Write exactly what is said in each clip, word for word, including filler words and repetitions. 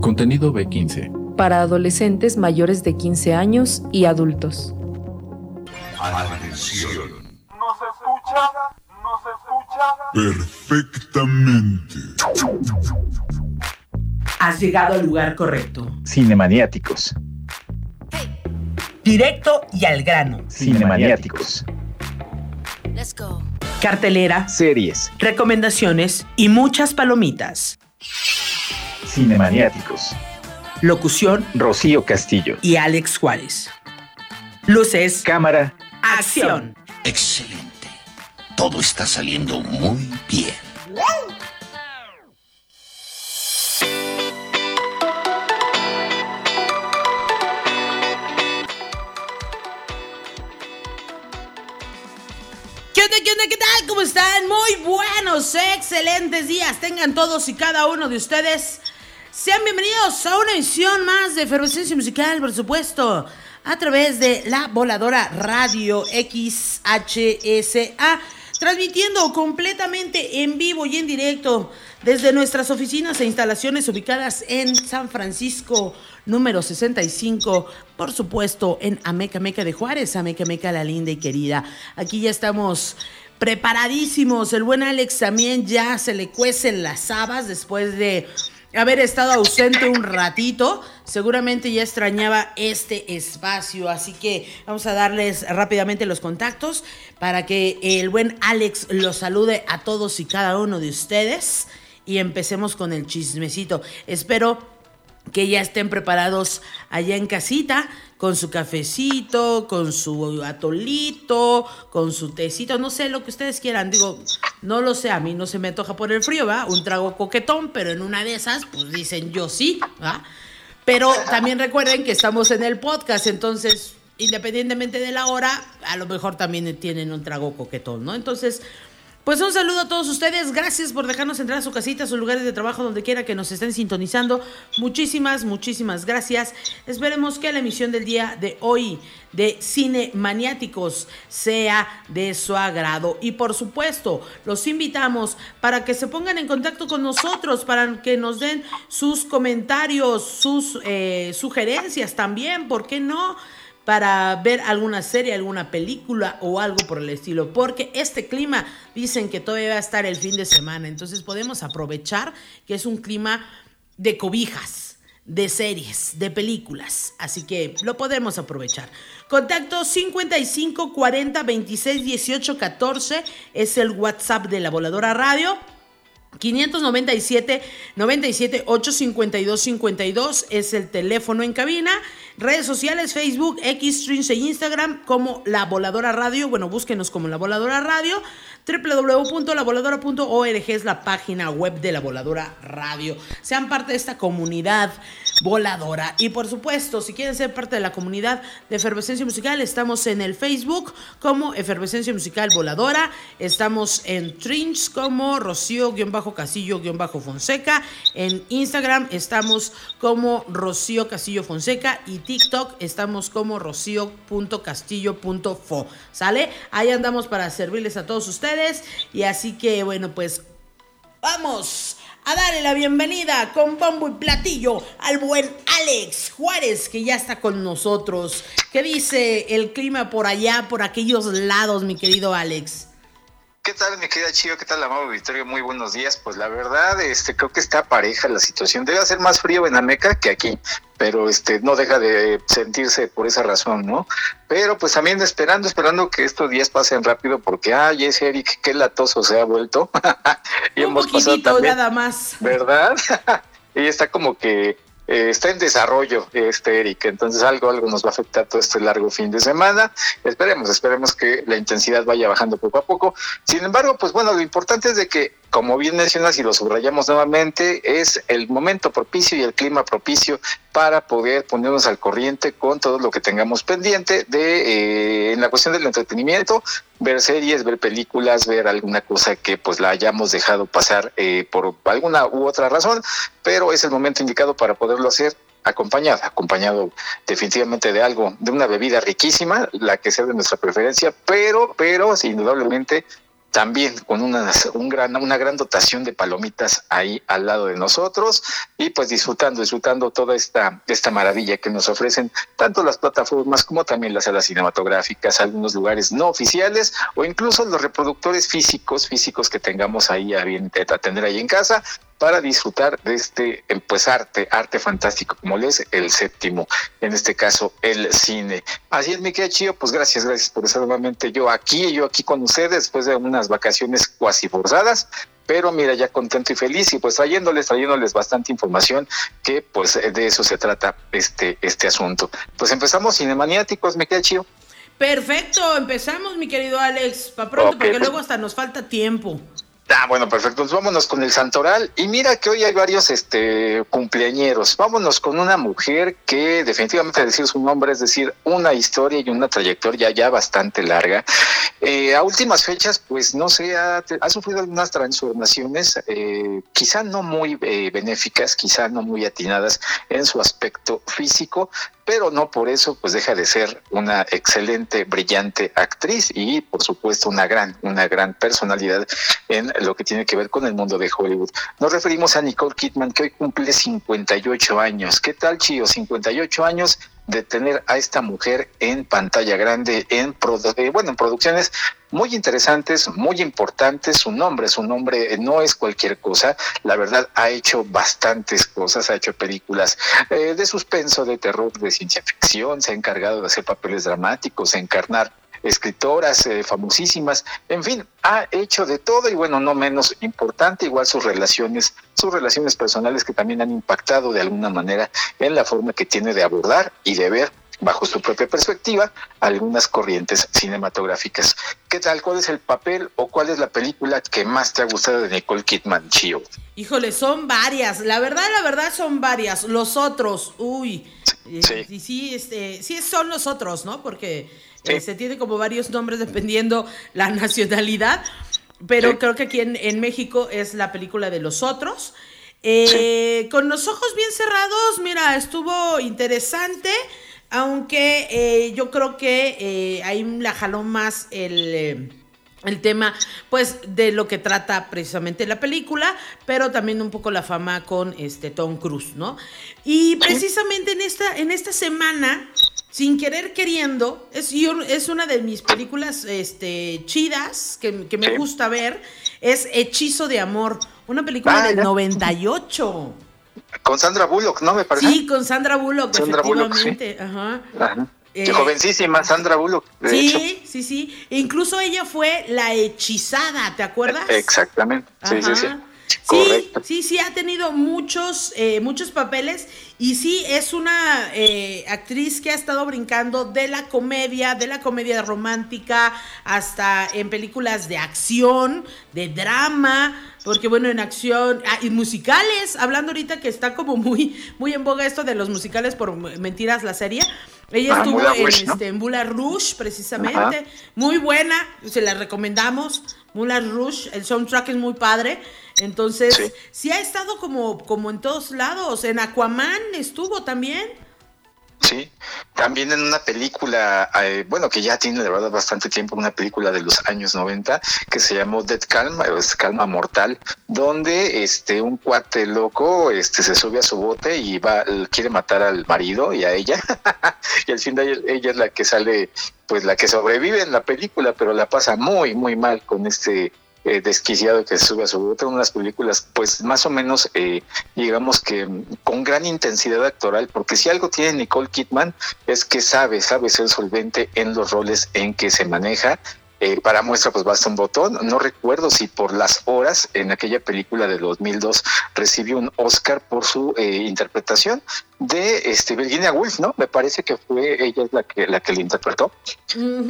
Contenido B quince. Para adolescentes mayores de quince años y adultos. Atención. ¿Nos escucha? ¿Nos escucha? Perfectamente. Has llegado al lugar correcto. Cinemaniáticos. Directo y al grano. Cinemaniáticos. Let's go. Cartelera, Series. recomendaciones y muchas palomitas. Cinemaniáticos. Locución, Rocío Castillo. y Alex Juárez. Luces, Cámara. acción. Excelente. Todo está saliendo muy bien. ¿Qué onda, qué onda, qué tal? ¿Cómo están? Muy buenos, excelentes días tengan todos y cada uno de ustedes. Sean bienvenidos a una emisión más de Efervescencia Musical, por supuesto, a través de La Voladora Radio X H S A, transmitiendo completamente en vivo y en directo desde nuestras oficinas e instalaciones ubicadas en San Francisco, número sesenta y cinco, por supuesto, en Amecameca de Juárez, Amecameca la linda y querida. Aquí ya estamos preparadísimos. El buen Alex también ya se le cuecen las habas después de haber estado ausente un ratito. Seguramente ya extrañaba este espacio, así que vamos a darles rápidamente los contactos para que el buen Alex los salude a todos y cada uno de ustedes y empecemos con el chismecito. Espero que ya estén preparados allá en casita, con su cafecito, con su atolito, con su tecito, no sé, lo que ustedes quieran. Digo, no lo sé, a mí no se me antoja por el frío, ¿va? Un trago coquetón, pero en una de esas, pues dicen yo sí, ¿va? Pero también recuerden que estamos en el podcast, entonces, independientemente de la hora, a lo mejor también tienen un trago coquetón, ¿no? Entonces, pues un saludo a todos ustedes, gracias por dejarnos entrar a su casita, a sus lugares de trabajo, donde quiera que nos estén sintonizando. Muchísimas, muchísimas gracias. Esperemos que la emisión del día de hoy de Cinemaniáticos sea de su agrado. Y por supuesto, los invitamos para que se pongan en contacto con nosotros, para que nos den sus comentarios, sus eh, sugerencias también, ¿por qué no?, para ver alguna serie, alguna película o algo por el estilo, porque este clima dicen que todavía va a estar el fin de semana, entonces podemos aprovechar que es un clima de cobijas, de series, de películas, así que lo podemos aprovechar. Contacto cincuenta y cinco cuarenta veintiséis dieciocho catorce es el WhatsApp de La Voladora Radio. quinientos noventa y siete, noventa y siete, ocho cincuenta y dos, cincuenta y dos es el teléfono en cabina. Redes sociales, Facebook, X, Streams e Instagram como La Voladora Radio. Bueno, búsquenos como La Voladora Radio. doble u doble u doble u punto la voladora punto org es la página web de La Voladora Radio. Sean parte de esta comunidad voladora. Y por supuesto, si quieren ser parte de la comunidad de Efervescencia Musical, estamos en el Facebook como Efervescencia Musical Voladora. Estamos en Streams como Rocío-Casillo-Fonseca. En Instagram estamos como Rocío Castillo Fonseca. Y TikTok estamos como rocío punto castillo punto fo. ¿Sale? Ahí andamos para servirles a todos ustedes. Y así que, bueno, pues vamos a darle la bienvenida con bombo y platillo al buen Alex Juárez, que ya está con nosotros. ¿Qué dice el clima por allá, por aquellos lados, mi querido Alex? ¿Qué tal, mi querida Chío? ¿Qué tal, amado Victorio? Muy buenos días. Pues la verdad, este, creo que está pareja la situación. Debe hacer más frío en Ameca que aquí, pero este, no deja de sentirse por esa razón, ¿no? Pero pues también esperando, esperando que estos días pasen rápido, porque, ay, ese Eric, qué latoso se ha vuelto. y Un hemos pasado poquitito también, nada más. ¿verdad? y está como que Eh, está en desarrollo este Eric, entonces algo algo nos va a afectar todo este largo fin de semana. Esperemos, esperemos que la intensidad vaya bajando poco a poco. Sin embargo, pues bueno, lo importante es de que, como bien mencionas y lo subrayamos nuevamente, es el momento propicio y el clima propicio para poder ponernos al corriente con todo lo que tengamos pendiente de eh, en la cuestión del entretenimiento, ver series, ver películas, ver alguna cosa que pues la hayamos dejado pasar eh, por alguna u otra razón, pero es el momento indicado para poderlo hacer acompañado, acompañado definitivamente de algo, de una bebida riquísima, la que sea de nuestra preferencia, pero, pero indudablemente también con una, un gran, una gran dotación de palomitas ahí al lado de nosotros y pues disfrutando, disfrutando toda esta, esta maravilla que nos ofrecen tanto las plataformas como también las salas cinematográficas, algunos lugares no oficiales o incluso los reproductores físicos, físicos que tengamos ahí a bien a tener ahí en casa para disfrutar de este pues arte, arte fantástico como es el séptimo, en este caso el cine. Así es, mi querida Chío, pues gracias, gracias por estar nuevamente yo aquí, yo aquí con ustedes después de unas vacaciones cuasi forzadas, pero mira, ya contento y feliz y pues trayéndoles, trayéndoles bastante información que pues de eso se trata este, este asunto. Pues empezamos Cinemaniáticos, mi querida Chío. Perfecto, empezamos, mi querido Alex, para pronto, okay, porque pues luego hasta nos falta tiempo. Ah, bueno, perfecto. Entonces vámonos con el santoral. Y mira que hoy hay varios este cumpleañeros. Vámonos con una mujer que definitivamente decir su nombre, es decir, una historia y una trayectoria ya bastante larga. Eh, a últimas fechas, pues no sé, ha, ha sufrido algunas transformaciones, eh, quizá no muy eh, benéficas, quizá no muy atinadas en su aspecto físico, pero no por eso pues deja de ser una excelente, brillante actriz y por supuesto una gran, una gran personalidad en lo que tiene que ver con el mundo de Hollywood. Nos referimos a Nicole Kidman, que hoy cumple cincuenta y ocho años. ¿Qué tal, Chío? cincuenta y ocho años de tener a esta mujer en pantalla grande, en produ- eh, bueno, en producciones muy interesantes, muy importantes. Su nombre, su nombre no es cualquier cosa. La verdad, ha hecho bastantes cosas, ha hecho películas eh, de suspenso, de terror, de ciencia ficción, se ha encargado de hacer papeles dramáticos, de encarnar escritoras eh, famosísimas, en fin, ha hecho de todo y bueno, no menos importante, igual sus relaciones, sus relaciones personales que también han impactado de alguna manera en la forma que tiene de abordar y de ver bajo su propia perspectiva algunas corrientes cinematográficas. ¿Qué tal? ¿Cuál es el papel o cuál es la película que más te ha gustado de Nicole Kidman, Chío? Híjole, son varias, la verdad, la verdad son varias. Los Otros, uy, sí, eh, y sí, este, sí son Los Otros, ¿no? Porque sí. eh, se tiene como varios nombres dependiendo la nacionalidad, pero sí. creo que aquí en, en México es la película de Los Otros. Eh, sí. Con los ojos bien cerrados, mira, estuvo interesante. Aunque eh, yo creo que eh, ahí la jaló más el, eh, el tema, pues, de lo que trata precisamente la película, pero también un poco la fama con este Tom Cruise, ¿no? Y precisamente en esta, en esta semana, sin querer queriendo, es, es una de mis películas este, chidas que, que me gusta ver, es Hechizo de Amor, una película ah, del ya. noventa y ocho. Con Sandra Bullock, ¿no? Me parece. Sí, con Sandra Bullock, Sandra efectivamente. Bullock, sí. Ajá. Ajá. Eh, jovencísima Sandra Bullock. De sí, hecho. sí, sí. E incluso ella fue la hechizada, ¿te acuerdas? Exactamente. Sí, Ajá. sí, sí. Sí, sí, sí, ha tenido muchos, eh, muchos papeles y sí, es una eh, actriz que ha estado brincando de la comedia, de la comedia romántica, hasta en películas de acción, de drama, porque bueno, en acción, ah, y musicales, hablando ahorita que está como muy, muy en boga esto de los musicales por Mentiras, la serie. Ella ah, estuvo en, Rouge, ¿no? este, en Moulin Rouge, precisamente, Ajá. muy buena, se la recomendamos, Moulin Rouge, el soundtrack es muy padre. Entonces, sí. sí ha estado como, como en todos lados. En Aquaman estuvo también. Sí, también en una película, eh, bueno, que ya tiene de verdad bastante tiempo, una película de los años noventa que se llamó Dead Calm, es Calma Mortal, donde este un cuate loco este se sube a su bote y va quiere matar al marido y a ella, y al fin de ella, ella es la que sale, pues la que sobrevive en la película, pero la pasa muy, muy mal con este Eh, desquiciado que se sube a su bote. Unas películas pues más o menos eh, digamos que con gran intensidad actoral, porque si algo tiene Nicole Kidman es que sabe, sabe ser solvente en los roles en que se maneja. Eh, para muestra pues basta un botón, no recuerdo si por Las Horas, en aquella película de dos mil dos recibió un Oscar por su eh, interpretación de este Virginia Woolf, ¿no? Me parece que fue ella es la que la que le interpretó. Uh-huh.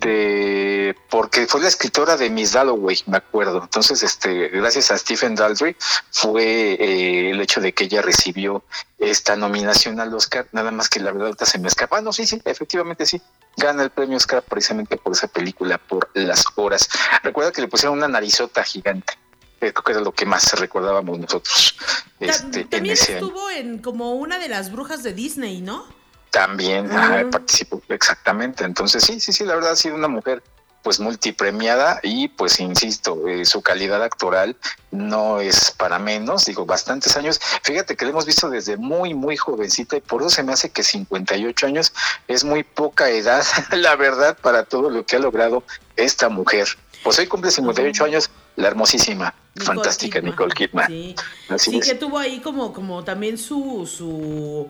Este, porque fue la escritora de Miss Dalloway, me acuerdo. Entonces, este, gracias a Stephen Daldry fue eh, el hecho de que ella recibió esta nominación al Oscar, nada más que la verdad ahorita se me escapa. Ah, no, sí, sí, efectivamente sí. Gana el premio Oscar precisamente por esa película, por Las Horas. Recuerda que le pusieron una narizota gigante. Creo que era lo que más recordábamos nosotros. Este, también en ese estuvo año. en como una de las brujas de Disney, ¿no? También uh-huh. ah, participó, exactamente. Entonces sí, sí, sí, la verdad ha sido una mujer pues multipremiada y pues insisto, eh, su calidad actoral no es para menos, digo, bastantes años. Fíjate que la hemos visto desde muy, muy jovencita y por eso se me hace que cincuenta y ocho años es muy poca edad, la verdad, para todo lo que ha logrado esta mujer. Pues hoy cumple cincuenta y ocho uh-huh. años, la hermosísima, Nicole fantástica Kidman. Nicole Kidman. Sí, sí que tuvo ahí como, como también su... su...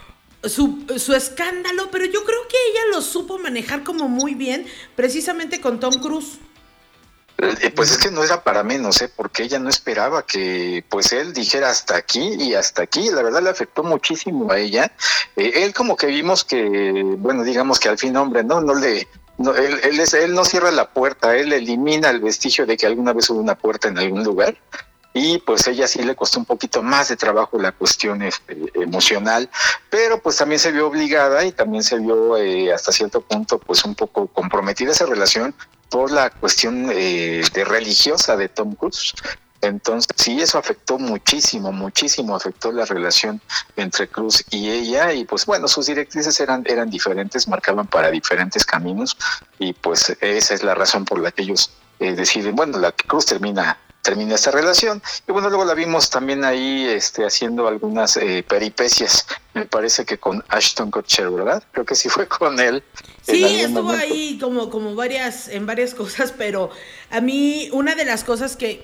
Su, su escándalo, pero yo creo que ella lo supo manejar como muy bien, precisamente con Tom Cruise. Eh, pues es que no era para menos, ¿eh? Porque ella no esperaba que pues él dijera hasta aquí y hasta aquí. La verdad le afectó muchísimo a ella. Eh, él como que vimos que, bueno, digamos que al fin, hombre, no, no le... No, él, él, es, él no cierra la puerta, él elimina el vestigio de que alguna vez hubo una puerta en algún lugar. Y pues ella sí le costó un poquito más de trabajo la cuestión este, emocional, pero pues también se vio obligada y también se vio eh, hasta cierto punto pues un poco comprometida esa relación por la cuestión eh, de religiosa de Tom Cruise. Entonces sí, eso afectó muchísimo, muchísimo afectó la relación entre Cruise y ella y pues bueno, sus directrices eran, eran diferentes, marcaban para diferentes caminos y pues esa es la razón por la que ellos eh, deciden, bueno, la que Cruise termina termina esta relación, y bueno, luego la vimos también ahí este, haciendo algunas eh, peripecias, me parece que con Ashton Kutcher, ¿verdad? Creo que sí fue con él. Sí, estuvo momento. ahí como, como varias, en varias cosas, pero a mí una de las cosas que,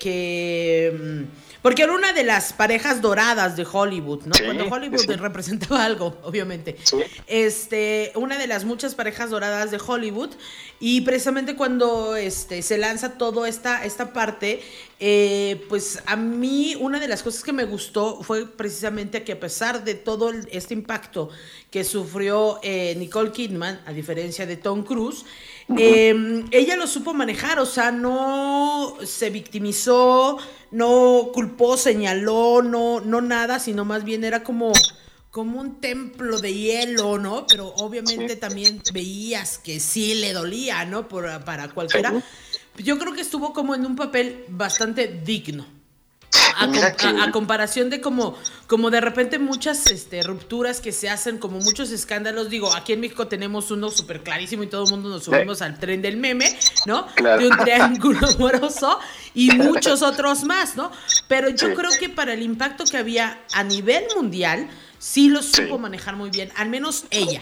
que porque era una de las parejas doradas de Hollywood, ¿no? Sí, Cuando Hollywood sí. representaba algo, obviamente. Sí. Este, una de las muchas parejas doradas de Hollywood, y precisamente cuando este, se lanza toda esta, esta parte, eh, pues a mí una de las cosas que me gustó fue precisamente que a pesar de todo este impacto que sufrió eh, Nicole Kidman, a diferencia de Tom Cruise, uh-huh. eh, ella lo supo manejar, o sea, no se victimizó, no culpó, señaló, no, no nada, sino más bien era como, como un templo de hielo, ¿no? Pero obviamente sí. también veías que sí le dolía, ¿no? Por, para cualquiera. Sí. Yo creo que estuvo como en un papel bastante digno. A, com- que... a, a comparación de como, como de repente muchas este, rupturas que se hacen, como muchos escándalos. Digo, aquí en México tenemos uno súper clarísimo y todo el mundo nos subimos sí. al tren del meme, ¿no? Claro. De un triángulo amoroso y muchos otros más, ¿no? Pero yo sí. creo que para el impacto que había a nivel mundial, sí lo supo sí. manejar muy bien, al menos ella.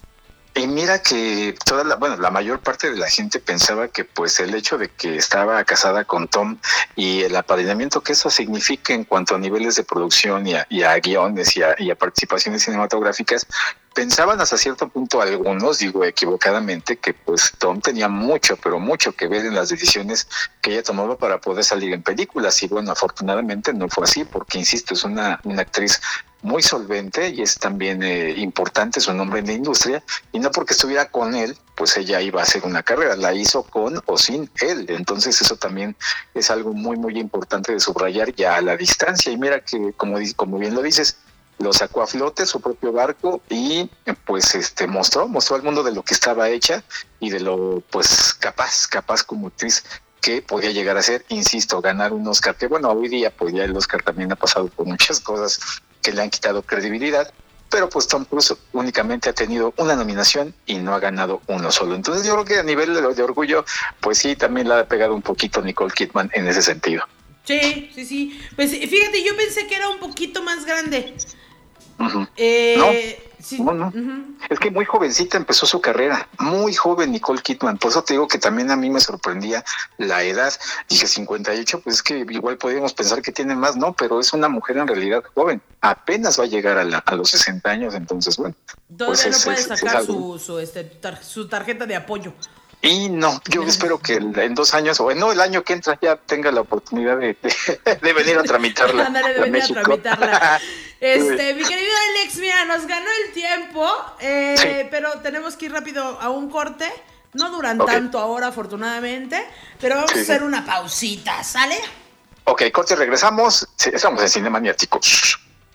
Y mira que toda la, bueno, la mayor parte de la gente pensaba que pues el hecho de que estaba casada con Tom y el apadrinamiento que eso significa en cuanto a niveles de producción y a, y a guiones y a, y a participaciones cinematográficas, pensaban hasta cierto punto algunos, digo equivocadamente, que pues Tom tenía mucho, pero mucho que ver en las decisiones que ella tomaba para poder salir en películas. Y bueno, afortunadamente no fue así, porque insisto, es una, una actriz muy solvente y es también eh, importante su nombre en la industria, y no porque estuviera con él, pues ella iba a hacer una carrera, la hizo con o sin él. Entonces eso también es algo muy, muy importante de subrayar ya a la distancia. Y mira que, como, como bien lo dices, lo sacó a flote, su propio barco, y pues este mostró, mostró al mundo de lo que estaba hecha y de lo pues capaz, capaz como actriz que podía llegar a ser, insisto, ganar un Oscar, que bueno, hoy día pues ya el Oscar también ha pasado por muchas cosas que le han quitado credibilidad, pero pues Tom Cruise únicamente ha tenido una nominación y no ha ganado uno solo. Entonces yo creo que a nivel de, de orgullo, pues sí, también la ha pegado un poquito Nicole Kidman en ese sentido. Sí, sí, sí. Pues fíjate, yo pensé que era un poquito más grande. Uh-huh. Eh, no, sí. no, no. Uh-huh. Es que muy jovencita empezó su carrera, muy joven Nicole Kidman, por eso te digo que también a mí me sorprendía la edad. Dije cincuenta y ocho, pues es que igual podríamos pensar que tiene más, no, pero es una mujer en realidad joven, apenas va a llegar a, la, a los sesenta años, entonces bueno. Todavía pues no es, puede es, sacar es su, su, este, tar, su tarjeta de apoyo. Y no, yo espero que en dos años, o no, el año que entra ya tenga la oportunidad de, de, de venir a tramitarla. Ándale, de venir a tramitarla. Este, mi querido Alex, mira, nos ganó el tiempo, eh, sí. pero tenemos que ir rápido a un corte. No duran okay. tanto ahora, afortunadamente, pero vamos sí, a hacer sí. una pausita, ¿sale? Ok, corte, regresamos. Sí, estamos en Cinemaniáticos.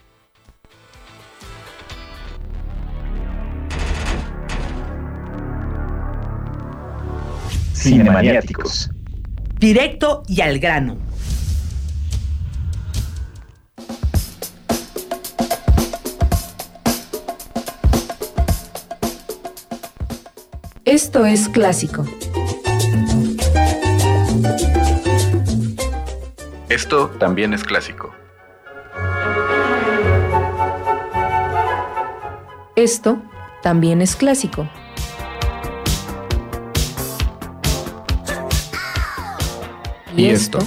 Cinemaniáticos. Directo y al grano. Esto es Clásico. Esto también es clásico. Esto también es clásico. Y esto.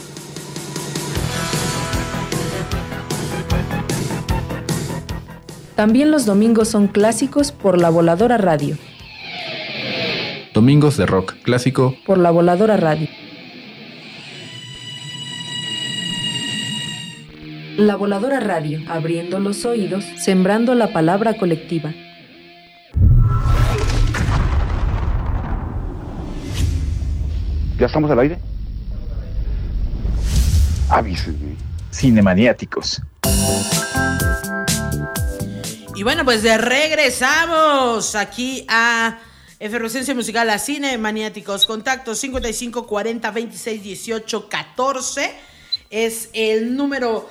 También los domingos son clásicos por La Voladora Radio. Domingos de rock clásico por La Voladora Radio. La Voladora Radio, abriendo los oídos, sembrando la palabra colectiva. ¿Ya estamos al aire? Avísenme. Cinemaniáticos. Y bueno, pues de regresamos aquí a Efervescencia Musical, a Cinemaniáticos. Contacto cincuenta y cinco cuarenta veintiséis dieciocho catorce es el número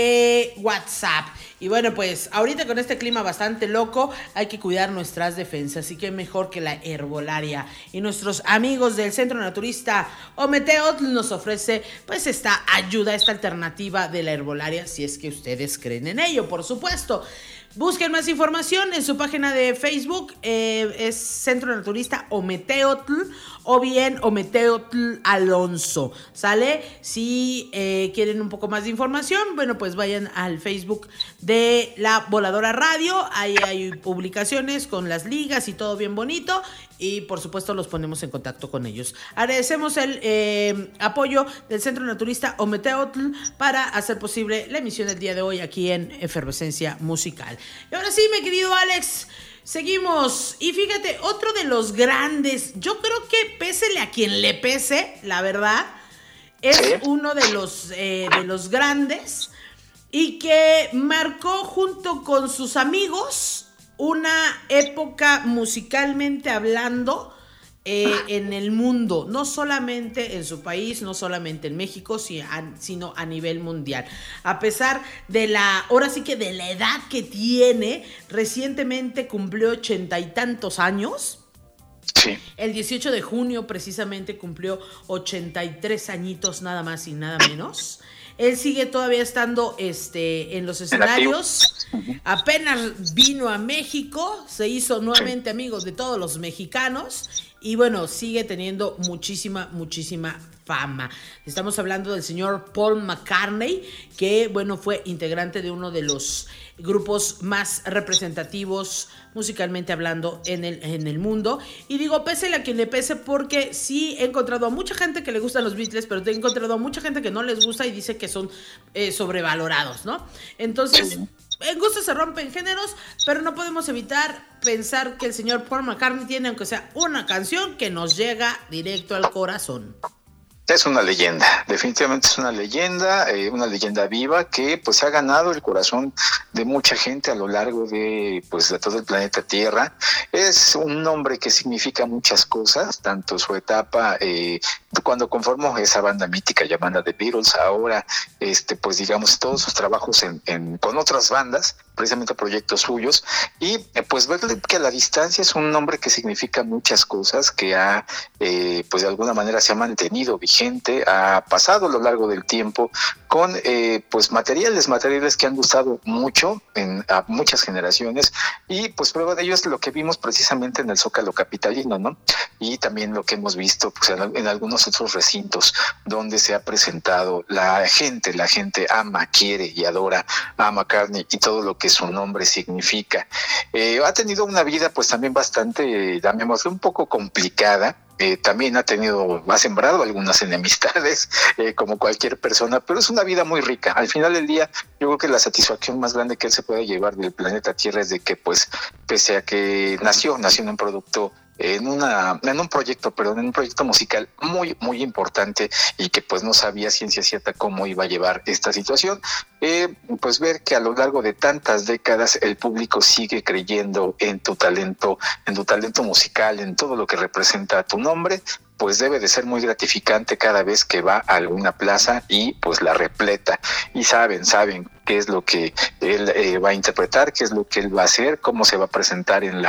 de WhatsApp. Y bueno, pues ahorita con este clima bastante loco hay que cuidar nuestras defensas, así que mejor que la herbolaria. Y nuestros amigos del Centro Naturista Ometeotl nos ofrece pues esta ayuda, esta alternativa de la herbolaria, si es que ustedes creen en ello, por supuesto. Busquen más información en su página de Facebook, eh, es Centro Naturista Ometeotl o bien Ometeotl Alonso, ¿sale? Si eh, quieren un poco más de información, bueno, pues vayan al Facebook de La Voladora Radio, ahí hay publicaciones con las ligas y todo bien bonito, y por supuesto los ponemos en contacto con ellos. Agradecemos el eh, apoyo del Centro Naturista Ometeotl para hacer posible la emisión del día de hoy aquí en Efervescencia Musical. Y ahora sí, mi querido Alex, seguimos. Y fíjate, otro de los grandes, yo creo que pésele a quien le pese, la verdad, es uno de los, eh, de los grandes y que marcó junto con sus amigos una época musicalmente hablando eh, en el mundo, no solamente en su país, no solamente en México, sino a nivel mundial. A pesar de la, ahora sí que de la edad que tiene, recientemente cumplió ochenta y tantos años. Sí. El dieciocho de junio precisamente cumplió ochenta y tres añitos, nada más y nada menos. Él sigue todavía estando este, en los escenarios. Apenas vino a México, se hizo nuevamente amigo de todos los mexicanos y bueno, sigue teniendo muchísima, muchísima fama. Estamos hablando del señor Paul McCartney, que bueno, fue integrante de uno de los grupos más representativos musicalmente hablando en el, en el mundo. Y digo, pésele a quien le pese, porque sí he encontrado a mucha gente que le gustan los Beatles, pero he encontrado a mucha gente que no les gusta y dice que son eh, sobrevalorados, ¿no? Entonces, en gusto se rompen géneros, pero no podemos evitar pensar que el señor Paul McCartney tiene, aunque sea una canción, que nos llega directo al corazón. Es una leyenda, definitivamente es una leyenda, eh, una leyenda viva que pues ha ganado el corazón de mucha gente a lo largo de pues de todo el planeta Tierra. Es un nombre que significa muchas cosas, tanto su etapa eh, cuando conformó esa banda mítica llamada The Beatles, ahora este pues digamos todos sus trabajos en, en con otras bandas, precisamente proyectos suyos, y eh, pues ver que a la distancia es un nombre que significa muchas cosas, que ha eh, pues de alguna manera se ha mantenido vigente, ha pasado a lo largo del tiempo con eh, pues materiales, materiales que han gustado mucho en a muchas generaciones, y pues prueba de ello es lo que vimos precisamente en el Zócalo capitalino, ¿no? Y también lo que hemos visto pues en, en algunos otros recintos donde se ha presentado. La gente, la gente ama, quiere y adora a McCartney y todo lo que su nombre significa. Eh, ha tenido una vida pues también bastante, llamémoslo, un poco complicada. Eh, también ha tenido, ha sembrado algunas enemistades, eh, como cualquier persona, pero es una vida muy rica. Al final del día, yo creo que la satisfacción más grande que él se puede llevar del planeta Tierra es de que, pues, pese a que nació, nació en un producto, en una, en un proyecto, perdón, en un proyecto musical muy, muy importante, y que pues no sabía ciencia cierta cómo iba a llevar esta situación, eh, pues ver que a lo largo de tantas décadas el público sigue creyendo en tu talento, en tu talento musical, en todo lo que representa tu nombre, pues debe de ser muy gratificante cada vez que va a alguna plaza y pues la repleta, y saben, saben qué es lo que él eh, va a interpretar, qué es lo que él va a hacer, cómo se va a presentar en la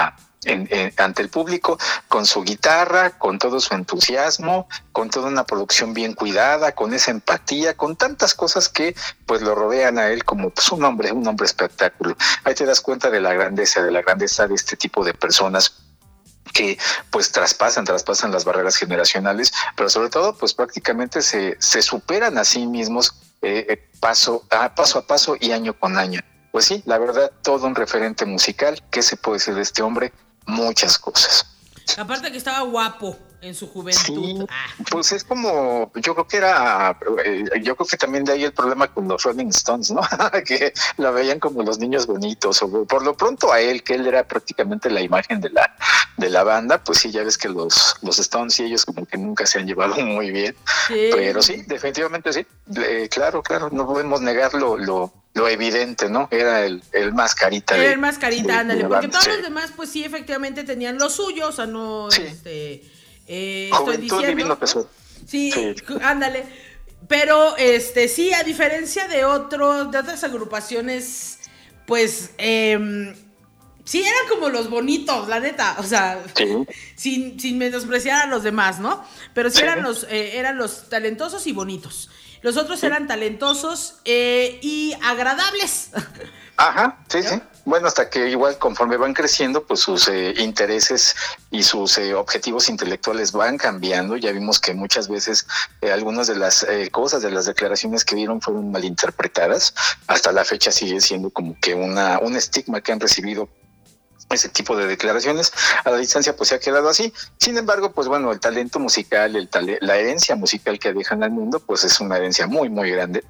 en, en, ante el público, con su guitarra, con todo su entusiasmo, con toda una producción bien cuidada, con esa empatía, con tantas cosas que pues lo rodean a él como pues, un hombre, un hombre espectáculo. Ahí te das cuenta de la grandeza, de la grandeza de este tipo de personas que pues traspasan, traspasan las barreras generacionales, pero sobre todo pues prácticamente se, se superan a sí mismos eh, paso, a, paso a paso y año con año. Pues sí, la verdad, todo un referente musical. ¿Qué se puede decir de este hombre? Muchas cosas. Aparte que estaba guapo en su juventud. Sí, ah. pues es como, yo creo que era, eh, yo creo que también de ahí el problema con los Rolling Stones, ¿no? Que la veían como los niños bonitos, o por lo pronto a él, que él era prácticamente la imagen de la de la banda, pues sí, ya ves que los, los Stones y ellos como que nunca se han llevado muy bien, sí. Pero sí, definitivamente sí, eh, claro, claro, no podemos negar lo, lo, lo evidente, ¿no? Era el, el más carita. Era de, el más carita, de, ándale, de porque banda, todos sí. los demás, pues sí, efectivamente tenían lo suyo, o sea, no, sí. este... Eh, Juventud estoy diciendo, divino tesoro. Sí, sí, ándale. Pero este sí, a diferencia de otros, de otras agrupaciones, pues eh, sí eran como los bonitos, la neta. O sea, sí. sin, sin menospreciar a los demás, ¿no? Pero sí, sí. eran los, eh, eran los talentosos y bonitos. Los otros sí. eran talentosos eh, y agradables. Ajá, sí, ¿no? Sí. Bueno, hasta que igual conforme van creciendo, pues sus eh, intereses y sus eh, objetivos intelectuales van cambiando. Ya vimos que muchas veces eh, algunas de las eh, cosas, de las declaraciones que dieron fueron malinterpretadas. Hasta la fecha sigue siendo como que una un estigma que han recibido ese tipo de declaraciones. A la distancia pues se ha quedado así. Sin embargo, pues bueno, el talento musical, el tale- la herencia musical que dejan al mundo, pues es una herencia muy, muy grande.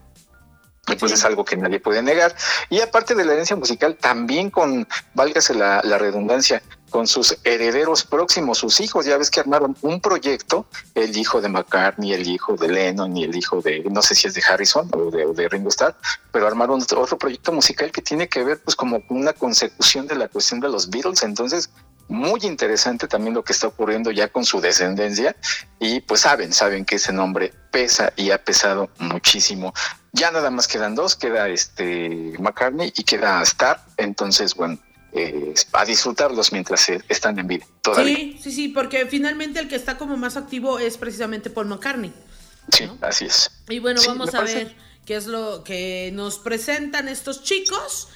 Y pues sí. Es algo que nadie puede negar. Y aparte de la herencia musical, también con, válgase la, la redundancia, con sus herederos próximos, sus hijos. Ya ves que armaron un proyecto, el hijo de McCartney, el hijo de Lennon y el hijo de, no sé si es de Harrison o de, o de Ringo Starr, pero armaron otro proyecto musical que tiene que ver pues como una consecución de la cuestión de los Beatles. Entonces, muy interesante también lo que está ocurriendo ya con su descendencia. Y pues saben, saben que ese nombre pesa y ha pesado muchísimo. Ya nada más quedan dos, queda este McCartney y queda Starr. Entonces, bueno, eh, a disfrutarlos mientras eh, están en vida todavía. Sí, sí, sí, porque finalmente el que está como más activo es precisamente Paul McCartney, ¿no? Sí, así es. Y bueno, sí, vamos a parece... ver qué es lo que nos presentan estos chicos.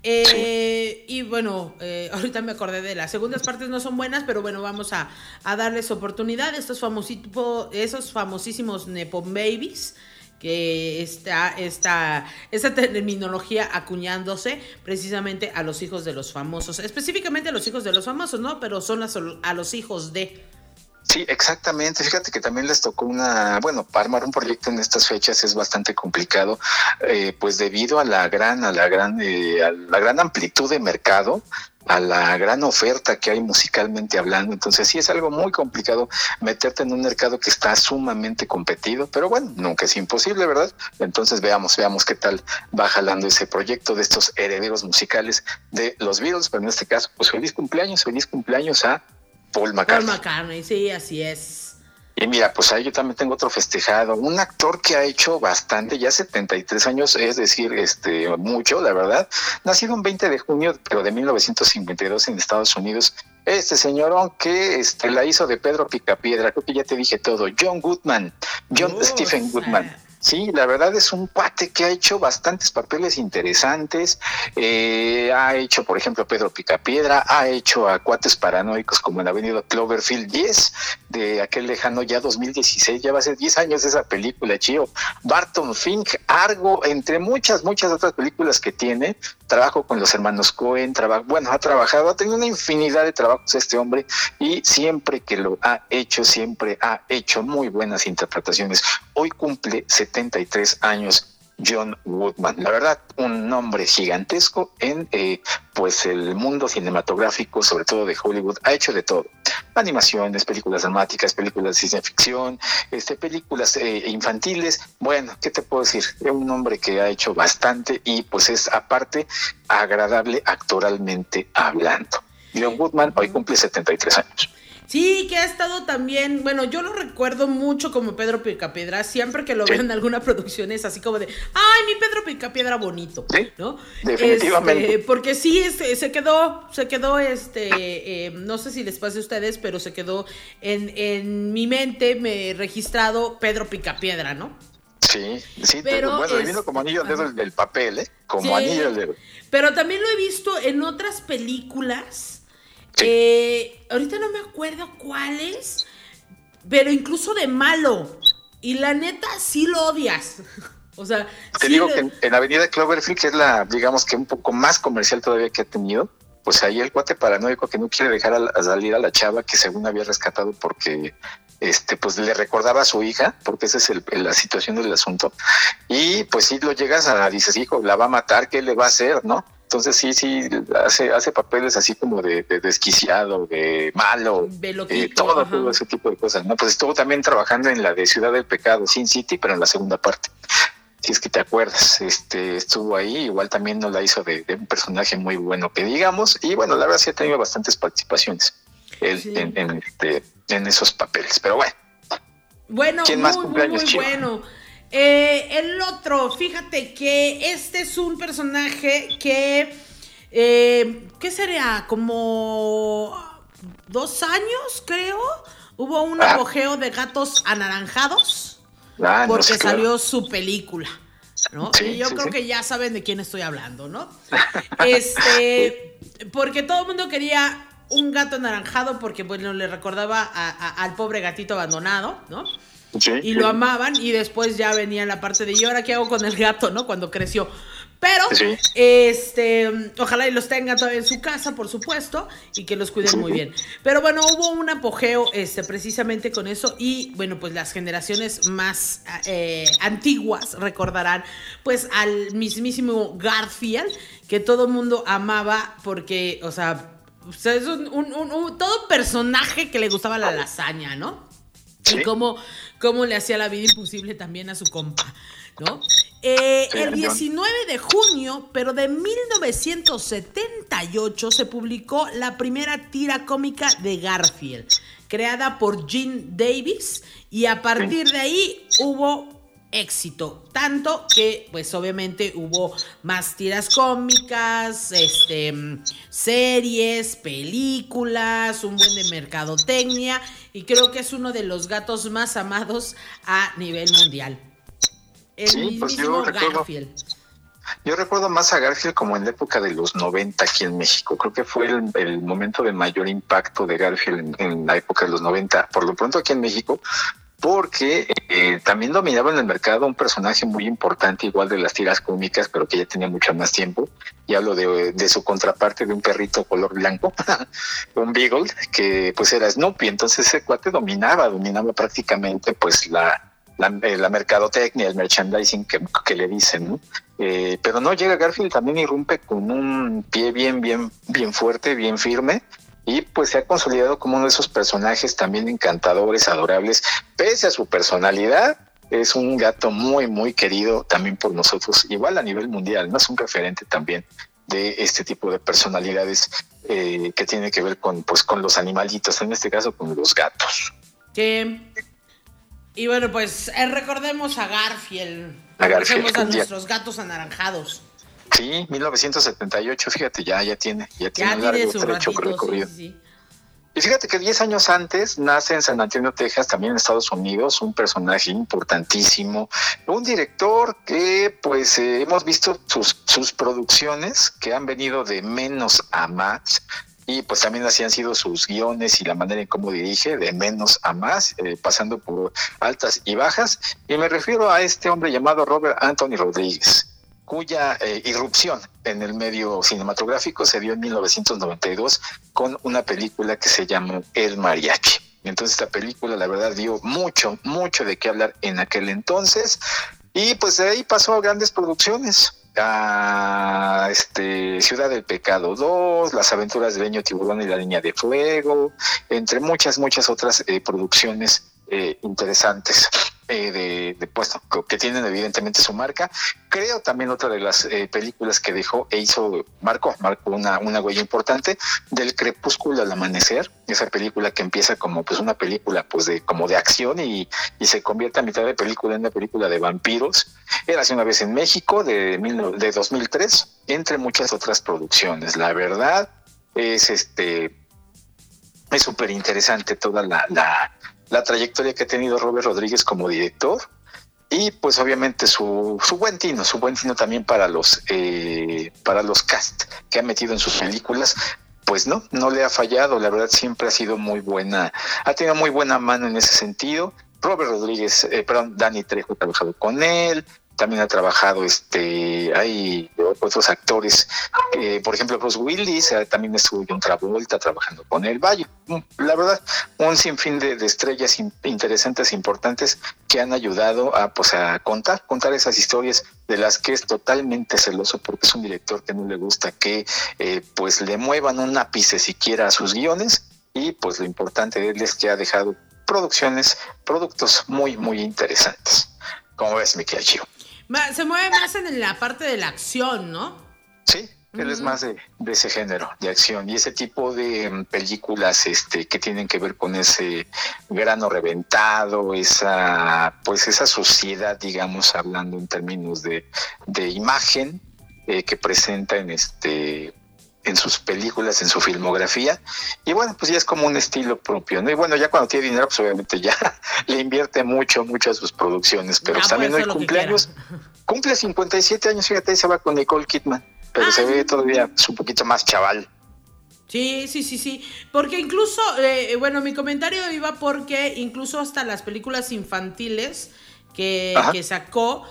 Eh, sí. Y bueno, eh, ahorita me acordé de las segundas partes, no son buenas, pero bueno, vamos a, a darles oportunidad. Estos famosito, esos famosísimos Nepo Babies, que está esta, esta terminología acuñándose precisamente a los hijos de los famosos, específicamente a los hijos de los famosos, ¿no? Pero son las, a los hijos de... Sí, exactamente. Fíjate que también les tocó una, bueno, para armar un proyecto en estas fechas es bastante complicado, eh, pues debido a la gran, a la gran, eh, a la gran amplitud de mercado, a la gran oferta que hay musicalmente hablando. Entonces sí es algo muy complicado meterte en un mercado que está sumamente competido, pero bueno, nunca es imposible, ¿verdad? Entonces veamos, veamos qué tal va jalando ese proyecto de estos herederos musicales de los Beatles, pero en este caso, pues feliz cumpleaños, feliz cumpleaños a Paul McCartney. Paul McCartney, sí, así es. Y mira, pues ahí yo también tengo otro festejado, un actor que ha hecho bastante, ya setenta y tres años, es decir, este mucho, la verdad, nacido un veinte de junio, pero de mil novecientos cincuenta y dos en Estados Unidos, este señorón que este, la hizo de Pedro Picapiedra, creo que ya te dije todo, John Goodman, John oh, Stephen Goodman. Sí, la verdad es un cuate que ha hecho bastantes papeles interesantes, eh, ha hecho, por ejemplo, Pedro Picapiedra, ha hecho a cuates paranoicos como en Avenida Cloverfield diez, de aquel lejano ya dos mil dieciséis, ya va a ser diez años esa película, chío, Barton Fink, Argo, entre muchas, muchas otras películas que tiene, trabajo con los hermanos Coen, trabajo, bueno, ha trabajado, ha tenido una infinidad de trabajos este hombre, y siempre que lo ha hecho, siempre ha hecho muy buenas interpretaciones. Hoy cumple setenta y tres años John Goodman. La verdad, un nombre gigantesco en eh, pues el mundo cinematográfico, sobre todo de Hollywood. Ha hecho de todo: animaciones, películas dramáticas, películas de ciencia ficción, este, películas eh, infantiles. Bueno, ¿qué te puedo decir? Es un hombre que ha hecho bastante y pues es aparte agradable actoralmente hablando. John Goodman hoy cumple setenta y tres años. Sí, que ha estado también, bueno, yo lo recuerdo mucho como Pedro Picapiedra, siempre que lo veo en alguna producción es así como de, ay, mi Pedro Picapiedra bonito, sí, ¿no? Definitivamente. Este, porque sí, este, se quedó, se quedó, este, eh, no sé si les pasa a ustedes, pero se quedó en, en mi mente me registrado Pedro Picapiedra, ¿no? Sí, sí, pero bueno, es, vino como anillo al dedo el, el papel, ¿eh? Como sí, anillo al dedo. Pero también lo he visto en otras películas. Sí. Eh, ahorita no me acuerdo cuáles, pero incluso de malo. Y la neta, sí lo odias. O sea, te sí digo lo... que en, en Avenida Cloverfield, que es la, digamos que un poco más comercial todavía que ha tenido, pues ahí el cuate paranoico que no quiere dejar a, a salir a la chava que según había rescatado porque este pues le recordaba a su hija, porque esa es el, la situación del asunto. Y pues si lo llegas a, dices, hijo, la va a matar, ¿qué le va a hacer, no? Entonces sí, sí, hace, hace papeles así como de, de desquiciado, de malo, de eh, todo, todo ese tipo de cosas, ¿no? Pues estuvo también trabajando en la de Ciudad del Pecado, Sin City, pero en la segunda parte. Si es que te acuerdas, este estuvo ahí, igual también nos la hizo de, de un personaje muy bueno, que digamos, y bueno, la verdad sí ha tenido bastantes participaciones él, sí. en, en, este, en esos papeles, pero bueno. Bueno, ¿quién muy, más cumpleaños, muy, muy chico? bueno. Eh, el otro, fíjate que este es un personaje que, eh, ¿qué sería? Como dos años, creo. Hubo un ah. apogeo de gatos anaranjados ah, porque no sé, claro. salió su película, ¿no? Sí, y yo sí, creo sí. que ya saben de quién estoy hablando, ¿no? Este, porque todo el mundo quería un gato anaranjado porque, bueno, le recordaba a, a, al pobre gatito abandonado, ¿no? Sí, y lo amaban, y después ya venía la parte de ¿y ahora qué hago con el gato, no? Cuando creció. Pero, sí. este, ojalá y los tengan todavía en su casa, por supuesto, y que los cuiden sí. muy bien. Pero bueno, hubo un apogeo, este, precisamente con eso, y bueno, pues las generaciones más eh, antiguas recordarán, pues, al mismísimo Garfield, que todo el mundo amaba porque, o sea, es un, un, un, un todo personaje que le gustaba la lasaña, ¿no? ¿Sí? Y cómo, cómo le hacía la vida imposible también a su compa, ¿no? Eh, sí, el diecinueve de junio, pero de mil novecientos setenta y ocho, se publicó la primera tira cómica de Garfield, creada por Gene Davis, y a partir de ahí hubo éxito, tanto que pues obviamente hubo más tiras cómicas, este, series, películas, un buen de mercadotecnia, y creo que es uno de los gatos más amados a nivel mundial. El sí, mismísimo pues yo recuerdo, Garfield. Yo recuerdo más a Garfield como en la época de los noventa aquí en México. Creo que fue el, el momento de mayor impacto de Garfield en, en la época de los noventa, por lo pronto aquí en México, porque eh, también dominaba en el mercado un personaje muy importante, igual de las tiras cómicas, pero que ya tenía mucho más tiempo. Y hablo de, de su contraparte, de un perrito color blanco, un beagle, que pues era Snoopy. Entonces ese cuate dominaba, dominaba prácticamente pues la, la, eh, la mercadotecnia, el merchandising que, que le dicen, ¿no? Eh, pero no, llega Garfield, también irrumpe con un pie bien, bien, bien fuerte, bien firme. Y pues se ha consolidado como uno de esos personajes también encantadores, adorables, pese a su personalidad. Es un gato muy, muy querido también por nosotros, igual a nivel mundial, ¿no? Es un referente también de este tipo de personalidades eh, que tiene que ver con, pues, con los animalitos, en este caso con los gatos. Sí. Y bueno, pues eh, recordemos a Garfield. A Garfield. Recordemos a nuestros gatos anaranjados. Sí, mil novecientos setenta y ocho, fíjate, ya, ya tiene, ya, ya tiene un tiene largo su trecho ratito, recorrido. Sí, sí. Y fíjate que diez años antes nace en San Antonio, Texas, también en Estados Unidos, un personaje importantísimo, un director que pues eh, hemos visto sus, sus producciones que han venido de menos a más. Y pues también así han sido sus guiones y la manera en cómo dirige, de menos a más, eh, pasando por altas y bajas. Y me refiero a este hombre llamado Robert Anthony Rodríguez, cuya eh, irrupción en el medio cinematográfico se dio en mil novecientos noventa y dos con una película que se llamó El Mariachi. Entonces esta película la verdad dio mucho, mucho de qué hablar en aquel entonces, y pues de ahí pasó a grandes producciones, a este Ciudad del Pecado dos, Las aventuras de Beño Tiburón y la Niña de Fuego, entre muchas, muchas otras eh, producciones eh, interesantes. eh, de, de puesto, que tienen evidentemente su marca. Creo también otra de las eh, películas que dejó e hizo, marcó, marcó una, una huella importante, Del crepúsculo al amanecer, esa película que empieza como pues una película pues de como de acción y, y se convierte a mitad de película en una película de vampiros. Era Hace una vez en México, de, mil, de dos mil tres, entre muchas otras producciones. La verdad es este es súper interesante toda la, la, la trayectoria que ha tenido Robert Rodríguez como director. Y pues obviamente su, su buen tino, su buen tino también para los eh, para los cast que ha metido en sus películas, pues no, no le ha fallado, la verdad siempre ha sido muy buena, ha tenido muy buena mano en ese sentido. Robert Rodríguez, eh, perdón, Danny Trejo ha trabajado con él, también ha trabajado, este, hay otros actores, eh, por ejemplo Bruce Willis, eh, también estuvo John Travolta trabajando con él. Vaya, la verdad, un sinfín de, de estrellas in, interesantes, importantes, que han ayudado a, pues, a contar, contar esas historias de las que es totalmente celoso, porque es un director que no le gusta que, eh, pues, le muevan un ápice siquiera a sus guiones, y pues lo importante de él es que ha dejado producciones, productos muy, muy interesantes. ¿Cómo ves, mi querido Chivo? Se mueve más en la parte de la acción, ¿no? Sí, él uh-huh. es más de, de ese género de acción y ese tipo de um, películas este, que tienen que ver con ese grano reventado, esa pues esa suciedad, digamos, hablando en términos de, de imagen eh, que presenta en este en sus películas, en su filmografía, y bueno, pues ya es como un estilo propio, ¿no? Y bueno, ya cuando tiene dinero, pues obviamente ya le invierte mucho, mucho a sus producciones, pero ah, también hoy cumpleaños, cumple cincuenta y siete años, fíjate, se va con Nicole Kidman, pero ah, se ve todavía pues, un poquito más chaval. Sí, sí, sí, sí, porque incluso, eh, bueno, mi comentario iba porque incluso hasta las películas infantiles que, que sacó,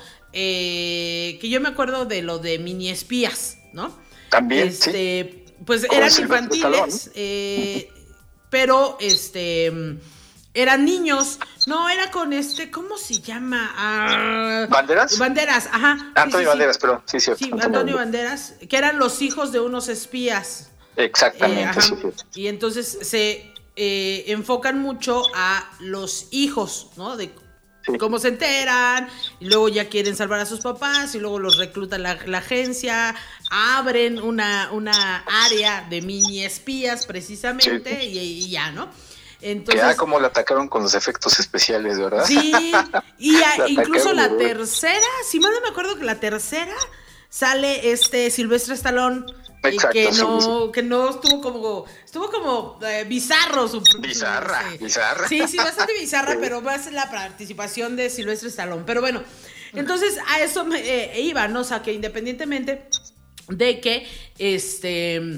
eh, que yo me acuerdo de lo de Mini Espías, ¿no? También, este, sí. Pues eran infantiles, ¿no? eh, pero este eran niños. No, era con este, ¿cómo se llama? Ah, ¿Banderas? Banderas, ajá. Antonio sí, sí, Banderas, sí. pero sí, sí. Sí, Antonio, Antonio Banderas, que eran los hijos de unos espías. Exactamente. Eh, sí, sí. Y entonces se eh, enfocan mucho a los hijos, ¿no? De sí. cómo se enteran, y luego ya quieren salvar a sus papás, y luego los recluta la, la agencia, abren una, una área de mini espías precisamente, sí. y, y ya, ¿no? Entonces, ya como lo atacaron con los efectos especiales, ¿verdad? Sí, y a, incluso la tercera, si mal no me acuerdo que la tercera sale este Silvestre Stallone. Exacto, y que no, sí, sí. que no estuvo como, estuvo como eh, bizarro su bizarra, sí. bizarra. Sí, sí, bastante bizarra, sí. pero más la participación de Silvestre Stallone. Pero bueno, entonces a eso me eh, iba, ¿no? O sea, que independientemente de que este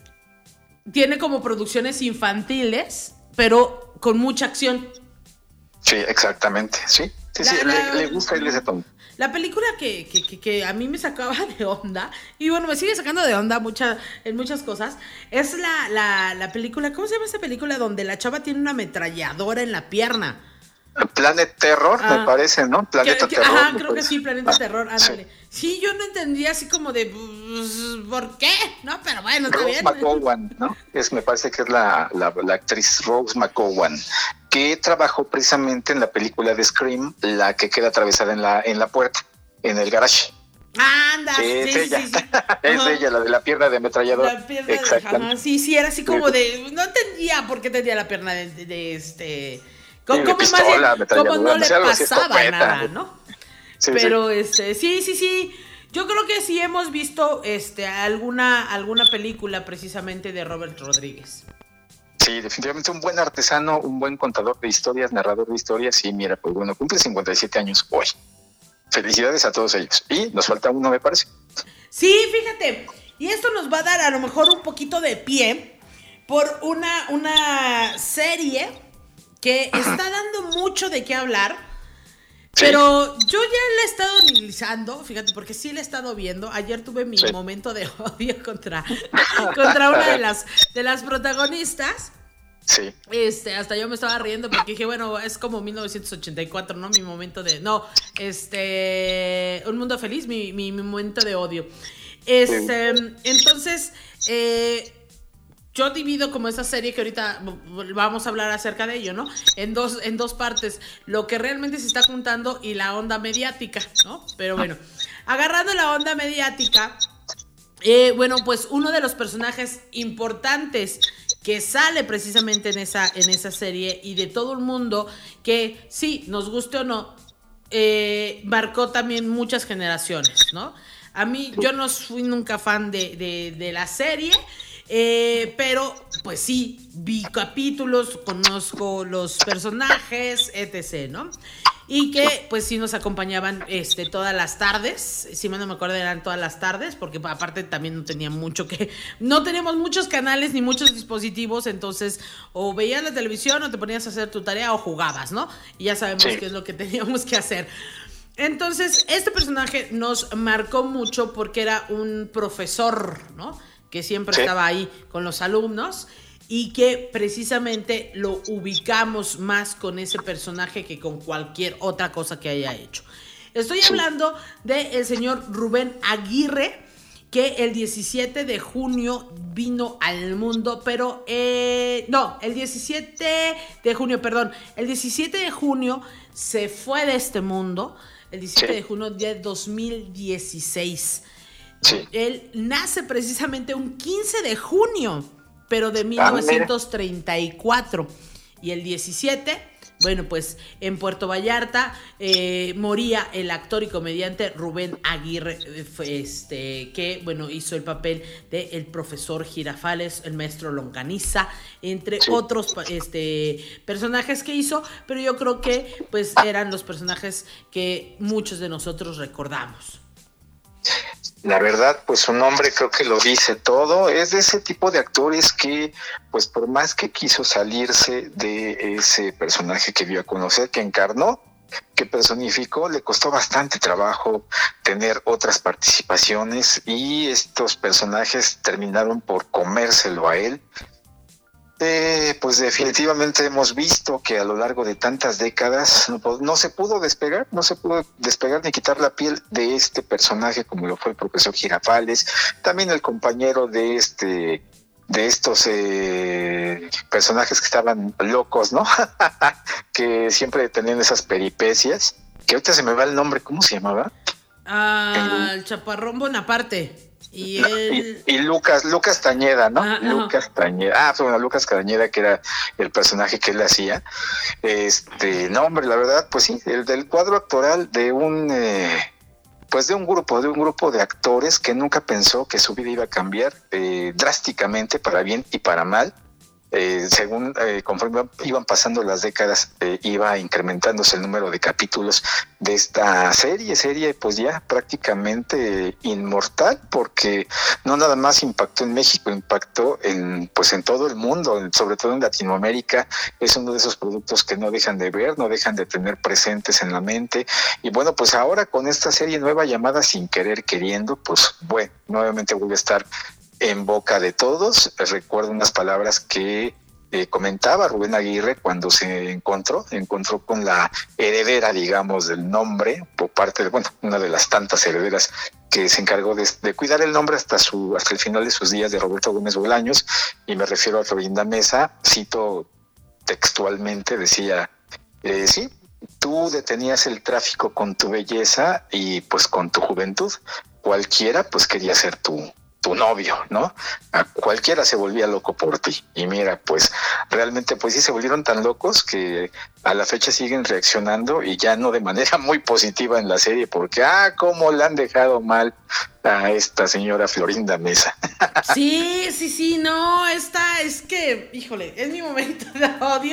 tiene como producciones infantiles, pero con mucha acción. Sí, exactamente, sí. Sí, la, sí, la, le, le gusta irle ese tono. La película que, que, que, que a mí me sacaba de onda, y bueno, me sigue sacando de onda mucha, en muchas cosas, es la, la, la película, ¿cómo se llama esa película? Donde la chava tiene una ametralladora en la pierna. Planet Terror, ah, me parece, ¿no? Planeta que, que, Terror. Ajá, creo que sí, Planeta ah, Terror, ándale. Sí. sí, yo no entendía así como de, pues, ¿por qué? No, pero bueno, está Rose bien. McGowan, ¿no? Es, me parece que es la, la, la actriz Rose McGowan, que trabajó precisamente en la película de Scream, la que queda atravesada en la, en la puerta, en el garage. Anda, es sí, ella. sí, sí. Es uh-huh. ella, la de la pierna de ametrallador. La pierna de, sí, sí, era así como de, no entendía por qué tenía la pierna de, de, de este... Como, como, pistola, más bien, como no le pasaba nada, ¿no? Sí, pero sí. este, sí, sí, sí. Yo creo que sí hemos visto este alguna, alguna película precisamente de Robert Rodríguez. Sí, definitivamente un buen artesano, un buen contador de historias, narrador de historias, y mira, pues bueno, cumple cincuenta y siete años hoy. Felicidades a todos ellos. Y nos falta uno, me parece. Sí, fíjate. Y esto nos va a dar a lo mejor un poquito de pie por una, una serie que está dando mucho de qué hablar, sí. Pero yo ya la he estado analizando, fíjate, porque sí la he estado viendo. Ayer tuve mi sí. momento de odio contra, contra una de las, de las protagonistas. Sí. Este, hasta yo me estaba riendo porque dije, bueno, es como mil novecientos ochenta y cuatro, ¿no? Mi momento de, no, este, Un Mundo Feliz, mi, mi, mi momento de odio. Este, sí. Entonces, eh... yo divido como esa serie que ahorita vamos a hablar acerca de ello, ¿no? En dos, en dos partes, lo que realmente se está contando y la onda mediática, ¿no? Pero bueno, agarrando la onda mediática, eh, bueno, pues uno de los personajes importantes que sale precisamente en esa, en esa serie y de todo el mundo, que sí, nos guste o no, eh, marcó también muchas generaciones, ¿no? A mí, yo no fui nunca fan de, de, de la serie, eh, pero pues sí, vi capítulos, conozco los personajes, etcétera, ¿no? Y que pues sí nos acompañaban este, todas las tardes, si mal no me acuerdo eran todas las tardes, porque aparte también no tenía mucho que, no teníamos muchos canales ni muchos dispositivos, entonces o veías la televisión o te ponías a hacer tu tarea o jugabas, ¿no? Y ya sabemos sí. qué es lo que teníamos que hacer. Entonces, este personaje nos marcó mucho porque era un profesor, ¿no? Que siempre sí. estaba ahí con los alumnos y que precisamente lo ubicamos más con ese personaje que con cualquier otra cosa que haya hecho. Estoy sí. hablando del señor Rubén Aguirre, que el diecisiete de junio vino al mundo, pero eh, no, el diecisiete de junio, perdón, el diecisiete de junio se fue de este mundo, el diecisiete sí. de junio de dos mil dieciséis. Sí. Él nace precisamente un quince de junio, pero de mil novecientos treinta y cuatro. Y el diecisiete, bueno, pues en Puerto Vallarta eh, moría el actor y comediante Rubén Aguirre, este, que, bueno, hizo el papel de el profesor Girafales, el maestro Longaniza, entre sí. otros este, personajes que hizo, pero yo creo que, pues, eran los personajes que muchos de nosotros recordamos. La verdad, pues su nombre creo que lo dice todo. Es de ese tipo de actores que, pues por más que quiso salirse de ese personaje que dio a conocer, que encarnó, que personificó, le costó bastante trabajo tener otras participaciones y estos personajes terminaron por comérselo a él. Eh, pues definitivamente hemos visto que a lo largo de tantas décadas no, no se pudo despegar, no se pudo despegar ni quitar la piel de este personaje como lo fue el profesor Girafales, también el compañero de este de estos eh, personajes que estaban locos, ¿no? Que siempre tenían esas peripecias, que ahorita se me va el nombre, ¿cómo se llamaba? Ah, el, el Chaparrón Bonaparte. Y, no, él... y, y Lucas, Lucas Tañeda, ¿no? Ah, Lucas Tañeda. Ah, bueno, Lucas Tañeda, que era el personaje que él hacía. Este, no, hombre, la verdad, pues sí, el del cuadro actoral de un, eh, pues de un grupo, de un grupo de actores que nunca pensó que su vida iba a cambiar eh, drásticamente para bien y para mal. Eh, según eh, conforme iban pasando las décadas eh, iba incrementándose el número de capítulos de esta serie, serie pues ya prácticamente inmortal, porque no nada más impactó en México, impactó en pues en todo el mundo, sobre todo en Latinoamérica. Es uno de esos productos que no dejan de ver, no dejan de tener presentes en la mente. Y bueno, pues ahora con esta serie nueva llamada Sin Querer Queriendo, pues bueno, nuevamente vuelve a estar en boca de todos. Recuerdo unas palabras que eh, comentaba Rubén Aguirre cuando se encontró, encontró con la heredera, digamos, del nombre, por parte de, bueno, una de las tantas herederas que se encargó de, de cuidar el nombre hasta su hasta el final de sus días, de Roberto Gómez Bolaños, y me refiero a Florinda Mesa. Cito textualmente, decía, eh, sí, tú detenías el tráfico con tu belleza y pues con tu juventud. Cualquiera pues quería ser tu tu novio, ¿no? A cualquiera se volvía loco por ti. Y mira, pues realmente pues sí se volvieron tan locos que a la fecha siguen reaccionando, y ya no de manera muy positiva en la serie, porque ah, cómo la han dejado mal a esta señora Florinda Mesa. Sí, sí, sí, no, esta es que, híjole, es mi momento de odio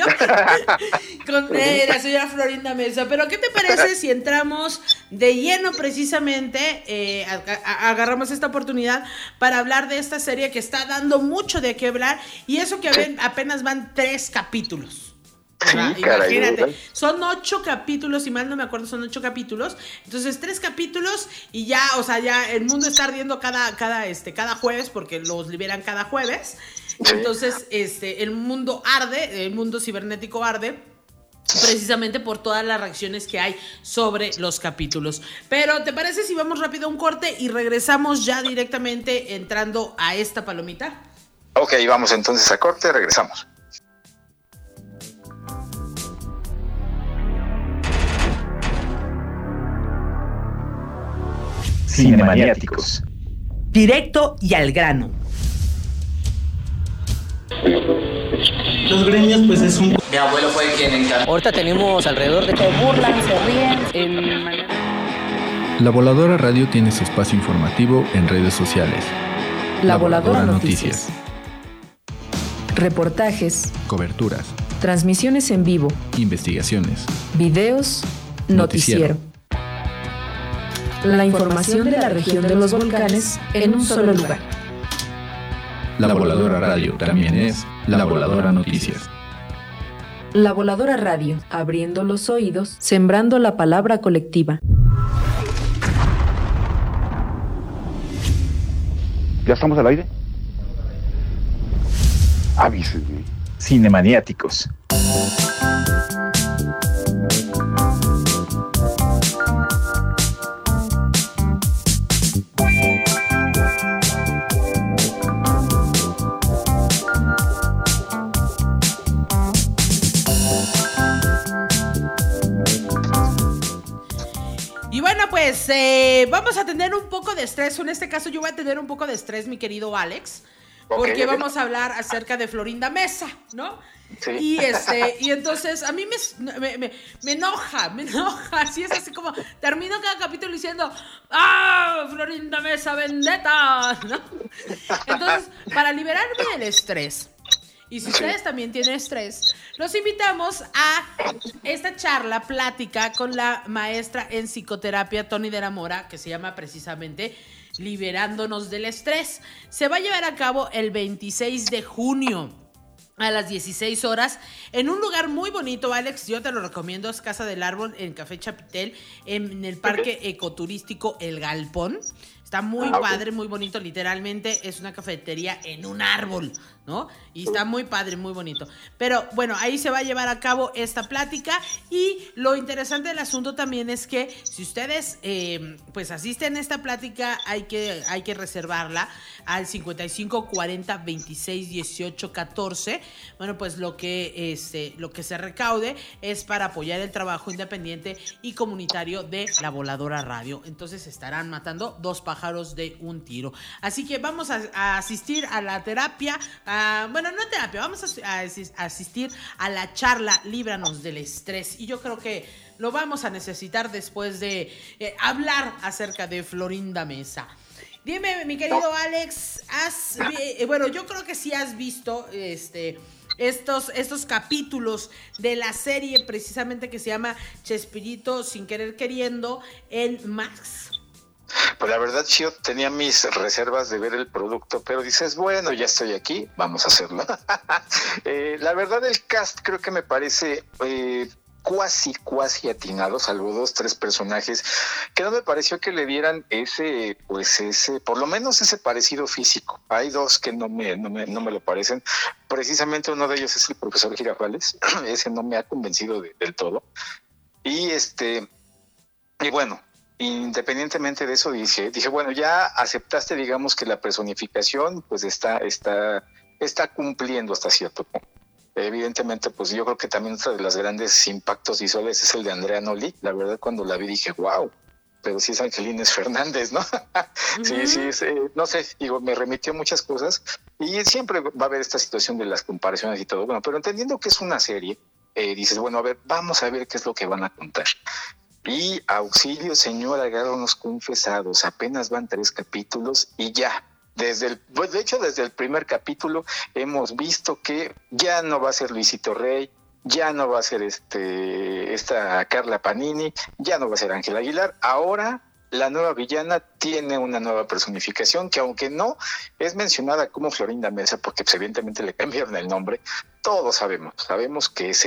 con eh, la señora Florinda Mesa. Pero ¿qué te parece si entramos de lleno precisamente, eh, a, a, agarramos esta oportunidad para hablar de esta serie que está dando mucho de qué hablar, y eso que ven, apenas van tres capítulos? Sí, imagínate, caray, son ocho capítulos, si mal no me acuerdo, son ocho capítulos. Entonces, tres capítulos y ya, o sea, ya el mundo está ardiendo cada, cada, este, cada jueves, porque los liberan cada jueves. Sí. Entonces, este, el mundo arde, el mundo cibernético arde, precisamente por todas las reacciones que hay sobre los capítulos. Pero, ¿te parece si vamos rápido a un corte y regresamos ya directamente entrando a esta palomita? Ok, vamos entonces a corte, regresamos. Cinemaniáticos. Directo y al grano. Los gremios, pues es un... Mi abuelo fue quien encargó. Ahorita tenemos alrededor de... Se burlan, se ríen. En... La Voladora Radio tiene su espacio informativo en redes sociales. La, La Voladora, Voladora Noticias. Noticias. Reportajes. Coberturas. Transmisiones en vivo. Investigaciones. Videos. Noticiero. Noticiero. La información de la región de los volcanes en un solo lugar. La Voladora Radio también es La Voladora Noticias. La Voladora Radio, abriendo los oídos, sembrando la palabra colectiva. ¿Ya estamos al aire? Avísenme. Cinemaniáticos. Pues eh, vamos a tener un poco de estrés. En este caso yo voy a tener un poco de estrés, mi querido Alex, porque okay, vamos a hablar acerca de Florinda Mesa, ¿no? Sí. Y este y entonces a mí me, me, me, me enoja, me enoja. Así es así como termino cada capítulo diciendo ¡ah! Florinda Mesa, vendetta, ¿no? Entonces, para liberarme del estrés, y si ustedes también tienen estrés, los invitamos a esta charla, plática con la maestra en psicoterapia Tony de la Mora, que se llama precisamente Liberándonos del Estrés. Se va a llevar a cabo el veintiséis de junio a las dieciséis horas en un lugar muy bonito, Alex, yo te lo recomiendo, es Casa del Árbol en Café Chapitel, en el Parque Ecoturístico El Galpón. Está muy ah, padre, okay. muy bonito, literalmente es una cafetería en un árbol, ¿no? Y está muy padre, muy bonito. Pero bueno, ahí se va a llevar a cabo esta plática y lo interesante del asunto también es que si ustedes eh, pues asisten a esta plática, hay que, hay que reservarla al cincuenta y cinco cuarenta veintiséis dieciocho catorce. Bueno, pues lo que, este, lo que se recaude es para apoyar el trabajo independiente y comunitario de La Voladora Radio. Entonces estarán matando dos pájaros de un tiro. Así que vamos a, a asistir a la terapia, a, bueno, no terapia, vamos a, a, a asistir a la charla Líbranos del Estrés. Y yo creo que lo vamos a necesitar después de eh, hablar acerca de Florinda Mesa. Dime, mi querido Alex, has, eh, bueno, yo creo que sí has visto este... Estos, estos capítulos de la serie precisamente que se llama Chespirito sin querer queriendo en Max. Pues la verdad, yo tenía mis reservas de ver el producto, pero dices, bueno, ya estoy aquí, vamos a hacerlo. eh, la verdad, el cast creo que me parece eh, cuasi, cuasi atinado, salvo dos, tres personajes, que no me pareció que le dieran ese, pues ese, por lo menos ese parecido físico. Hay dos que no me, no me, no me lo parecen. Precisamente uno de ellos es el profesor Girafales, ese no me ha convencido de, del todo. Y este, y bueno, independientemente de eso, dije, dije, bueno, ya aceptaste, digamos, que la personificación pues está, está, está cumpliendo hasta cierto punto. Evidentemente, pues yo creo que también uno de los grandes impactos visuales es el de Andrea Noli. La verdad, cuando la vi dije, wow, pero sí es Angelines Fernández, ¿no? Uh-huh. Sí, sí, es, eh, no sé, digo, me remitió muchas cosas y siempre va a haber esta situación de las comparaciones y todo. Bueno, pero entendiendo que es una serie, eh, dices, bueno, a ver, vamos a ver qué es lo que van a contar. Y auxilio, señor, agárranos confesados, apenas van tres capítulos y ya. Desde el, pues de hecho, desde el primer capítulo hemos visto que ya no va a ser Luisito Rey, ya no va a ser este esta Carla Panini, ya no va a ser Ángel Aguilar. Ahora la nueva villana tiene una nueva personificación que, aunque no es mencionada como Florinda Mesa, porque pues, evidentemente le cambiaron el nombre, todos sabemos, sabemos que es ella.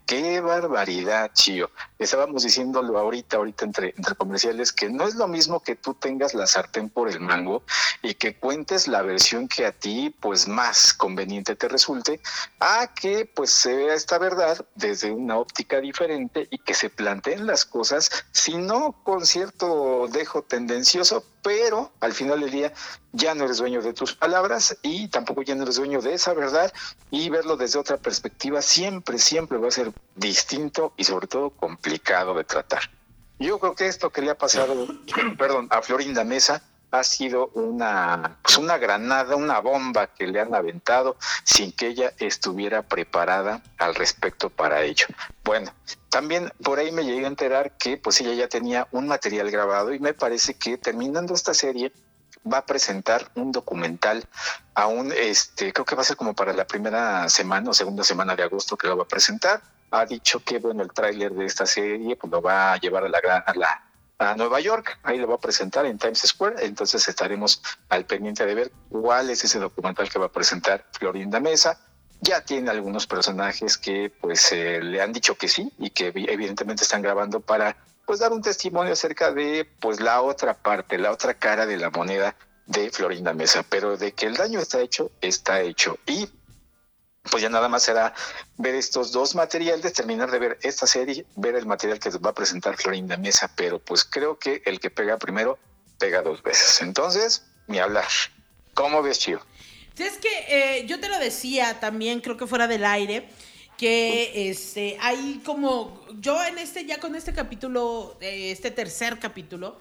Qué barbaridad, Chío. Estábamos diciéndolo ahorita, ahorita entre, entre comerciales, que no es lo mismo que tú tengas la sartén por el mango y que cuentes la versión que a ti pues más conveniente te resulte, a que pues se vea esta verdad desde una óptica diferente y que se planteen las cosas, si no con cierto dejo tendencioso, pero al final del día ya no eres dueño de tus palabras y tampoco ya no eres dueño de esa verdad, y verlo desde otra perspectiva siempre, siempre va a ser distinto y sobre todo complicado de tratar. Yo creo que esto que le ha pasado, perdón, a Florinda Mesa ha sido una, pues una granada, una bomba que le han aventado sin que ella estuviera preparada al respecto para ello. Bueno, también por ahí me llegué a enterar que pues ella ya tenía un material grabado y me parece que terminando esta serie va a presentar un documental aún, este, creo que va a ser como para la primera semana o segunda semana de agosto que lo va a presentar. Ha dicho que bueno, el tráiler de esta serie pues lo va a llevar a la gran, a la a Nueva York, ahí lo va a presentar en Times Square, entonces estaremos al pendiente de ver cuál es ese documental que va a presentar Florinda Mesa. Ya tiene algunos personajes que pues eh, le han dicho que sí y que evidentemente están grabando para pues dar un testimonio acerca de pues la otra parte, la otra cara de la moneda de Florinda Mesa, pero de que el daño está hecho, está hecho. Y pues ya nada más será ver estos dos materiales, terminar de ver esta serie, ver el material que va a presentar Florinda Mesa, pero pues creo que el que pega primero, pega dos veces. Entonces, ni hablar. ¿Cómo ves, Chío? Es que eh, yo te lo decía también, creo que fuera del aire, que este hay como, yo en este, ya con este capítulo, eh, este tercer capítulo,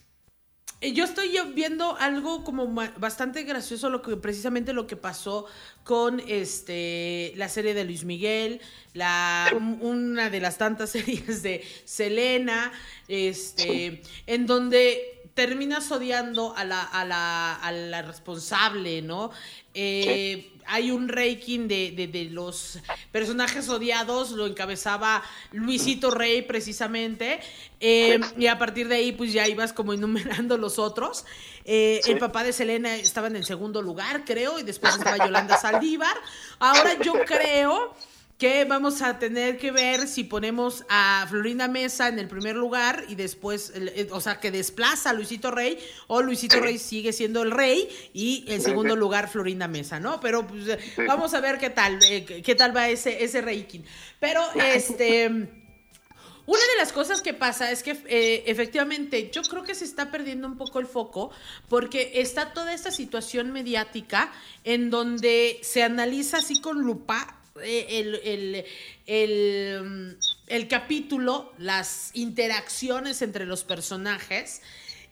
yo estoy viendo algo como bastante gracioso, lo que precisamente lo que pasó con este la serie de Luis Miguel, la una de las tantas series de Selena, este, en donde terminas odiando a la a la a la responsable, ¿no? Eh, hay un ranking de, de, de los personajes odiados, lo encabezaba Luisito Rey precisamente, eh, y a partir de ahí pues ya ibas como enumerando los otros. Eh, sí. El papá de Selena estaba en el segundo lugar, creo, y después estaba Yolanda Saldívar. Ahora yo creo que vamos a tener que ver si ponemos a Florinda Mesa en el primer lugar y después, o sea, que desplaza a Luisito Rey, o Luisito sí. Rey sigue siendo el rey y en segundo lugar Florinda Mesa, ¿no? Pero pues, sí. vamos a ver qué tal, eh, qué tal va ese, ese ranking. Pero, este... una de las cosas que pasa es que eh, efectivamente yo creo que se está perdiendo un poco el foco porque está toda esta situación mediática en donde se analiza así con lupa El, el, el, el capítulo, las interacciones entre los personajes,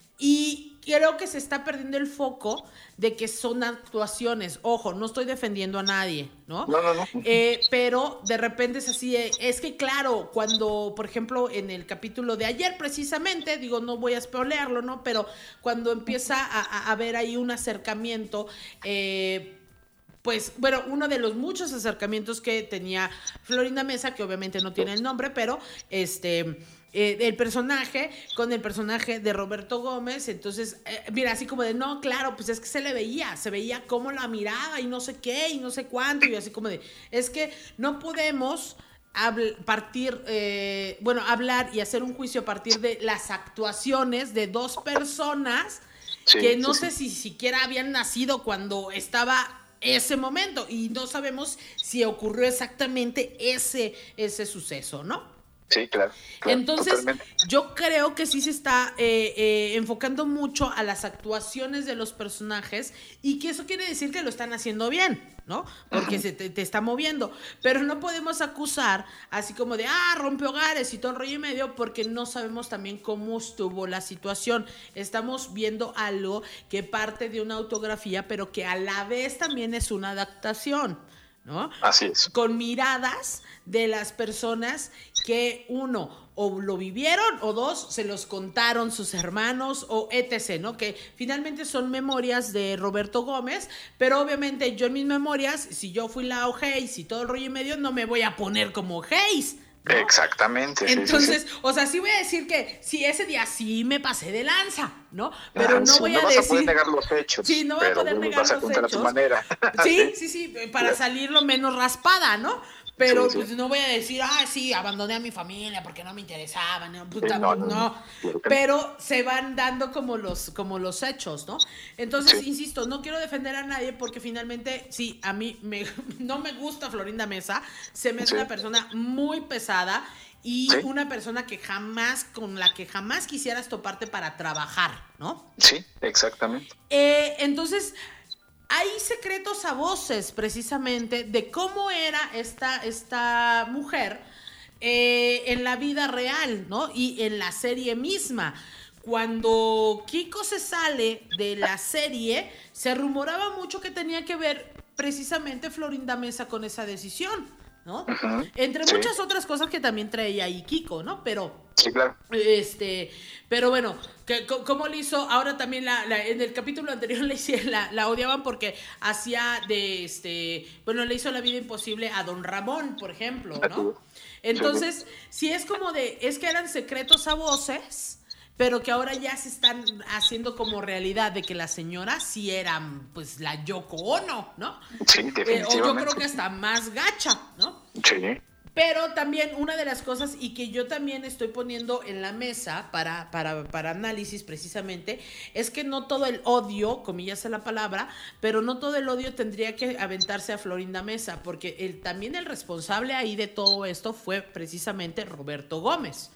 y creo que se está perdiendo el foco de que son actuaciones. Ojo, no estoy defendiendo a nadie, ¿no? No, no, no. Eh, pero de repente es así, de, es que claro, cuando, por ejemplo, en el capítulo de ayer precisamente, digo, no voy a spoilearlo, ¿no? Pero cuando empieza a, a haber ahí un acercamiento, eh, pues, bueno, uno de los muchos acercamientos que tenía Florinda Mesa, que obviamente no tiene el nombre, pero este, eh, el personaje con el personaje de Roberto Gómez, entonces, eh, mira, así como de, no, claro, pues es que se le veía, se veía cómo la miraba y no sé qué, y no sé cuánto, y así como de, es que no podemos habl- partir, eh, bueno, hablar y hacer un juicio a partir de las actuaciones de dos personas sí, que no sí, sé sí. si siquiera habían nacido cuando estaba ese momento, y no sabemos si ocurrió exactamente ese, ese suceso, ¿no? Sí, claro. claro Entonces, totalmente. Yo creo que sí se está eh, eh, enfocando mucho a las actuaciones de los personajes, y que eso quiere decir que lo están haciendo bien, ¿no? Porque uh-huh. se te, te está moviendo. Pero no podemos acusar así como de, ah, rompe hogares y todo el rollo y medio, porque no sabemos también cómo estuvo la situación. Estamos viendo algo que parte de una autografía, pero que a la vez también es una adaptación, ¿no? Así es. Con miradas de las personas que, uno, o lo vivieron, o dos, se los contaron sus hermanos, o etcétera, ¿no? Que finalmente son memorias de Roberto Gómez, pero obviamente yo en mis memorias, si yo fui la O'Hays y todo el rollo y medio, no me voy a poner como O'Hays, ¿no? Exactamente. Entonces, sí, sí, sí. o sea, sí voy a decir que sí, ese día sí me pasé de lanza, ¿no? Pero ah, no sí, voy no a vas decir... a poder negar los hechos. Sí, no voy a poder negar vas a los contar hechos. A tu manera. Sí, sí, sí, para salir lo menos raspada, ¿no? Pero sí, sí. pues no voy a decir, ah, sí, abandoné a mi familia porque no me interesaba, no, puta, Sí, no, no, no, no. no. Claro que Pero se van dando como los, como los hechos, ¿no? Entonces, Sí. insisto, no quiero defender a nadie porque finalmente, sí, a mí me, no me gusta Florinda Mesa, se me hace Sí. una persona muy pesada y Sí. una persona que jamás, con la que jamás quisieras toparte para trabajar, ¿no? Sí, exactamente. Eh, entonces, hay secretos a voces, precisamente, de cómo era esta, esta mujer eh, en la vida real, ¿no? Y en la serie misma. Cuando Kiko se sale de la serie, se rumoraba mucho que tenía que ver precisamente Florinda Mesa con esa decisión, ¿no? Ujú, Entre sí. muchas otras cosas que también traía ahí Kiko, ¿no? Pero... Sí, claro. Este, pero bueno, que, co- ¿cómo le hizo? Ahora también la, la- en el capítulo anterior le hice- la, la odiaban porque hacía de este, bueno, le hizo la vida imposible a Don Ramón, por ejemplo, ¿no? Entonces, si es como de, es que eran secretos a voces, pero que ahora ya se están haciendo como realidad de que la señora sí era, pues, la Yoko Ono, ¿no? Sí, Eh, o definitivamente. yo creo que hasta más gacha, ¿no? Sí. Pero también una de las cosas, y que yo también estoy poniendo en la mesa para, para, para análisis precisamente, es que no todo el odio, comillas a la palabra, pero no todo el odio tendría que aventarse a Florinda Mesa, porque el, también el responsable ahí de todo esto fue precisamente Roberto Gómez.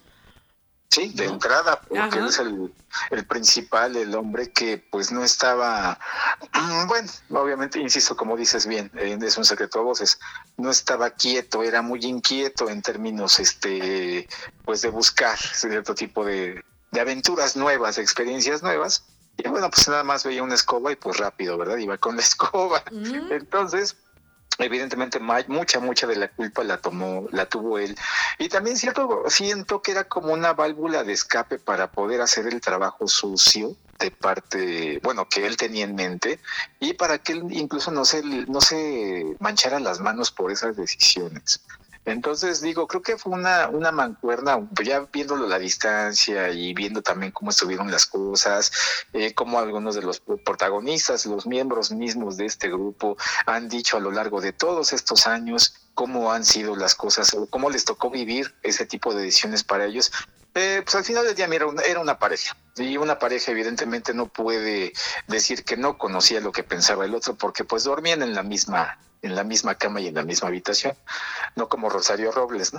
Sí, de ¿no? entrada, porque Ajá. él es el, el principal, el hombre que pues no estaba, mm, bueno, obviamente, insisto, como dices bien, eh, es un secreto a voces, no estaba quieto, era muy inquieto en términos, este, pues de buscar cierto tipo de, de aventuras nuevas, de experiencias nuevas, y bueno, pues nada más veía una escoba y pues rápido, ¿verdad? Iba con la escoba. Mm. Entonces, evidentemente ma- mucha mucha de la culpa la tomó la tuvo él, y también cierto siento que era como una válvula de escape para poder hacer el trabajo sucio de parte, bueno, que él tenía en mente, y para que él incluso no se no se manchara las manos por esas decisiones. Entonces digo, creo que fue una, una mancuerna, ya viéndolo a la distancia y viendo también cómo estuvieron las cosas, eh, cómo algunos de los protagonistas, los miembros mismos de este grupo han dicho a lo largo de todos estos años cómo han sido las cosas, o cómo les tocó vivir ese tipo de decisiones para ellos. Eh, pues al final del día, mira, una, era una pareja, y una pareja evidentemente no puede decir que no conocía lo que pensaba el otro, porque pues dormían en la misma en la misma cama y en la misma habitación, no como Rosario Robles, ¿no?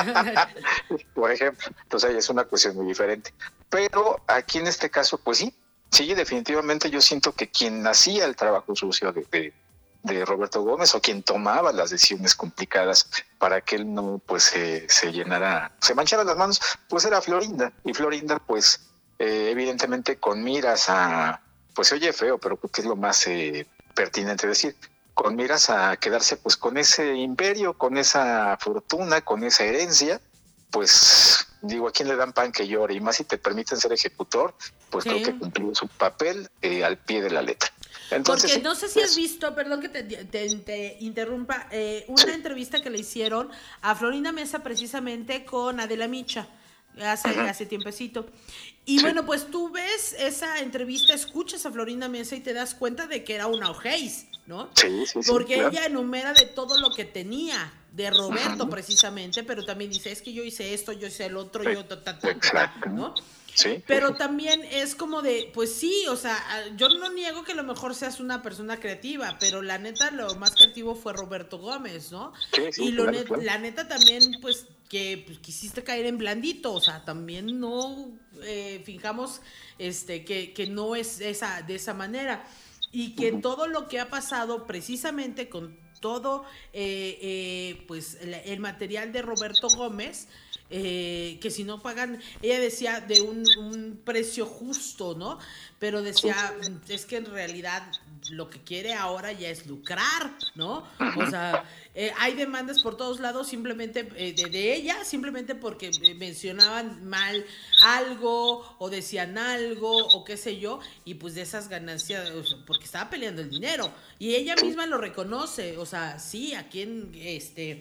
Por ejemplo. Entonces ahí es una cuestión muy diferente. Pero aquí en este caso, pues sí, sí, definitivamente yo siento que quien hacía el trabajo sucio de, de, de Roberto Gómez, o quien tomaba las decisiones complicadas para que él no, pues, se, se llenara, se manchara las manos, pues era Florinda. Y Florinda, pues, eh, evidentemente con miras a, pues se oye feo, pero creo que es lo más eh, pertinente decir, con miras a quedarse pues con ese imperio, con esa fortuna, con esa herencia, pues digo, ¿a quién le dan pan que llore? Y más si te permiten ser ejecutor, pues Sí. creo que cumplió su papel eh, al pie de la letra. Entonces, Porque no sé si pues, has visto, perdón que te, te- te interrumpa, eh, una Sí. entrevista que le hicieron a Florinda Mesa precisamente con Adela Micha hace, hace tiempecito. Y Sí. bueno, pues tú ves esa entrevista, escuchas a Florinda Mesa y te das cuenta de que era una ojéis, ¿no? Sí, sí, sí, Porque claro. ella enumera de todo lo que tenía de Roberto precisamente, pero también dice, es que yo hice esto, yo hice el otro, yo ta, ta, ta, ta, Exacto. ¿no? Sí. Pero también es como de, pues sí, o sea, yo no niego que a lo mejor seas una persona creativa, pero la neta lo más creativo fue Roberto Gómez, ¿no? Sí, sí, y lo claro, net- claro. la neta también, pues, que pues, quisiste caer en blandito, o sea, también no eh, fijamos este, que, que no es esa, de esa manera. Y que todo lo que ha pasado precisamente con todo eh, eh, pues el, el material de Roberto Gómez, eh, que si no pagan, ella decía de un, un precio justo, ¿no? Pero decía, es que en realidad lo que quiere ahora ya es lucrar, ¿no? O sea, eh, hay demandas por todos lados simplemente eh, de, de ella, simplemente porque eh, mencionaban mal algo o decían algo o qué sé yo, y pues de esas ganancias, o sea, porque estaba peleando el dinero y ella misma lo reconoce, o sea, sí, aquí en este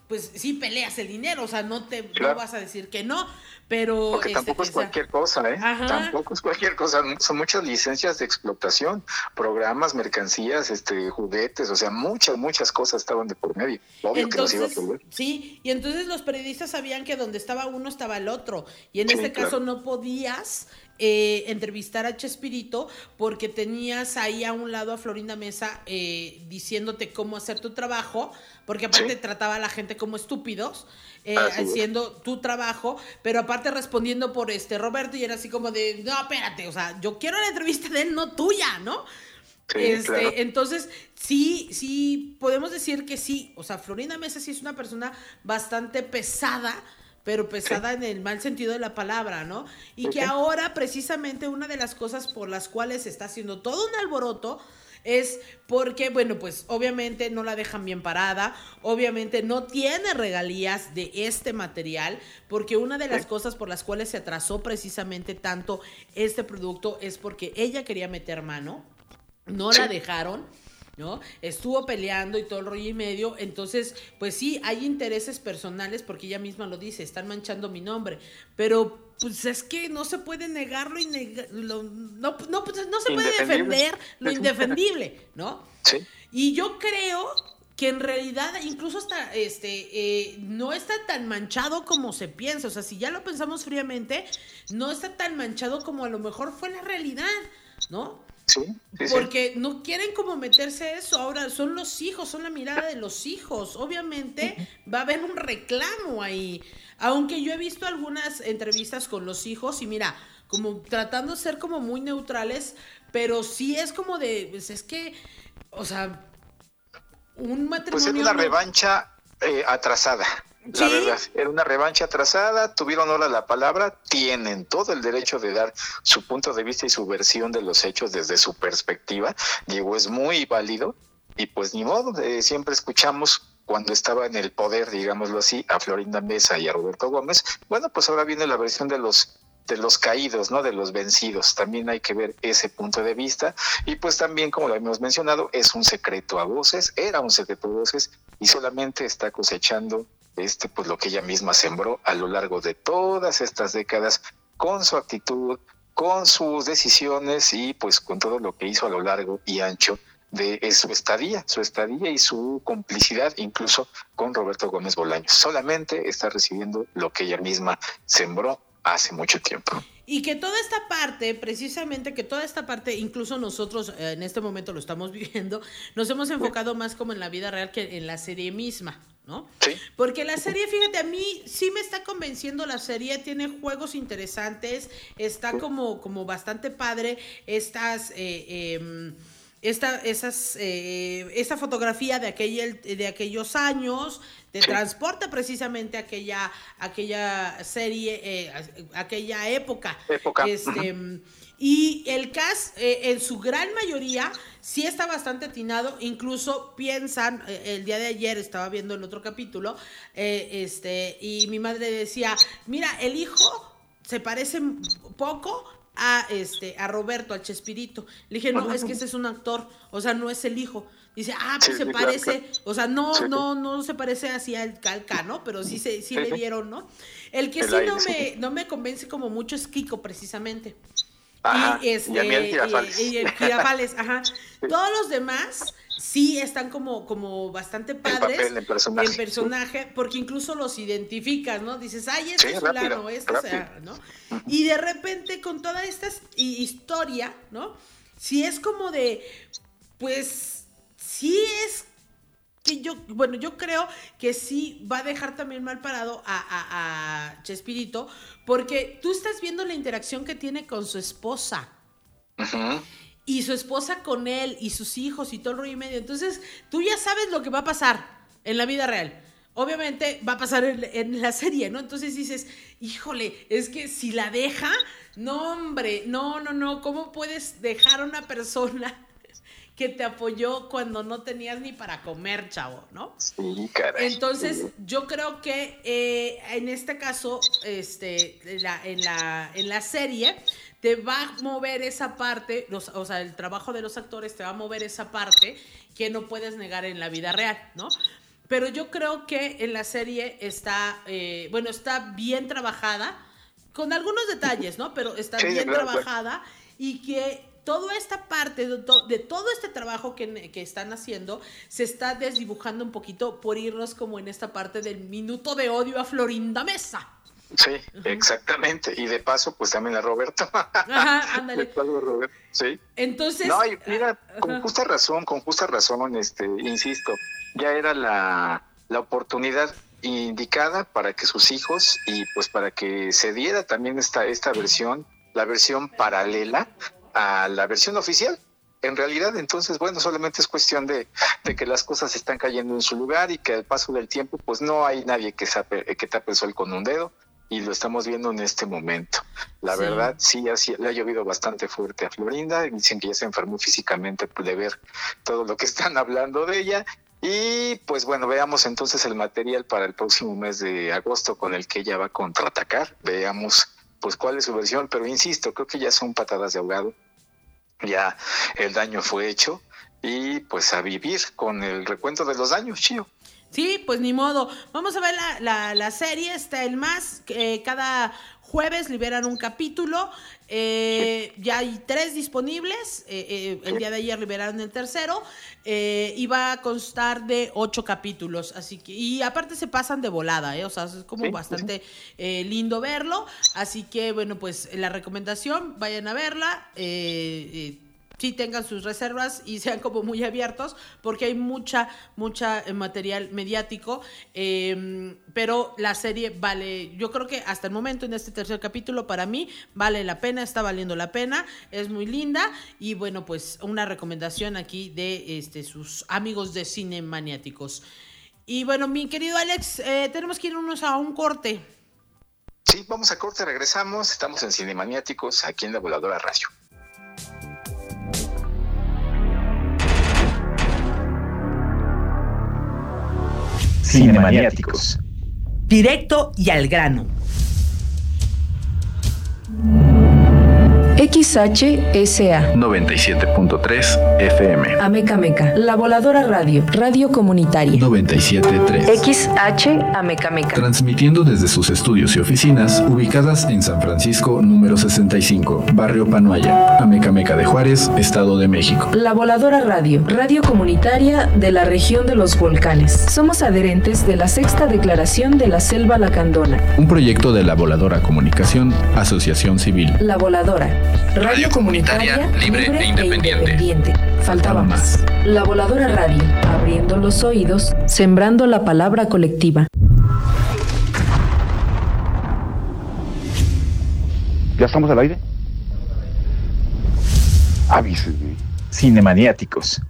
pues sí peleas el dinero, o sea, no te claro. no vas a decir que no, pero... Porque este, tampoco es esa... cualquier cosa, ¿eh? Ajá. Tampoco es cualquier cosa, son muchas licencias de explotación, programas, mercancías, este, juguetes, o sea, muchas, muchas cosas estaban de por medio. Obvio entonces, que los iba a perder. Sí, y entonces los periodistas sabían que donde estaba uno estaba el otro, y en Sí, este claro. caso no podías eh, entrevistar a Chespirito porque tenías ahí a un lado a Florinda Mesa eh, diciéndote cómo hacer tu trabajo, porque aparte Sí. trataba a la gente como estúpidos, eh, Así es. haciendo tu trabajo, pero aparte respondiendo por este Roberto, y era así como de, no, espérate, o sea, yo quiero la entrevista de él, no tuya, ¿no? Sí, este, claro. Entonces, sí, sí, podemos decir que sí, o sea, Florinda Mesa sí es una persona bastante pesada, pero pesada sí. en el mal sentido de la palabra, ¿no? Y okay. que ahora, precisamente, una de las cosas por las cuales se está haciendo todo un alboroto es porque, bueno, pues obviamente no la dejan bien parada, obviamente no tiene regalías de este material, porque una de las cosas por las cuales se atrasó precisamente tanto este producto es porque ella quería meter mano, no la dejaron, ¿no? Estuvo peleando y todo el rollo y medio, entonces, pues sí, hay intereses personales, porque ella misma lo dice, están manchando mi nombre, pero pues es que no se puede negarlo y neg- lo, no, no, pues no se puede defender lo indefendible, ¿no? Sí. Y yo creo que en realidad incluso hasta este eh, no está tan manchado como se piensa, o sea, si ya lo pensamos fríamente, no está tan manchado como a lo mejor fue la realidad, ¿no? Sí, sí, porque sí. no quieren como meterse eso, ahora son los hijos, son la mirada de los hijos, obviamente va a haber un reclamo ahí, aunque yo he visto algunas entrevistas con los hijos y mira, como tratando de ser como muy neutrales, pero sí es como de, pues es que, o sea, un matrimonio... Pues es una no... revancha eh, atrasada. La ¿Sí? verdad, era una revancha atrasada, tuvieron ahora la palabra, tienen todo el derecho de dar su punto de vista y su versión de los hechos desde su perspectiva, digo, es muy válido, y pues ni modo, eh, siempre escuchamos cuando estaba en el poder, digámoslo así, a Florinda Mesa y a Roberto Gómez, bueno, pues ahora viene la versión de los de los caídos, ¿no? De los vencidos, también hay que ver ese punto de vista, y pues también, como lo hemos mencionado, es un secreto a voces, era un secreto a voces, y solamente está cosechando este, pues lo que ella misma sembró a lo largo de todas estas décadas, con su actitud, con sus decisiones y pues con todo lo que hizo a lo largo y ancho de su estadía, su estadía y su complicidad incluso con Roberto Gómez Bolaños. Solamente está recibiendo lo que ella misma sembró hace mucho tiempo. Y que toda esta parte, precisamente que toda esta parte, incluso nosotros eh, en este momento lo estamos viviendo, nos hemos enfocado más como en la vida real que en la serie misma, ¿no? Sí. Porque la serie, fíjate, a mí sí me está convenciendo la serie, tiene juegos interesantes, está como, como bastante padre, estas... Eh, eh, Esta, esas, eh, esta fotografía de, aquel, de aquellos años te sí. transporta precisamente a aquella, aquella serie, eh, aquella época. época. Este, uh-huh. Y el cast, eh, en su gran mayoría, sí está bastante atinado. Incluso piensan, eh, el día de ayer estaba viendo el otro capítulo, eh, este, y mi madre decía, mira, el hijo se parece poco a este a Roberto, al Chespirito. Le dije, no, es que ese es un actor, o sea, no es el hijo. Dice, ah, pues sí, se parece, claro. o sea, no, sí. no, no se parece así al Calca, ¿no? Pero sí se, sí, sí le dieron, ¿no? El que el sí aire, no me, sí. no me convence como mucho es Kiko, precisamente. Ajá, y este, y a mí el Girafales. Y, y el Girafales, ajá. Sí. Todos los demás sí están como, como bastante padres en, papel, en personaje, en personaje sí. porque incluso los identificas, ¿no? Dices, ay, este sí, es fulano, este o sea, ¿no? Uh-huh. Y de repente con toda esta historia, ¿no? Sí es como de, pues, sí es que yo, bueno, yo creo que sí va a dejar también mal parado a, a, a Chespirito, porque tú estás viendo la interacción que tiene con su esposa. Ajá. Uh-huh. Y su esposa con él, y sus hijos, y todo el rollo y medio. Entonces, tú ya sabes lo que va a pasar en la vida real. Obviamente, va a pasar en, en la serie, ¿no? Entonces dices, híjole, es que si la deja, no, hombre, no, no, no, ¿cómo puedes dejar a una persona que te apoyó cuando no tenías ni para comer, chavo, ¿no? Sí, caray. Entonces, sí. yo creo que eh, en este caso, este, la, en, la, en la serie, te va a mover esa parte, los, o sea, el trabajo de los actores te va a mover esa parte que no puedes negar en la vida real, ¿no? pero yo creo que en la serie está, eh, bueno, está bien trabajada, con algunos detalles, ¿no? Pero está sí, bien claro, trabajada claro. Y que toda esta parte de, to- de todo este trabajo que, que están haciendo se está desdibujando un poquito por irnos como en esta parte del minuto de odio a Florinda Mesa. Sí, uh-huh. exactamente. Y de paso, pues también a Roberto. Ajá, ándale. De paso, Roberto. Sí. Entonces. No, y mira, uh, con uh-huh. justa razón, con justa razón, este, insisto, ya era la, la oportunidad indicada para que sus hijos y pues para que se diera también esta, esta versión, la versión paralela a la versión oficial. En realidad, entonces, bueno, solamente es cuestión de, de que las cosas están cayendo en su lugar y que al paso del tiempo, pues no hay nadie que, sape, que tape el sol con un dedo. Y lo estamos viendo en este momento. La sí. verdad, sí, así, le ha llovido bastante fuerte a Florinda. Dicen que ya se enfermó físicamente de ver todo lo que están hablando de ella. Y pues bueno, veamos entonces el material para el próximo mes de agosto con el que ella va a contraatacar. Veamos pues cuál es su versión. Pero insisto, creo que ya son patadas de ahogado. Ya el daño fue hecho. Y pues a vivir con el recuento de los daños, Chío. Sí, pues ni modo. Vamos a ver la, la, la serie, está el más, eh, cada jueves liberan un capítulo, eh, ya hay tres disponibles, eh, eh, el día de ayer liberaron el tercero, eh, y va a constar de ocho capítulos, así que, y aparte se pasan de volada, eh, o sea, es como sí, bastante eh, lindo verlo, así que bueno, pues la recomendación, vayan a verla, eh, eh sí tengan sus reservas y sean como muy abiertos, porque hay mucha, mucha material mediático, eh, pero la serie vale, yo creo que hasta el momento en este tercer capítulo, para mí, vale la pena, está valiendo la pena, es muy linda, y bueno, pues una recomendación aquí de este sus amigos de Cine Maniáticos. Y bueno, mi querido Alex, eh, tenemos que irnos a un corte. Sí, vamos a corte, regresamos, estamos en Cine Maniáticos, aquí en La Voladora Radio. Cinemaniáticos. Directo y al grano. X H S A noventa y siete punto tres F M. Ameca Meca, La Voladora Radio, radio comunitaria. noventa y siete punto tres. X H Ameca Meca. Transmitiendo desde sus estudios y oficinas ubicadas en San Francisco número sesenta y cinco, Barrio Panoaya, Ameca Meca de Juárez, Estado de México. La Voladora Radio, radio comunitaria de la región de los volcanes. Somos adherentes de la sexta declaración de la Selva Lacandona. Un proyecto de La Voladora Comunicación, Asociación Civil. La Voladora. Radio, radio comunitaria, comunitaria libre, libre e, independiente. e independiente. Faltaba más. La Voladora Radio, abriendo los oídos, sembrando la palabra colectiva. ¿Ya estamos al aire? Avísenme. Cinemaniáticos.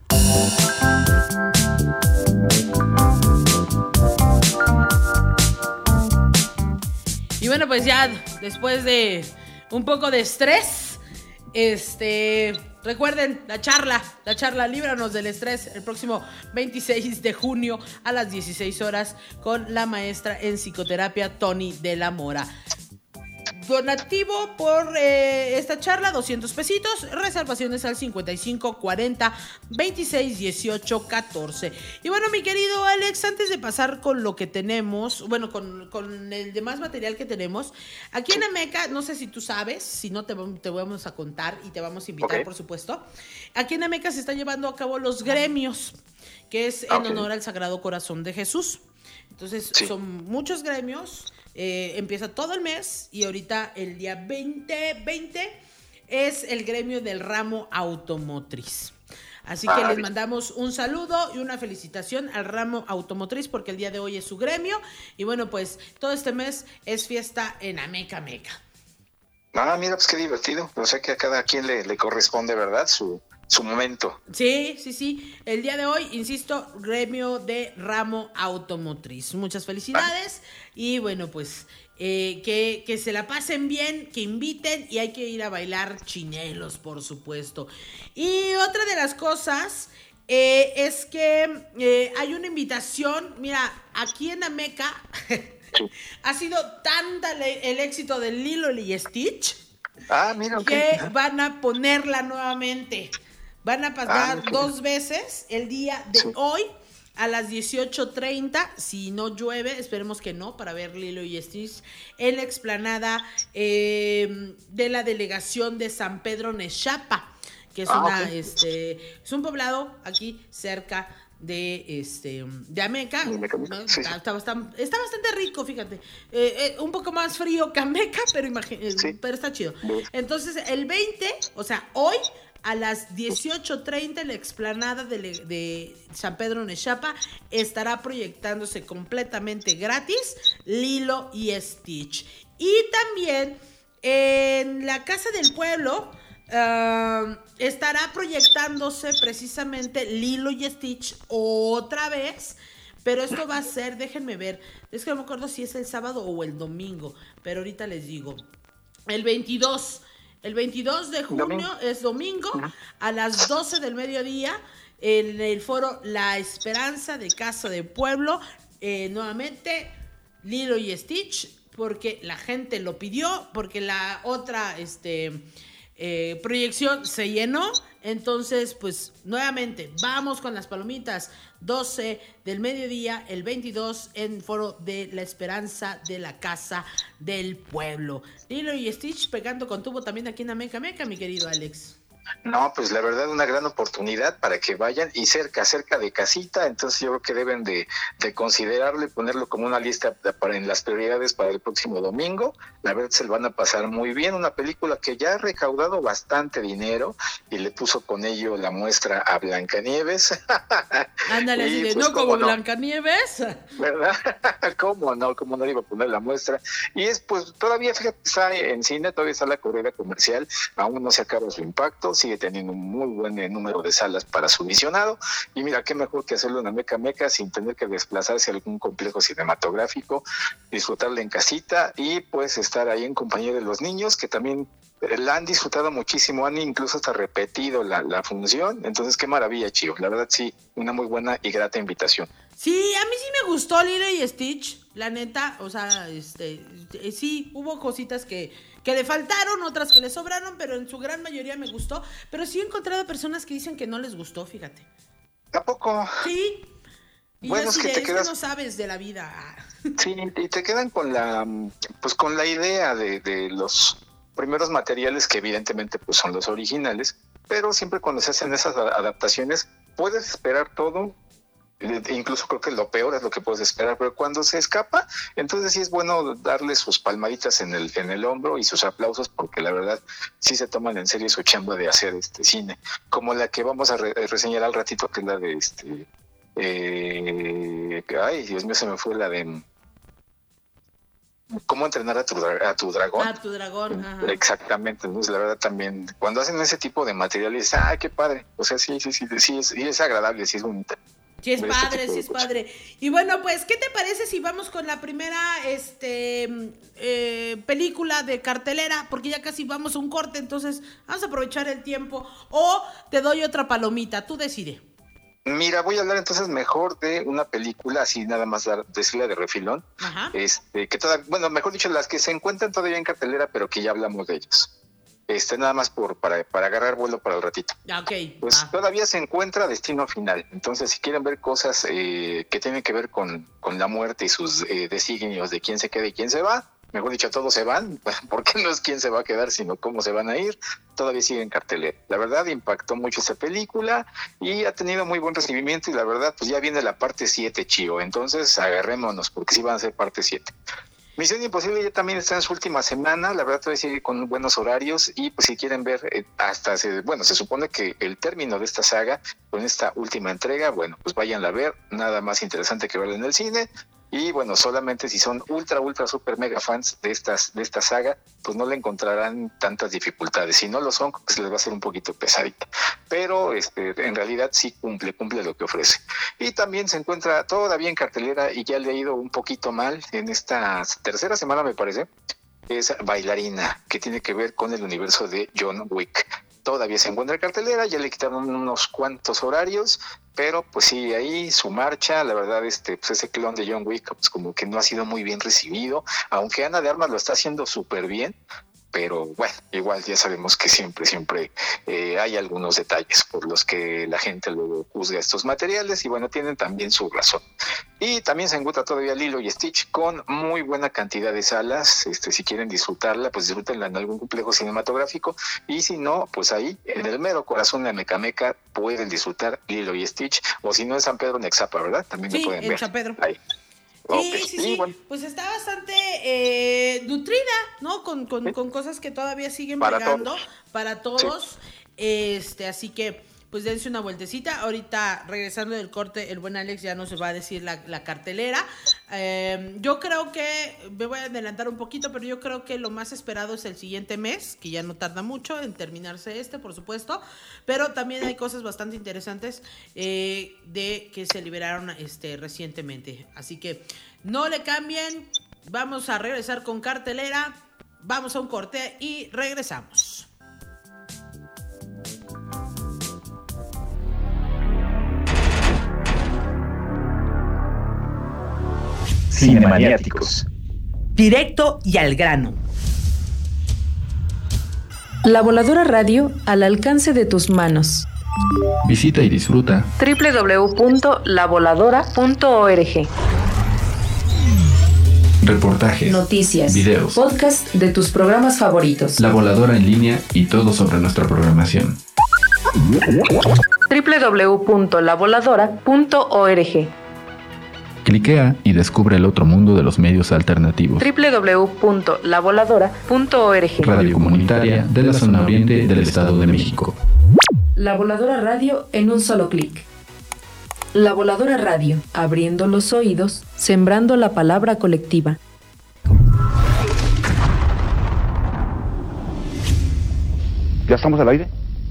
Y bueno, pues ya después de un poco de estrés, este, recuerden la charla, la charla Líbranos del Estrés, el próximo veintiséis de junio a las dieciséis horas con la maestra en psicoterapia Tony de la Mora. Donativo por eh, esta charla, doscientos pesitos, reservaciones al cincuenta y cinco cuarenta veintiséis dieciocho catorce. Y bueno, mi querido Alex, antes de pasar con lo que tenemos, bueno, con, con el demás material que tenemos, aquí en Ameca, no sé si tú sabes, si no te, te vamos a contar y te vamos a invitar, okay. por supuesto. Aquí en Ameca se están llevando a cabo los gremios, que es en okay. honor al Sagrado Corazón de Jesús. Entonces, sí. son muchos gremios. Eh, empieza todo el mes y ahorita el día veinte, veinte es el gremio del ramo automotriz. Así que ah, les mandamos un saludo y una felicitación al ramo automotriz porque el día de hoy es su gremio. Y bueno, pues todo este mes es fiesta en Ameca Meca. Ah, mira, pues qué divertido. O sea que a cada quien le, le corresponde, ¿verdad? Su, su momento. Sí, sí, sí. El día de hoy, insisto, gremio de ramo automotriz. Muchas felicidades. Ah. Y bueno, pues eh, que, que se la pasen bien, que inviten y hay que ir a bailar chinelos, por supuesto. Y otra de las cosas eh, es que eh, hay una invitación. Mira, aquí en Ameca ha sido tanta le- el éxito de Lilo y Stitch ah, mira, que okay. van a ponerla nuevamente. Van a pasar ah, okay. dos veces el día de sí. hoy a las dieciocho treinta, si no llueve, esperemos que no, para ver Lilo y Stitch en la explanada eh, de la delegación de San Pedro Nexapa, que es ah, una, okay. este, es un poblado aquí cerca de este de Ameca. ¿no? Sí, está, está, bastante, está bastante rico, fíjate, eh, eh, un poco más frío que Ameca, pero imagínate, sí. pero está chido. Entonces el veinte, o sea, hoy a las dieciocho treinta, la explanada de, de San Pedro Nexapa estará proyectándose completamente gratis Lilo y Stitch. Y también en la Casa del Pueblo Uh, estará proyectándose precisamente Lilo y Stitch otra vez, pero esto va a ser, déjenme ver, es que no me acuerdo si es el sábado o el domingo, pero ahorita les digo, el veintidós, el veintidós de junio domingo. Es domingo, a las doce del mediodía, en el foro La Esperanza de Casa del Pueblo, eh, nuevamente Lilo y Stitch, porque la gente lo pidió, porque la otra, este... Eh, proyección se llenó, entonces pues nuevamente vamos con las palomitas, doce del mediodía, el veintidós en foro de La Esperanza de la Casa del Pueblo. Lilo y Stitch pegando con tubo también aquí en Ameca Meca, mi querido Alex. No, pues la verdad una gran oportunidad para que vayan y cerca, cerca de casita, entonces yo creo que deben de, de considerarlo y ponerlo como una lista para en las prioridades para el próximo domingo. La verdad se lo van a pasar muy bien, una película que ya ha recaudado bastante dinero y le puso con ello la muestra a Blancanieves. Ándale, así de, pues, no como no. Blancanieves. ¿Verdad? ¿Cómo no? ¿Cómo no le iba a poner la muestra? Y es pues todavía, fíjate, está en cine, todavía está la carrera comercial, aún no se acaba su impacto, sigue teniendo un muy buen eh, número de salas para su visionado, y mira, qué mejor que hacerlo en Ameca Meca sin tener que desplazarse a algún complejo cinematográfico, disfrutarla en casita y pues estar ahí en compañía de los niños que también eh, la han disfrutado muchísimo, han incluso hasta repetido la, la función, entonces qué maravilla, Chío, la verdad sí, una muy buena y grata invitación. Sí, a mí sí me gustó Lilo y Stitch, la neta, o sea, este, sí, hubo cositas que, que le faltaron, otras que le sobraron, pero en su gran mayoría me gustó, pero sí he encontrado personas que dicen que no les gustó, fíjate. ¿Tampoco? Sí, y bueno, yo es sí, que te es quedas... que no sabes de la vida. Sí, y te quedan con la, pues con la idea de, de los primeros materiales que evidentemente pues son los originales, pero siempre cuando se hacen esas adaptaciones puedes esperar todo. Incluso creo que lo peor es lo que puedes esperar, pero cuando se escapa, entonces sí es bueno darle sus palmaditas en el en el hombro y sus aplausos, porque la verdad sí se toman en serio su chamba de hacer este cine, como la que vamos a re- reseñar al ratito, que es la de este eh, ay, Dios mío, se me fue la de ¿Cómo entrenar a tu, a tu dragón? A tu dragón, ajá. Exactamente, entonces la verdad también, cuando hacen ese tipo de materiales, ¡ay, qué padre! O sea, sí, sí, sí, sí, es, sí es agradable, sí es bonita. Sí es padre, sí es padre. Y bueno, pues, ¿qué te parece si vamos con la primera este eh, película de cartelera? Porque ya casi vamos a un corte, entonces vamos a aprovechar el tiempo. O te doy otra palomita, tú decide. Mira, voy a hablar entonces mejor de una película, así nada más dar, decirla de refilón. Ajá. Este, que toda, bueno, mejor dicho, las que se encuentran todavía en cartelera, pero que ya hablamos de ellas. Este, nada más por para, para agarrar vuelo para el ratito. Ok. Pues ah. todavía se encuentra Destino Final. Entonces, si quieren ver cosas eh, que tienen que ver con, con la muerte y sus eh, designios de quién se queda y quién se va, mejor dicho, todos se van, porque no es quién se va a quedar, sino cómo se van a ir, todavía sigue en cartelera. La verdad, impactó mucho esta película y ha tenido muy buen recibimiento, y la verdad, pues ya viene la parte siete, Chío. Entonces, agarrémonos, porque sí van a ser parte siete. Misión Imposible ya también está en su última semana, la verdad todavía sigue con buenos horarios, y pues si quieren ver eh, hasta, se, bueno, se supone que el término de esta saga, con esta última entrega, bueno, pues váyanla a ver, nada más interesante que verla en el cine. Y bueno, solamente si son ultra, ultra, super mega fans de estas de esta saga, pues no le encontrarán tantas dificultades. Si no lo son, pues les va a ser un poquito pesadita. Pero este, en realidad sí cumple, cumple lo que ofrece. Y también se encuentra todavía en cartelera, y ya le ha ido un poquito mal en esta tercera semana, me parece, es Bailarina, que tiene que ver con el universo de John Wick. Todavía se encuentra en cartelera, ya le quitaron unos cuantos horarios, pero pues sí, ahí su marcha, la verdad, este, pues ese clon de John Wick, pues como que no ha sido muy bien recibido, aunque Ana de Armas lo está haciendo súper bien, pero bueno, igual ya sabemos que siempre, siempre eh, hay algunos detalles por los que la gente luego juzga estos materiales y bueno, tienen también su razón. Y también se encuentra todavía Lilo y Stitch con muy buena cantidad de salas. Este, si quieren disfrutarla, pues disfrútenla en algún complejo cinematográfico, y si no, pues ahí, en el mero corazón de Mecameca, pueden disfrutar Lilo y Stitch, o si no, en San Pedro Nexapa, ¿verdad? También sí, lo pueden en ver. San Pedro. Ahí. Sí, Okay. sí, sí, bueno. pues está bastante eh, nutrida, ¿no? Con, con, ¿Sí? con cosas que todavía siguen para pegando todos. para todos. Sí. Este, así que, pues dense una vueltecita. Ahorita, regresando del corte, el buen Alex ya nos va a decir la, la cartelera. Eh, yo creo que, me voy a adelantar un poquito, pero yo creo que lo más esperado es el siguiente mes, que ya no tarda mucho en terminarse este, por supuesto. Pero también hay cosas bastante interesantes eh, de que se liberaron este, recientemente. Así que no le cambien. Vamos a regresar con cartelera. Vamos a un corte y regresamos. Cinemaniáticos. Directo y al grano. La Voladora Radio al alcance de tus manos. Visita y disfruta doble u doble u doble u punto la voladora punto org. Reportajes, noticias, videos, podcast de tus programas favoritos. La Voladora en línea y todo sobre nuestra programación. doble u doble u doble u punto la voladora punto org. Cliquea y descubre el otro mundo de los medios alternativos. doble u doble u doble u punto la voladora punto org. Radio comunitaria de la zona oriente del Estado de México. La Voladora Radio en un solo clic. La Voladora Radio, abriendo los oídos, sembrando la palabra colectiva. ¿Ya estamos al aire?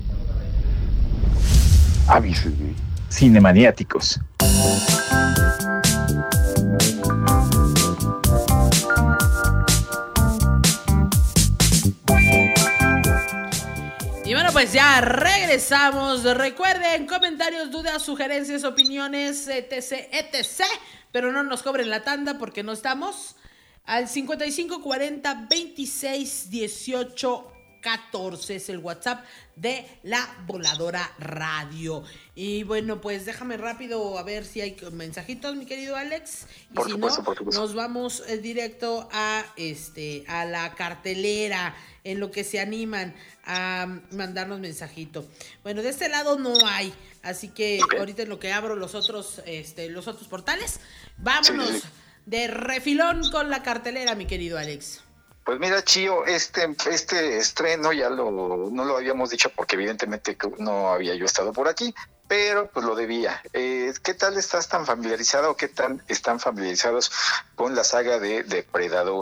Avísenme. Cinemaniáticos. Y bueno, pues ya regresamos. Recuerden, comentarios, dudas, sugerencias, opiniones, etc, etc. Pero no nos cobren la tanda porque no estamos. Al cincuenta y cinco cuarenta veintiséis dieciocho catorce es el WhatsApp de La Voladora Radio. Y bueno, pues déjame rápido a ver si hay mensajitos, mi querido Alex. Y por si supuesto, no, por supuesto. nos vamos eh, directo a este a la cartelera, en lo que se animan a mandarnos mensajito. Bueno, de este lado no hay, así que okay. Ahorita en lo que abro los otros, este, los otros portales, vámonos sí, sí. de refilón con la cartelera, mi querido Alex. Pues mira, Chío, este, este estreno ya lo, no lo habíamos dicho porque evidentemente no había yo estado por aquí, pero pues lo debía. Eh, ¿Qué tal estás tan familiarizado o qué tan están familiarizados con la saga de Depredador?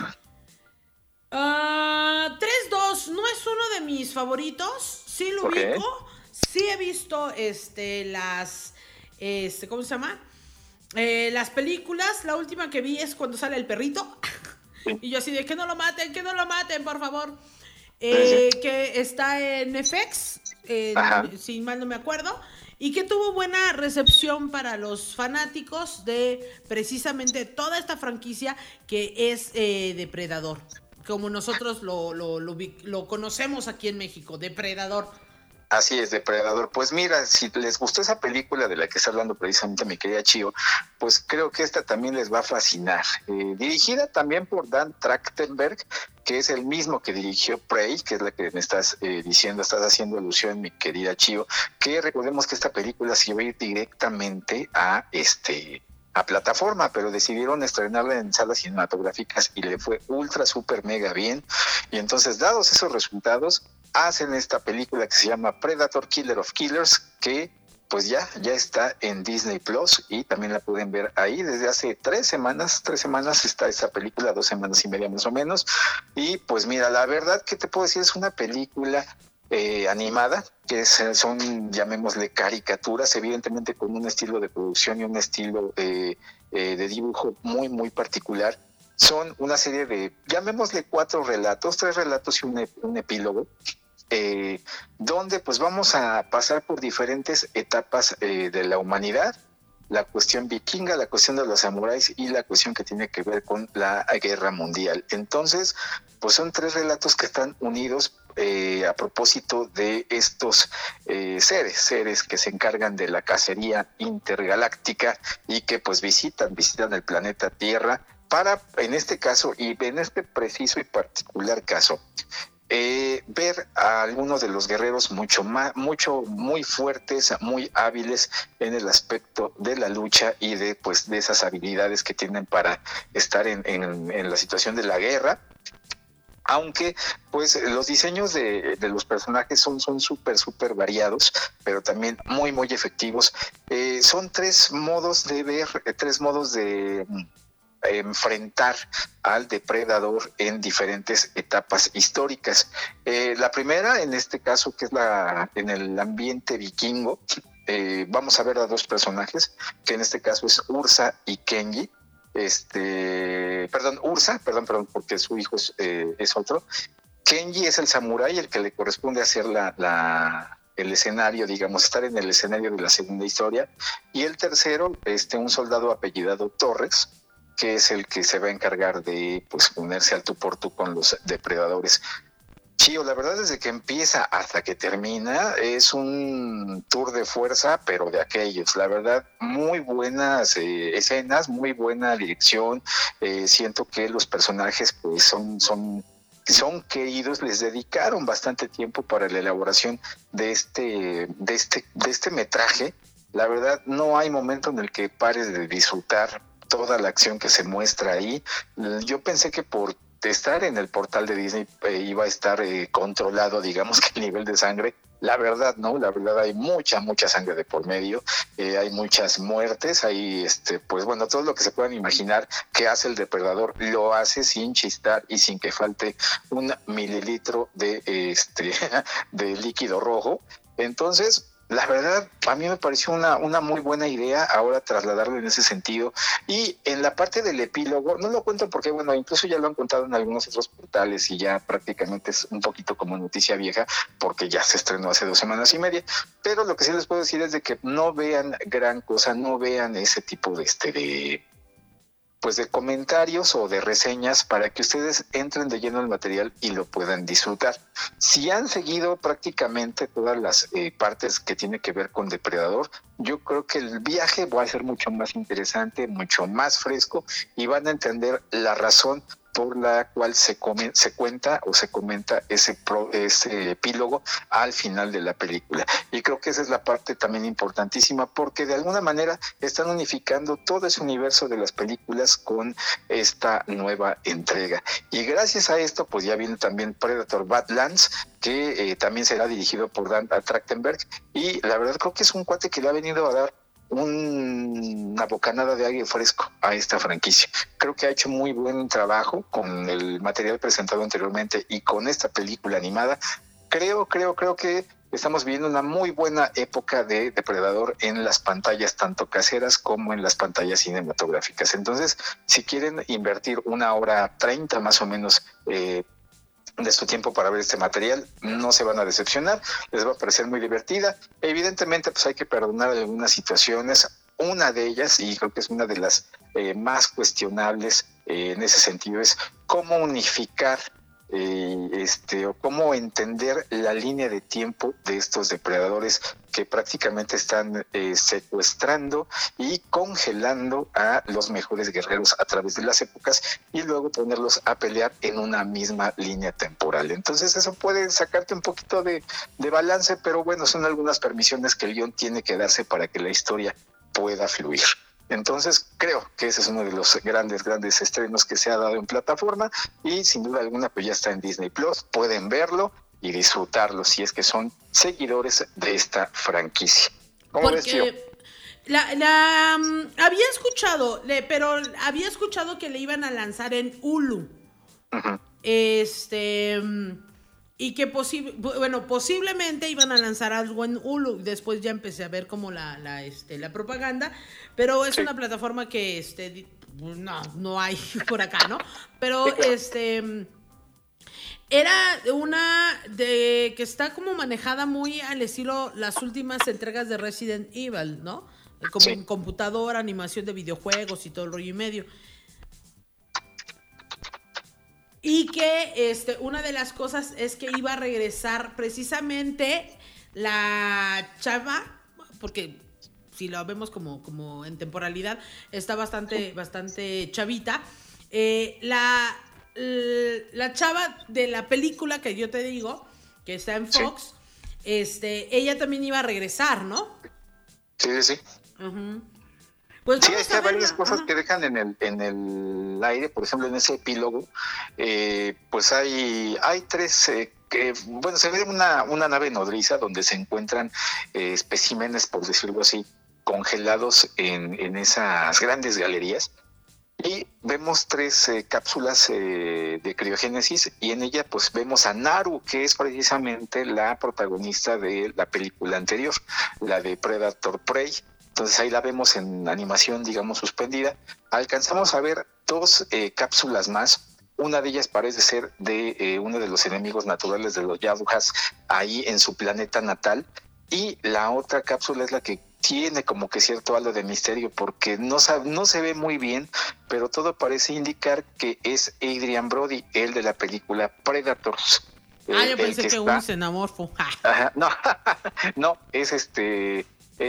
Uh, tres dos, no es uno de mis favoritos, sí lo okay. ubico, sí he visto este, las, este, ¿cómo se llama? Eh, las películas, la última que vi es cuando sale el perrito. Y yo así de que no lo maten, que no lo maten, por favor. Eh, sí. Que está en F X, eh, si mal no me acuerdo, y que tuvo buena recepción para los fanáticos de precisamente toda esta franquicia que es eh, Depredador, como nosotros lo, lo, lo, lo conocemos aquí en México, Depredador. Así es, Depredador. Pues mira, si les gustó esa película de la que está hablando precisamente mi querida Chío, pues creo que esta también les va a fascinar. Eh, dirigida también por Dan Trachtenberg, que es el mismo que dirigió Prey, que es la que me estás eh, diciendo, estás haciendo alusión, mi querida Chío, que recordemos que esta película se iba a ir directamente a este... a plataforma, pero decidieron estrenarla en salas cinematográficas y le fue ultra, super, mega bien. Y entonces, dados esos resultados, hacen esta película que se llama Predator Killer of Killers, que pues ya, ya está en Disney Plus y también la pueden ver ahí desde hace tres semanas, tres semanas está esta película, dos semanas y media más o menos. Y pues mira, la verdad que te puedo decir, es una película Eh, animada, que es, son, llamémosle, caricaturas, evidentemente con un estilo de producción y un estilo eh, eh, de dibujo muy, muy particular. Son una serie de, llamémosle, cuatro relatos, tres relatos y un, un epílogo, eh, donde pues vamos a pasar por diferentes etapas eh, de la humanidad, la cuestión vikinga, la cuestión de los samuráis y la cuestión que tiene que ver con la guerra mundial. Entonces, pues son tres relatos que están unidos eh, a propósito de estos eh, seres, seres que se encargan de la cacería intergaláctica y que pues visitan, visitan el planeta Tierra para, en este caso, y en este preciso y particular caso, Eh, ver a algunos de los guerreros mucho más, mucho, muy fuertes, muy hábiles en el aspecto de la lucha y de, pues, de esas habilidades que tienen para estar en, en, en la situación de la guerra. Aunque, pues, los diseños de, de los personajes son son súper, súper variados, pero también muy, muy efectivos. Eh, son tres modos de ver, tres modos de enfrentar al depredador en diferentes etapas históricas. Eh, la primera, en este caso, que es la en el ambiente vikingo, eh, vamos a ver a dos personajes, que en este caso es Ursa y Kenji. Este, perdón, Ursa, perdón, perdón, porque su hijo es, eh, es otro. Kenji es el samurái, el que le corresponde hacer la, la el escenario, digamos, estar en el escenario de la segunda historia. Y el tercero, este, un soldado apellidado Torres, que es el que se va a encargar de, pues, ponerse al tú por tú con los depredadores. Chío, la verdad, desde que empieza hasta que termina, es un tour de fuerza, pero de aquellos. La verdad, muy buenas eh, escenas, muy buena dirección. Eh, siento que los personajes, pues, son, son, son queridos, les dedicaron bastante tiempo para la elaboración de este, de este, de este metraje. La verdad, no hay momento en el que pares de disfrutar toda la acción que se muestra ahí. Yo pensé que por estar en el portal de Disney eh, iba a estar eh, controlado, digamos, que el nivel de sangre. La verdad, no, la verdad hay mucha, mucha sangre de por medio, eh, hay muchas muertes, hay, este, pues bueno, todo lo que se puedan imaginar que hace el depredador, lo hace sin chistar y sin que falte un mililitro de, este, de líquido rojo. Entonces, la verdad, a mí me pareció una, una muy buena idea ahora trasladarlo en ese sentido. Y en la parte del epílogo, no lo cuento porque, bueno, incluso ya lo han contado en algunos otros portales y ya prácticamente es un poquito como noticia vieja porque ya se estrenó hace dos semanas y media. Pero lo que sí les puedo decir es de que no vean gran cosa, no vean ese tipo de este de... pues de comentarios o de reseñas para que ustedes entren de lleno al material y lo puedan disfrutar. Si han seguido prácticamente todas las eh, partes que tiene que ver con Depredador, yo creo que el viaje va a ser mucho más interesante, mucho más fresco y van a entender la razón por la cual se, come, se cuenta o se comenta ese, pro, ese epílogo al final de la película. Y creo que esa es la parte también importantísima porque de alguna manera están unificando todo ese universo de las películas con esta nueva entrega. Y gracias a esto, pues ya viene también Predator Badlands, que eh, también será dirigido por Dan Trachtenberg. Y la verdad creo que es un cuate que le ha venido a dar Un, una bocanada de aire fresco a esta franquicia. Creo que ha hecho muy buen trabajo con el material presentado anteriormente y con esta película animada. Creo, creo, creo que estamos viviendo una muy buena época de Depredador en las pantallas tanto caseras como en las pantallas cinematográficas. Entonces, si quieren invertir una hora treinta más o menos eh, de su tiempo para ver este material, no se van a decepcionar, les va a parecer muy divertida. Evidentemente, pues hay que perdonar algunas situaciones. Una de ellas, y creo que es una de las eh, más cuestionables eh, en ese sentido, es cómo unificar eh, este o cómo entender la línea de tiempo de estos depredadores que prácticamente están eh, secuestrando y congelando a los mejores guerreros a través de las épocas y luego ponerlos a pelear en una misma línea temporal. Entonces eso puede sacarte un poquito de, de balance, pero bueno, son algunas permisiones que el guión tiene que darse para que la historia pueda fluir. Entonces creo que ese es uno de los grandes, grandes estrenos que se ha dado en plataforma y sin duda alguna pues ya está en Disney Plus, pueden verlo y disfrutarlo si es que son seguidores de esta franquicia. ¿Cómo Porque ves, tío? La, la um, había escuchado, le, pero había escuchado que le iban a lanzar en Hulu. Uh-huh. Este... Y que posi- bueno, posiblemente iban a lanzar algo en Hulu. Después ya empecé a ver como la, la, este, la propaganda. Pero es sí. una plataforma que este, no, no hay por acá, ¿no? Pero sí, claro. este era una de que está como manejada muy al estilo las últimas entregas de Resident Evil, ¿no? como sí. en computadora, animación de videojuegos y todo el rollo y medio. Y que este, una de las cosas es que iba a regresar precisamente la chava, porque si lo vemos como, como en temporalidad, está bastante, bastante chavita. Eh, la, la chava de la película que yo te digo, que está en Fox, sí. este, ella también iba a regresar, ¿no? Sí, sí, sí. Uh-huh. Pues sí, hay que varias cosas Ajá. que dejan en el en el aire. Por ejemplo, en ese epílogo, eh, pues hay hay tres, eh, que, bueno, se ve una, una nave nodriza donde se encuentran eh, especímenes, por decirlo así, congelados en, en esas grandes galerías. Y vemos tres eh, cápsulas eh, de criogénesis, y en ella pues vemos a Naru, que es precisamente la protagonista de la película anterior, la de Predator Prey. Entonces ahí la vemos en animación, digamos, suspendida. Alcanzamos a ver dos eh, cápsulas más. Una de ellas parece ser de eh, uno de los enemigos naturales de los Yadujas ahí en su planeta natal. Y la otra cápsula es la que tiene como que cierto halo de misterio, porque no, sabe, no se ve muy bien, pero todo parece indicar que es Adrien Brody, el de la película Predators. Ah, yo pensé que, que un xenomorfo. Ajá, no, no, es este...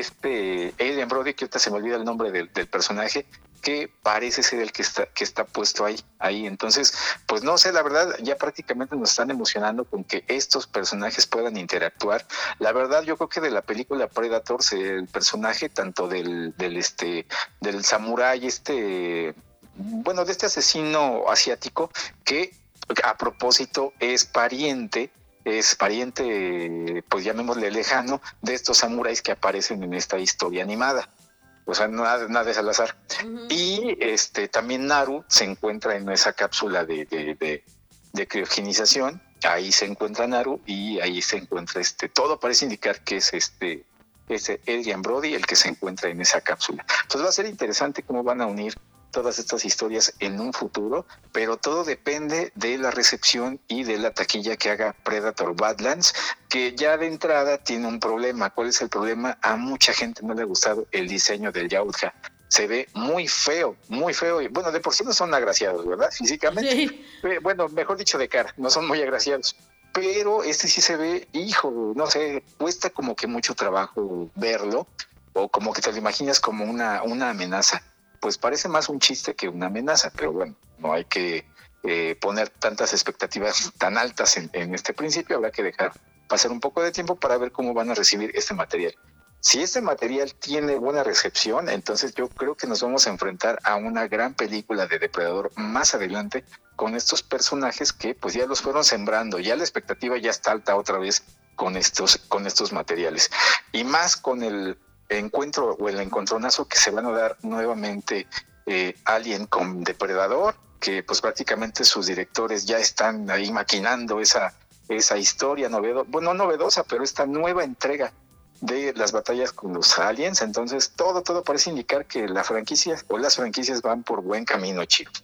Este Adrien Brody, que ahorita se me olvida el nombre del, del personaje, que parece ser el que está que está puesto ahí, ahí. Entonces, pues no sé, la verdad, ya prácticamente nos están emocionando con que estos personajes puedan interactuar. La verdad, yo creo que de la película Predators, el personaje tanto del, del este, del samurái, este, bueno, de este asesino asiático, que a propósito es pariente es pariente, pues llamémosle lejano, de estos samuráis que aparecen en esta historia animada. O sea, nada, nada es al azar. Uh-huh. Y este también Naru se encuentra en esa cápsula de, de, de, de criogenización. Ahí se encuentra Naru y ahí se encuentra este. Todo parece indicar que es este, ese Adrien Brody el que se encuentra en esa cápsula. Entonces va a ser interesante cómo van a unir todas estas historias en un futuro, pero todo depende de la recepción y de la taquilla que haga Predator Badlands, que ya de entrada tiene un problema. ¿Cuál es el problema? A mucha gente no le ha gustado el diseño del Yautja. Se ve muy feo, muy feo. Y bueno, de por sí no son agraciados, ¿verdad? Físicamente. Sí. Bueno, mejor dicho, de cara, no son muy agraciados. Pero este sí se ve, hijo, no sé, cuesta como que mucho trabajo verlo, o como que te lo imaginas como una, una amenaza. Pues parece más un chiste que una amenaza, pero bueno, no hay que eh, poner tantas expectativas tan altas en, en este principio. Habrá que dejar pasar un poco de tiempo para ver cómo van a recibir este material. Si este material tiene buena recepción, entonces yo creo que nos vamos a enfrentar a una gran película de Depredador más adelante, con estos personajes que pues ya los fueron sembrando, ya la expectativa ya está alta otra vez con estos, con estos materiales. Y más con el encuentro o el encontronazo que se van a dar nuevamente eh, Alien con Depredador, que pues prácticamente sus directores ya están ahí maquinando esa, esa historia novedosa, bueno, no novedosa, pero esta nueva entrega de las batallas con los aliens. Entonces todo, todo parece indicar que la franquicia o las franquicias van por buen camino, chico.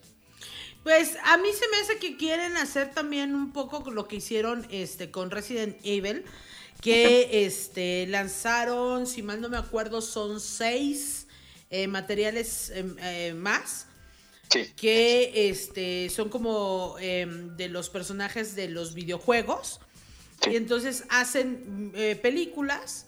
Pues a mí se me hace que quieren hacer también un poco lo que hicieron este con Resident Evil, que este lanzaron, si mal no me acuerdo, son seis eh, materiales eh, eh, más, sí. que este son como eh, de los personajes de los videojuegos, sí. y entonces hacen eh, películas,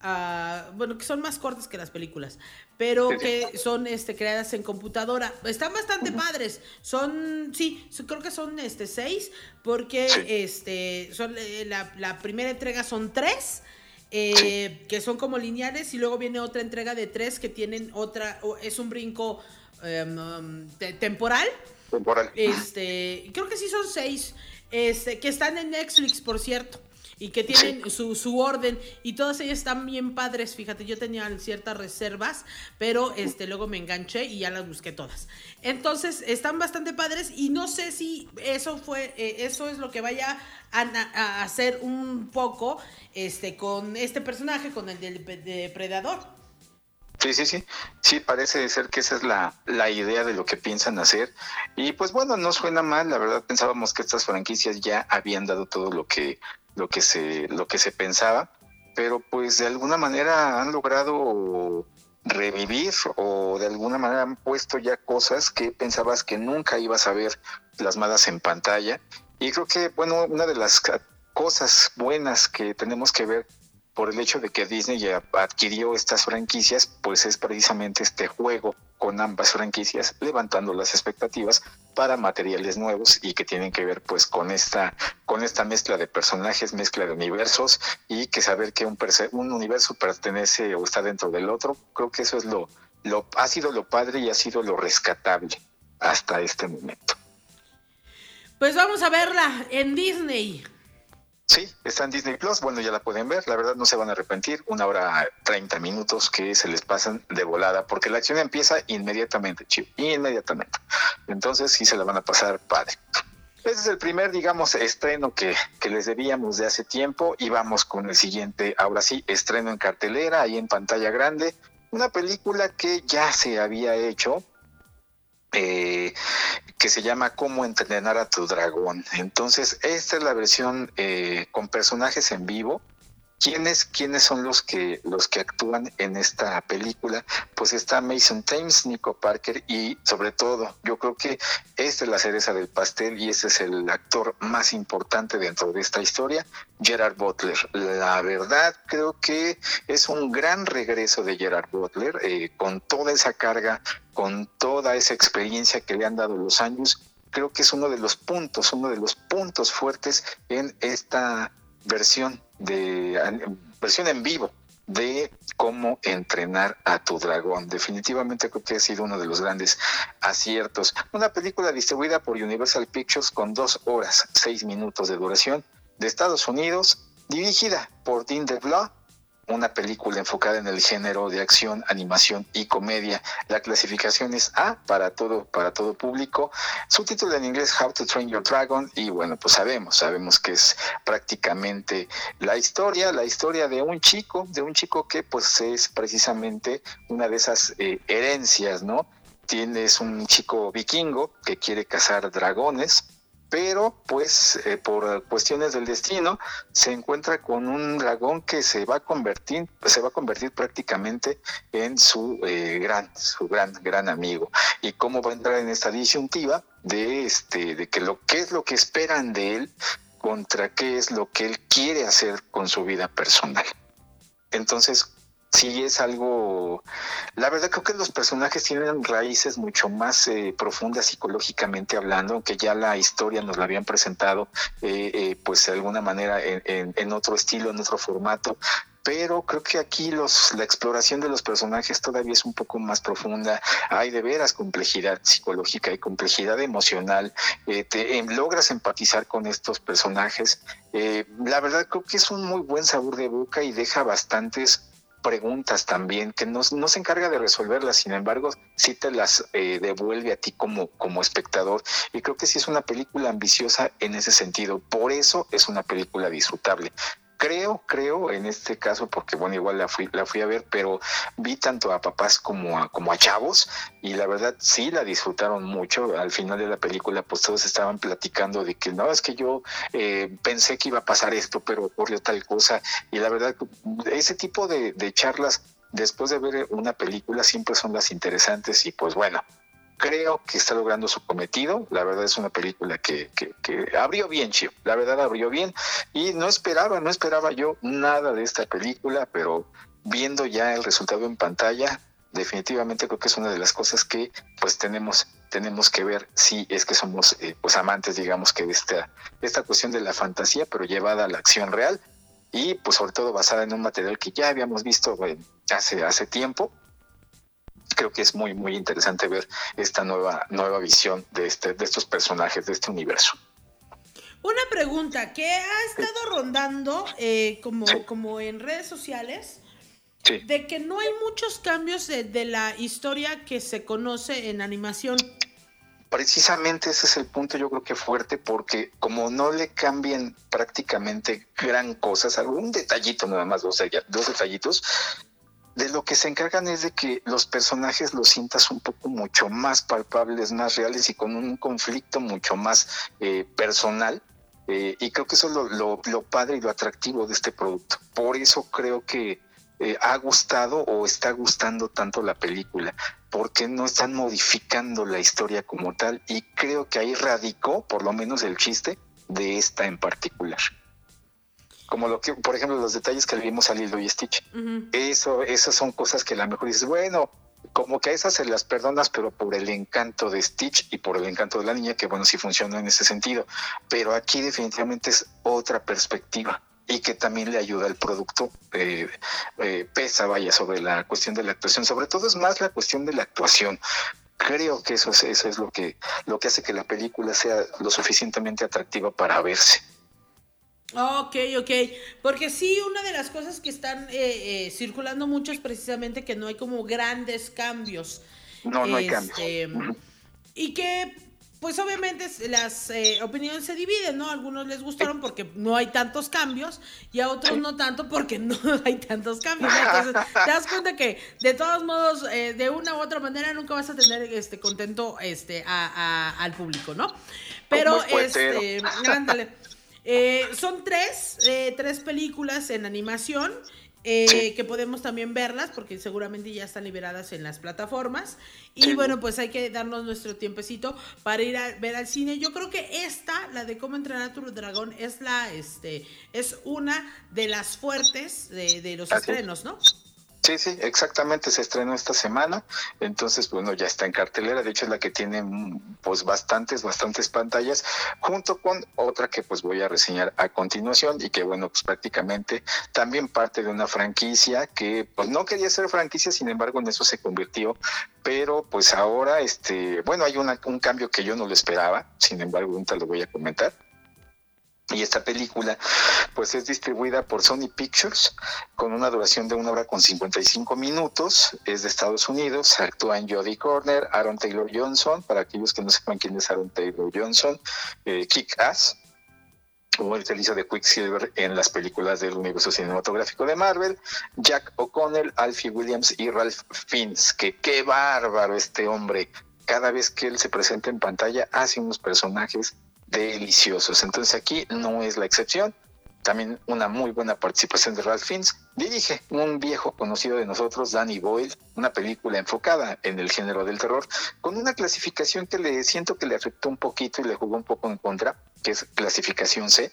uh, bueno, que son más cortas que las películas, pero sí, que sí. son este creadas en computadora. Están bastante uh-huh. padres. Son, sí, creo que son este seis, porque sí. este son la, la primera entrega son tres, eh, sí. que son como lineales, y luego viene otra entrega de tres que tienen otra, es un brinco um, te, temporal. Temporal. Este, creo que sí son seis, este, que están en Netflix, por cierto. Y que tienen sí. su, su orden, y todas ellas están bien padres. Fíjate, yo tenía ciertas reservas, pero este luego me enganché y ya las busqué todas. Entonces están bastante padres, y no sé si eso fue eh, eso es lo que vaya a, a hacer un poco este con este personaje, con el del depredador. Sí, sí, sí, sí, parece ser que esa es la, la idea de lo que piensan hacer. Y pues bueno, no suena mal. La verdad pensábamos que estas franquicias ya habían dado todo lo que lo que se lo que se pensaba, pero pues de alguna manera han logrado revivir o de alguna manera han puesto ya cosas que pensabas que nunca ibas a ver plasmadas en pantalla. Y creo que, bueno, una de las cosas buenas que tenemos que ver por el hecho de que Disney ya adquirió estas franquicias, pues es precisamente este juego con ambas franquicias, levantando las expectativas para materiales nuevos y que tienen que ver pues con esta con esta mezcla de personajes, mezcla de universos, y que saber que un, un universo pertenece o está dentro del otro. Creo que eso es lo, lo ha sido lo padre y ha sido lo rescatable hasta este momento. Pues vamos a verla en Disney. Sí, está en Disney Plus, bueno, ya la pueden ver, la verdad no se van a arrepentir, una hora treinta minutos que se les pasan de volada, porque la acción empieza inmediatamente, chivo, inmediatamente, entonces sí se la van a pasar padre. Ese es el primer, digamos, estreno que, que les debíamos de hace tiempo, y vamos con el siguiente, ahora sí, estreno en cartelera, ahí en pantalla grande, una película que ya se había hecho, Eh, que se llama Cómo entrenar a tu dragón. Entonces, esta es la versión eh, con personajes en vivo. ¿Quiénes, quiénes son los que los que actúan en esta película? Pues está Mason Thames, Nico Parker y sobre todo, yo creo que esta es la cereza del pastel y este es el actor más importante dentro de esta historia, Gerard Butler. La verdad, creo que es un gran regreso de Gerard Butler, eh, con toda esa carga, con toda esa experiencia que le han dado los años. Creo que es uno de los puntos, uno de los puntos fuertes en esta versión de versión en vivo de Cómo entrenar a tu dragón. Definitivamente creo que ha sido uno de los grandes aciertos. Una película distribuida por Universal Pictures con dos horas, seis minutos de duración, de Estados Unidos, dirigida por Dean DeVlois, una película enfocada en el género de acción, animación y comedia. La clasificación es A para todo, para todo público. Su título en inglés, How to Train Your Dragon, y bueno, pues sabemos, sabemos que es prácticamente la historia, la historia de un chico, de un chico que pues es precisamente una de esas eh, herencias, ¿no? Tienes un chico vikingo que quiere cazar dragones, pero pues eh, por cuestiones del destino se encuentra con un dragón que se va a convertir se va a convertir prácticamente en su eh, gran su gran gran amigo, y cómo va a entrar en esta disyuntiva de este de que lo que es lo que esperan de él contra qué es lo que él quiere hacer con su vida personal. Entonces sí es algo, la verdad creo que los personajes tienen raíces mucho más eh, profundas psicológicamente hablando, aunque ya la historia nos la habían presentado eh, eh, pues de alguna manera en, en, en otro estilo, en otro formato, pero creo que aquí los la exploración de los personajes todavía es un poco más profunda. Hay de veras complejidad psicológica y complejidad emocional, eh, te eh, logras empatizar con estos personajes. Eh, la verdad creo que es un muy buen sabor de boca y deja bastantes preguntas también, que no, no se encarga de resolverlas, sin embargo, sí te las eh, devuelve a ti como, como espectador, y creo que sí es una película ambiciosa en ese sentido, por eso es una película disfrutable. Creo, creo en este caso, porque bueno, igual la fui, la fui a ver, pero vi tanto a papás como a, como a chavos, y la verdad sí la disfrutaron mucho. Al final de la película, pues todos estaban platicando de que no, es que yo eh, pensé que iba a pasar esto, pero ocurrió tal cosa, y la verdad, ese tipo de, de charlas después de ver una película siempre son las interesantes, y pues bueno, creo que está logrando su cometido. La verdad es una película que, que, que abrió bien, Chio. La verdad abrió bien. Y no esperaba, no esperaba yo nada de esta película, pero viendo ya el resultado en pantalla, definitivamente creo que es una de las cosas que pues tenemos, tenemos que ver si es que somos eh, pues amantes, digamos, que de esta, esta cuestión de la fantasía, pero llevada a la acción real, y pues sobre todo basada en un material que ya habíamos visto eh, hace, hace tiempo. Creo que es muy, muy interesante ver esta nueva, nueva visión de, este, de estos personajes, de este universo. Una pregunta que ha estado rondando eh, como, sí. como en redes sociales, sí. de que no hay muchos cambios de, de la historia que se conoce en animación. Precisamente ese es el punto, yo creo que fuerte, porque como no le cambian prácticamente gran cosa, algún detallito nada más, dos, dos detallitos, de lo que se encargan es de que los personajes los sientas un poco mucho más palpables, más reales y con un conflicto mucho más eh, personal. Eh, y creo que eso es lo, lo, lo padre y lo atractivo de este producto. Por eso creo que eh, ha gustado o está gustando tanto la película, porque no están modificando la historia como tal, y creo que ahí radicó por lo menos el chiste de esta en particular. Como lo que, por ejemplo, los detalles que le vimos a Lilo y Stitch. Uh-huh. Eso, esas son cosas que a lo mejor dices, bueno, como que a esas se las perdonas, pero por el encanto de Stitch y por el encanto de la niña, que bueno, sí funciona en ese sentido. Pero aquí definitivamente es otra perspectiva, y que también le ayuda al producto, eh, eh, pesa, vaya, sobre la cuestión de la actuación. Sobre todo es más la cuestión de la actuación. Creo que eso es, eso es lo que, lo que hace que la película sea lo suficientemente atractiva para verse. Ok, ok, porque sí, una de las cosas que están eh, eh, circulando mucho es precisamente que no hay como grandes cambios. No, no este, hay cambios. Uh-huh. Y que, pues obviamente las eh, opiniones se dividen, ¿no? A algunos les gustaron porque no hay tantos cambios, y a otros no tanto porque no hay tantos cambios, ¿no? Entonces te das cuenta que de todos modos, eh, de una u otra manera nunca vas a tener este contento este a, a, al público, ¿no? Pero este, ándale. Eh, son tres, eh, tres películas en animación eh, sí. que podemos también verlas porque seguramente ya están liberadas en las plataformas, y sí. bueno, pues hay que darnos nuestro tiempecito para ir a ver al cine. Yo creo que esta, la de Cómo entrenar a tu dragón, es la, este, es una de las fuertes de, de los Así. estrenos, ¿no? Sí, sí, exactamente, se estrenó esta semana, entonces, bueno, ya está en cartelera, de hecho es la que tiene, pues, bastantes, bastantes pantallas, junto con otra que, pues, voy a reseñar a continuación, y que, bueno, pues, prácticamente también parte de una franquicia que, pues, no quería ser franquicia, sin embargo, en eso se convirtió, pero, pues, ahora, este, bueno, hay una, un cambio que yo no lo esperaba, sin embargo, ahorita lo voy a comentar. Y esta película, pues, es distribuida por Sony Pictures, con una duración de una hora con cincuenta y cinco minutos, es de Estados Unidos, actúan Jodie Comer, Aaron Taylor Johnson, para aquellos que no sepan quién es Aaron Taylor Johnson, eh, Kick-Ass, o el que hizo de Quicksilver en las películas del universo cinematográfico de Marvel, Jack O'Connell, Alfie Williams y Ralph Fiennes, que qué bárbaro este hombre, cada vez que él se presenta en pantalla hace unos personajes deliciosos, entonces aquí no es la excepción. También una muy buena participación de Ralph Fiennes. Dirige un viejo conocido de nosotros, Danny Boyle, una película enfocada en el género del terror, con una clasificación que le siento que le afectó un poquito y le jugó un poco en contra, que es clasificación C.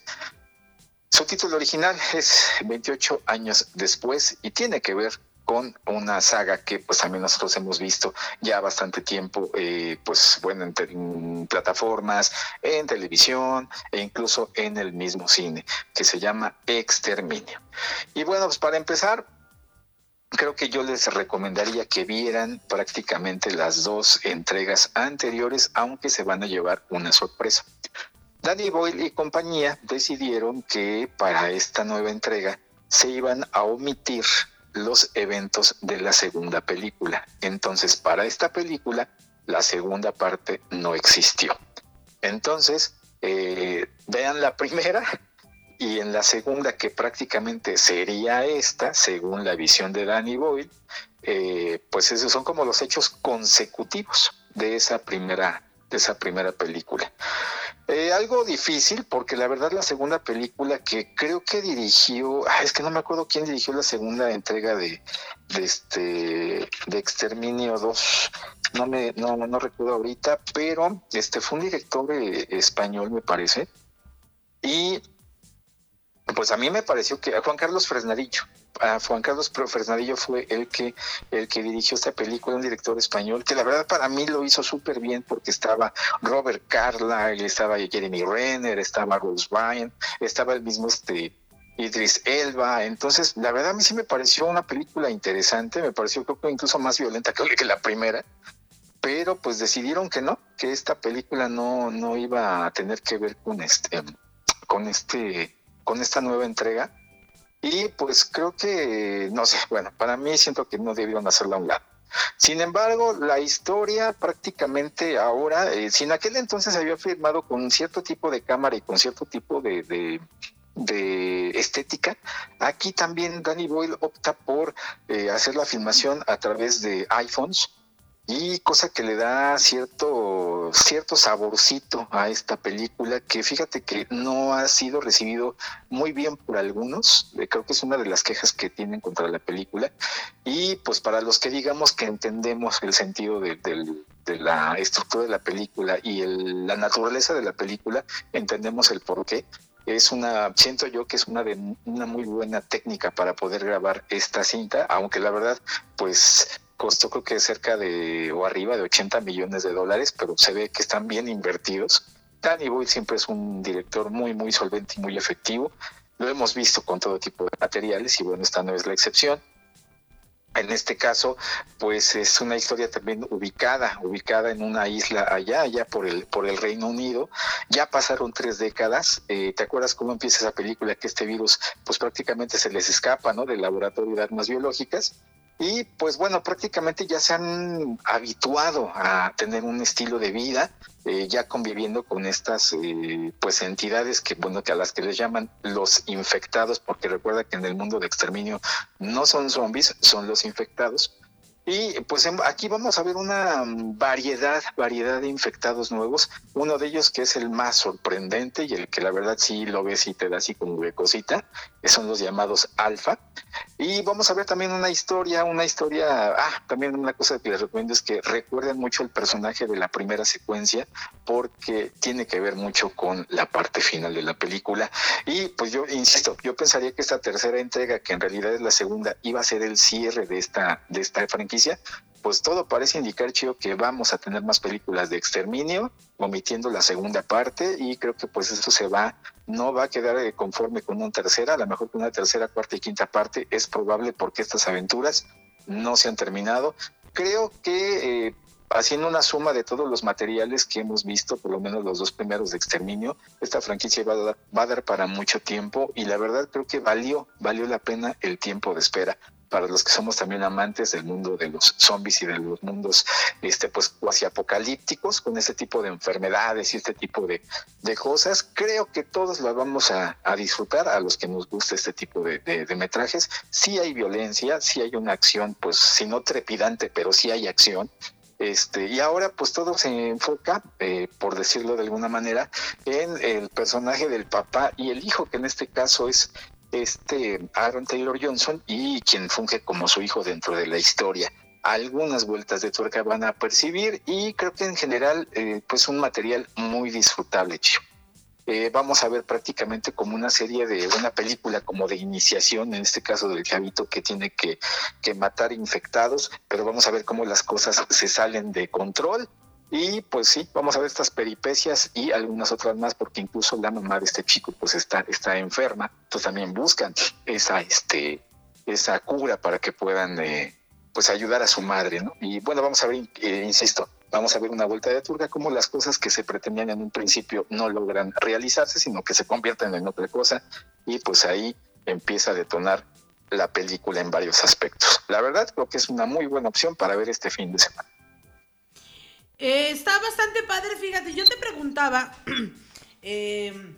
Su título original es veintiocho años después, y tiene que ver con una saga que, pues, también nosotros hemos visto ya bastante tiempo, eh, pues, bueno, en, te- en plataformas, en televisión e incluso en el mismo cine, que se llama Exterminio. Y bueno, pues para empezar, creo que yo les recomendaría que vieran prácticamente las dos entregas anteriores, aunque se van a llevar una sorpresa. Danny Boyle y compañía decidieron que para esta nueva entrega se iban a omitir los eventos de la segunda película. Entonces, para esta película, la segunda parte no existió. Entonces, eh, vean la primera, y en la segunda, que prácticamente sería esta, según la visión de Danny Boyle, eh, pues esos son como los hechos consecutivos de esa primera, de esa primera película. Eh, algo difícil, porque la verdad la segunda película, que creo que dirigió, ah, es que no me acuerdo quién dirigió la segunda entrega de, de este de Exterminio dos, no me no, no recuerdo ahorita, pero este fue un director eh, español, me parece, y pues a mí me pareció que Juan Carlos Fresnadillo, a Juan Carlos Fresnadillo fue el que el que dirigió esta película, un director español que la verdad para mí lo hizo súper bien, porque estaba Robert Carlyle, estaba Jeremy Renner, estaba Rose Byrne, estaba el mismo este Idris Elba. Entonces la verdad a mí sí me pareció una película interesante, me pareció creo que incluso más violenta que la primera, pero pues decidieron que no, que esta película no no iba a tener que ver con este con este con esta nueva entrega. Y pues creo que, no sé, bueno, para mí siento que no debieron hacerla a un lado. Sin embargo, la historia prácticamente ahora, eh, si en aquel entonces se había filmado con cierto tipo de cámara y con cierto tipo de, de, de estética, aquí también Danny Boyle opta por eh, hacer la filmación a través de iPhones, y cosa que le da cierto cierto saborcito a esta película, que fíjate que no ha sido recibido muy bien por algunos. Eh, creo que es una de las quejas que tienen contra la película, y pues para los que digamos que entendemos el sentido de, de, de la estructura de la película y el, la naturaleza de la película, entendemos el porqué. Es una, siento yo que es una de una muy buena técnica para poder grabar esta cinta, aunque la verdad, pues costó creo que cerca de o arriba de ochenta millones de dólares, pero se ve que están bien invertidos. Danny Boyle siempre es un director muy, muy solvente y muy efectivo. Lo hemos visto con todo tipo de materiales y bueno, esta no es la excepción. En este caso, pues es una historia también ubicada, ubicada en una isla allá, allá por el, por el Reino Unido. Ya pasaron tres décadas. Eh, ¿Te acuerdas cómo empieza esa película? Que este virus, pues prácticamente se les escapa, ¿no? Del laboratorio de armas biológicas. Y pues bueno, prácticamente ya se han habituado a tener un estilo de vida, eh, ya conviviendo con estas eh, pues entidades que bueno que a las que les llaman los infectados, porque recuerda que en el mundo de exterminio no son zombies, son los infectados. Y pues aquí vamos a ver una variedad, variedad de infectados nuevos. Uno de ellos que es el más sorprendente y el que la verdad sí lo ves y te da así como de cosita, que son los llamados alfa. Y vamos a ver también una historia, una historia, ah, también una cosa que les recomiendo es que recuerden mucho el personaje de la primera secuencia, porque tiene que ver mucho con la parte final de la película. Y pues yo insisto, yo pensaría que esta tercera entrega, que en realidad es la segunda, iba a ser el cierre de esta, de esta franquicia. Pues todo parece indicar, Chio, que vamos a tener más películas de exterminio, omitiendo la segunda parte, y creo que pues esto se va, no va a quedar eh, conforme con una tercera, a lo mejor con una tercera, cuarta y quinta parte, es probable porque estas aventuras no se han terminado. Creo que eh, haciendo una suma de todos los materiales que hemos visto, por lo menos los dos primeros de exterminio, esta franquicia va a dar, va a dar para mucho tiempo, y la verdad creo que valió, valió la pena el tiempo de espera. Para los que somos también amantes del mundo de los zombies y de los mundos este pues cuasi apocalípticos, con este tipo de enfermedades y este tipo de, de cosas, creo que todos las vamos a, a disfrutar, a los que nos gusta este tipo de, de, de metrajes. Sí hay violencia, sí hay una acción, pues si no trepidante, pero sí hay acción. Este, y ahora pues todo se enfoca, eh, por decirlo de alguna manera, en el personaje del papá y el hijo, que en este caso es este Aaron Taylor Johnson, y quien funge como su hijo dentro de la historia. Algunas vueltas de tuerca van a percibir, y creo que en general eh, pues un material muy disfrutable, chico. Eh, vamos a ver prácticamente como una serie de una película como de iniciación, en este caso del chavito que tiene que, que matar infectados, pero vamos a ver cómo las cosas se salen de control. Y pues sí, vamos a ver estas peripecias y algunas otras más, porque incluso la mamá de este chico pues está, está enferma, entonces también buscan esa, este, esa cura para que puedan eh, pues ayudar a su madre, ¿no? Y bueno, vamos a ver, eh, insisto, vamos a ver una vuelta de tuerca, como las cosas que se pretendían en un principio no logran realizarse, sino que se convierten en otra cosa, y pues ahí empieza a detonar la película en varios aspectos. La verdad creo que es una muy buena opción para ver este fin de semana. Eh, está bastante padre, fíjate, yo te preguntaba eh,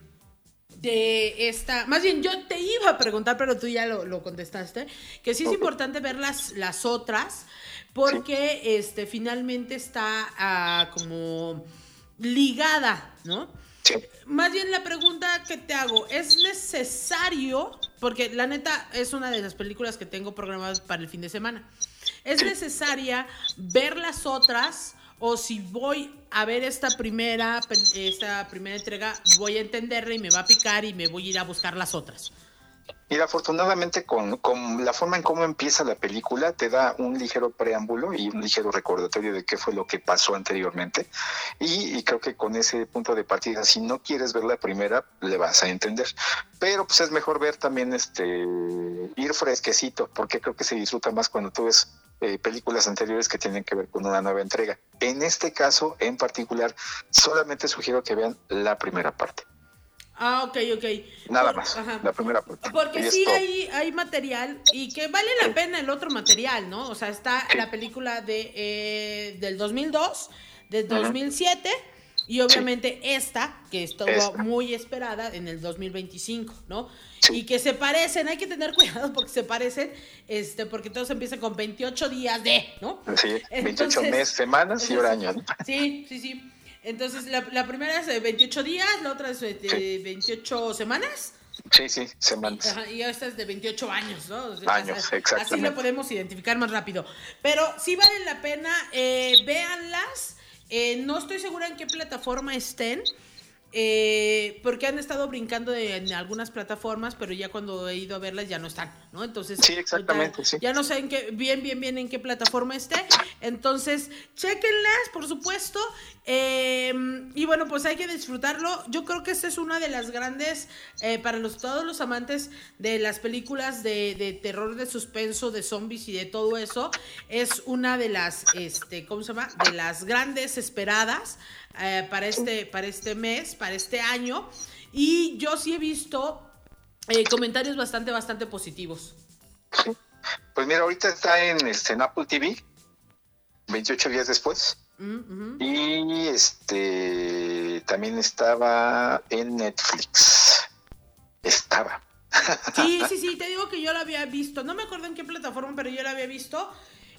de esta, más bien yo te iba a preguntar, pero tú ya lo, lo contestaste, que sí es okay. Importante ver las, las otras, porque sí. este finalmente está uh, como ligada, ¿no? Sí. Más bien la pregunta que te hago, ¿es necesario? Porque la neta es una de las películas que tengo programadas para el fin de semana. ¿Es sí. necesaria ver las otras? O si voy a ver esta primera, esta primera entrega, voy a entenderla y me va a picar y me voy a ir a buscar las otras. Mira, afortunadamente con, con la forma en cómo empieza la película te da un ligero preámbulo y un ligero recordatorio de qué fue lo que pasó anteriormente, y, y creo que con ese punto de partida, si no quieres ver la primera, le vas a entender, pero pues es mejor ver también este ir fresquecito, porque creo que se disfruta más cuando tú ves eh, películas anteriores que tienen que ver con una nueva entrega. En este caso en particular solamente sugiero que vean la primera parte. Ah, ok, ok. Nada Por, más, ajá. la primera parte. Porque sí hay, hay material y que vale la pena el otro material, ¿no? O sea, está sí. la película de eh, del dos mil dos, del dos mil siete, uh-huh. Y obviamente sí. esta, que estuvo esta. muy esperada en el dos mil veinticinco, ¿no? Sí. Y que se parecen, hay que tener cuidado porque se parecen, este, porque todos empiezan con veintiocho días de, ¿no? Sí, veintiocho meses, semanas y ahora años, ¿no? Sí, sí, sí. Entonces, la, la primera es veintiocho días, la otra es de sí. veintiocho semanas. Sí, sí, semanas. Ajá, y esta es de veintiocho años, ¿no? O sea, años, exactamente. Así lo podemos identificar más rápido. Pero sí vale la pena, eh, véanlas. Eh, no estoy segura en qué plataforma estén, eh, porque han estado brincando de, en algunas plataformas, pero ya cuando he ido a verlas ya no están, ¿no? Entonces, sí, exactamente, ya, sí. ya no sé en qué, bien, bien, bien en qué plataforma esté. Entonces, chéquenlas, por supuesto. Eh, y bueno, pues hay que disfrutarlo. Yo creo que esta es una de las grandes, eh, para los, todos los amantes de las películas de, de terror, de suspenso, de zombies y de todo eso, es una de las, este, ¿cómo se llama? De las grandes esperadas eh, para este, para este mes, para este año. Y yo sí he visto eh, comentarios bastante, bastante positivos. Sí. Pues mira, ahorita está en, este, en Apple T V, veintiocho días después. Uh-huh. Y este también estaba en Netflix. Estaba. Sí, sí, sí, te digo que yo la había visto. No me acuerdo en qué plataforma, pero yo la había visto.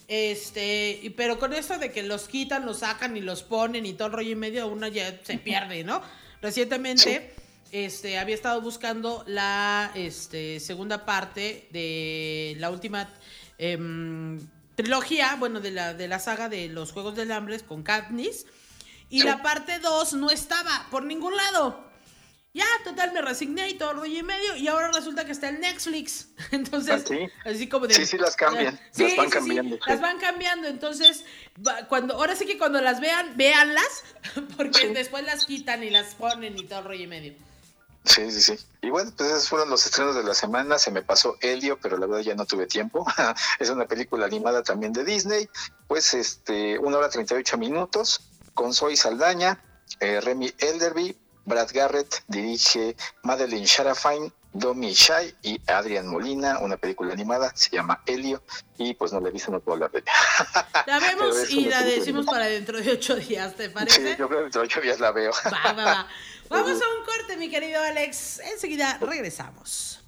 Este, pero con esto de que los quitan, los sacan y los ponen y todo el rollo y medio, uno ya se pierde, ¿no? Recientemente, sí. este, había estado buscando la este, segunda parte de la última eh, trilogía, bueno, de la, de la saga de los Juegos del Hambre con Katniss. Y sí. la parte dos no estaba por ningún lado. Ya, total, me resigné y todo el rollo y medio. Y ahora resulta que está en Netflix. Entonces, ¿Ah, sí? así como de... Sí, sí, las cambian. Eh, sí, las van sí, cambiando. Sí, sí. Las van cambiando. Entonces, cuando ahora sí que cuando las vean, véanlas. Porque sí. después las quitan y las ponen y todo el rollo y medio. Sí, sí, sí. Y bueno, pues esos fueron los estrenos de la semana. Se me pasó Elio, pero la verdad ya no tuve tiempo. Es una película animada también de Disney. Pues, este, una hora treinta y ocho minutos. Con Zoe Saldaña, eh, Remy Elderby, Brad Garrett, dirige Madeline Sharafine, Domi Shai y Adrián Molina. Una película animada, se llama Elio. Y pues no la he visto, no puedo hablar de ella. La vemos y la decimos para dentro de ocho días, ¿te parece? Sí, yo creo que dentro de ocho días la veo. Va, va, va. Vamos a un corte, mi querido Alex. Enseguida regresamos.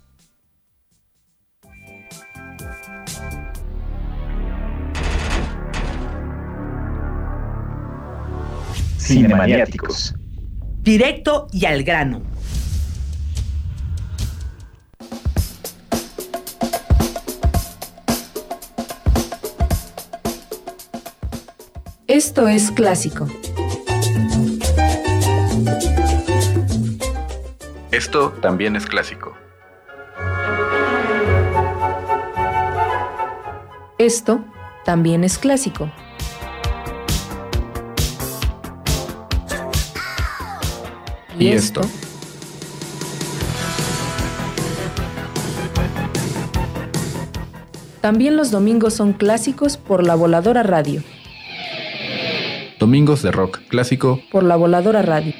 Cinemaniáticos. Directo y al grano. Esto es clásico. Esto también es clásico. Esto también es clásico. Y esto. También los domingos son clásicos por La Voladora Radio. Domingos de rock clásico por La Voladora Radio.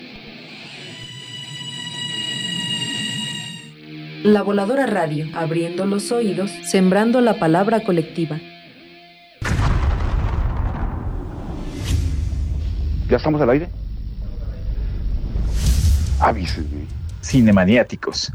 La Voladora Radio, abriendo los oídos, sembrando la palabra colectiva. ¿Ya estamos al aire? Avísenme. Cinemaniáticos.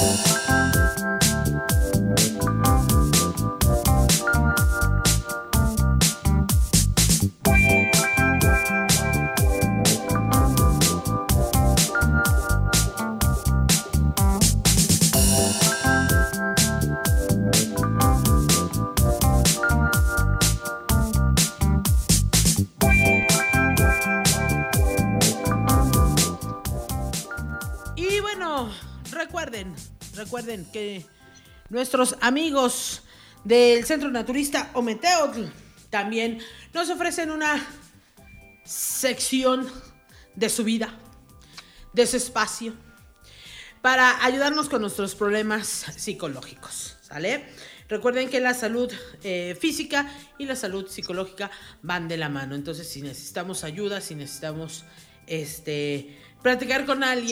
Recuerden, recuerden que nuestros amigos del Centro Naturista Ometeotl también nos ofrecen una sección de su vida, de su espacio, para ayudarnos con nuestros problemas psicológicos, ¿sale? Recuerden que la salud eh, física y la salud psicológica van de la mano. Entonces, si necesitamos ayuda, si necesitamos este, platicar con alguien,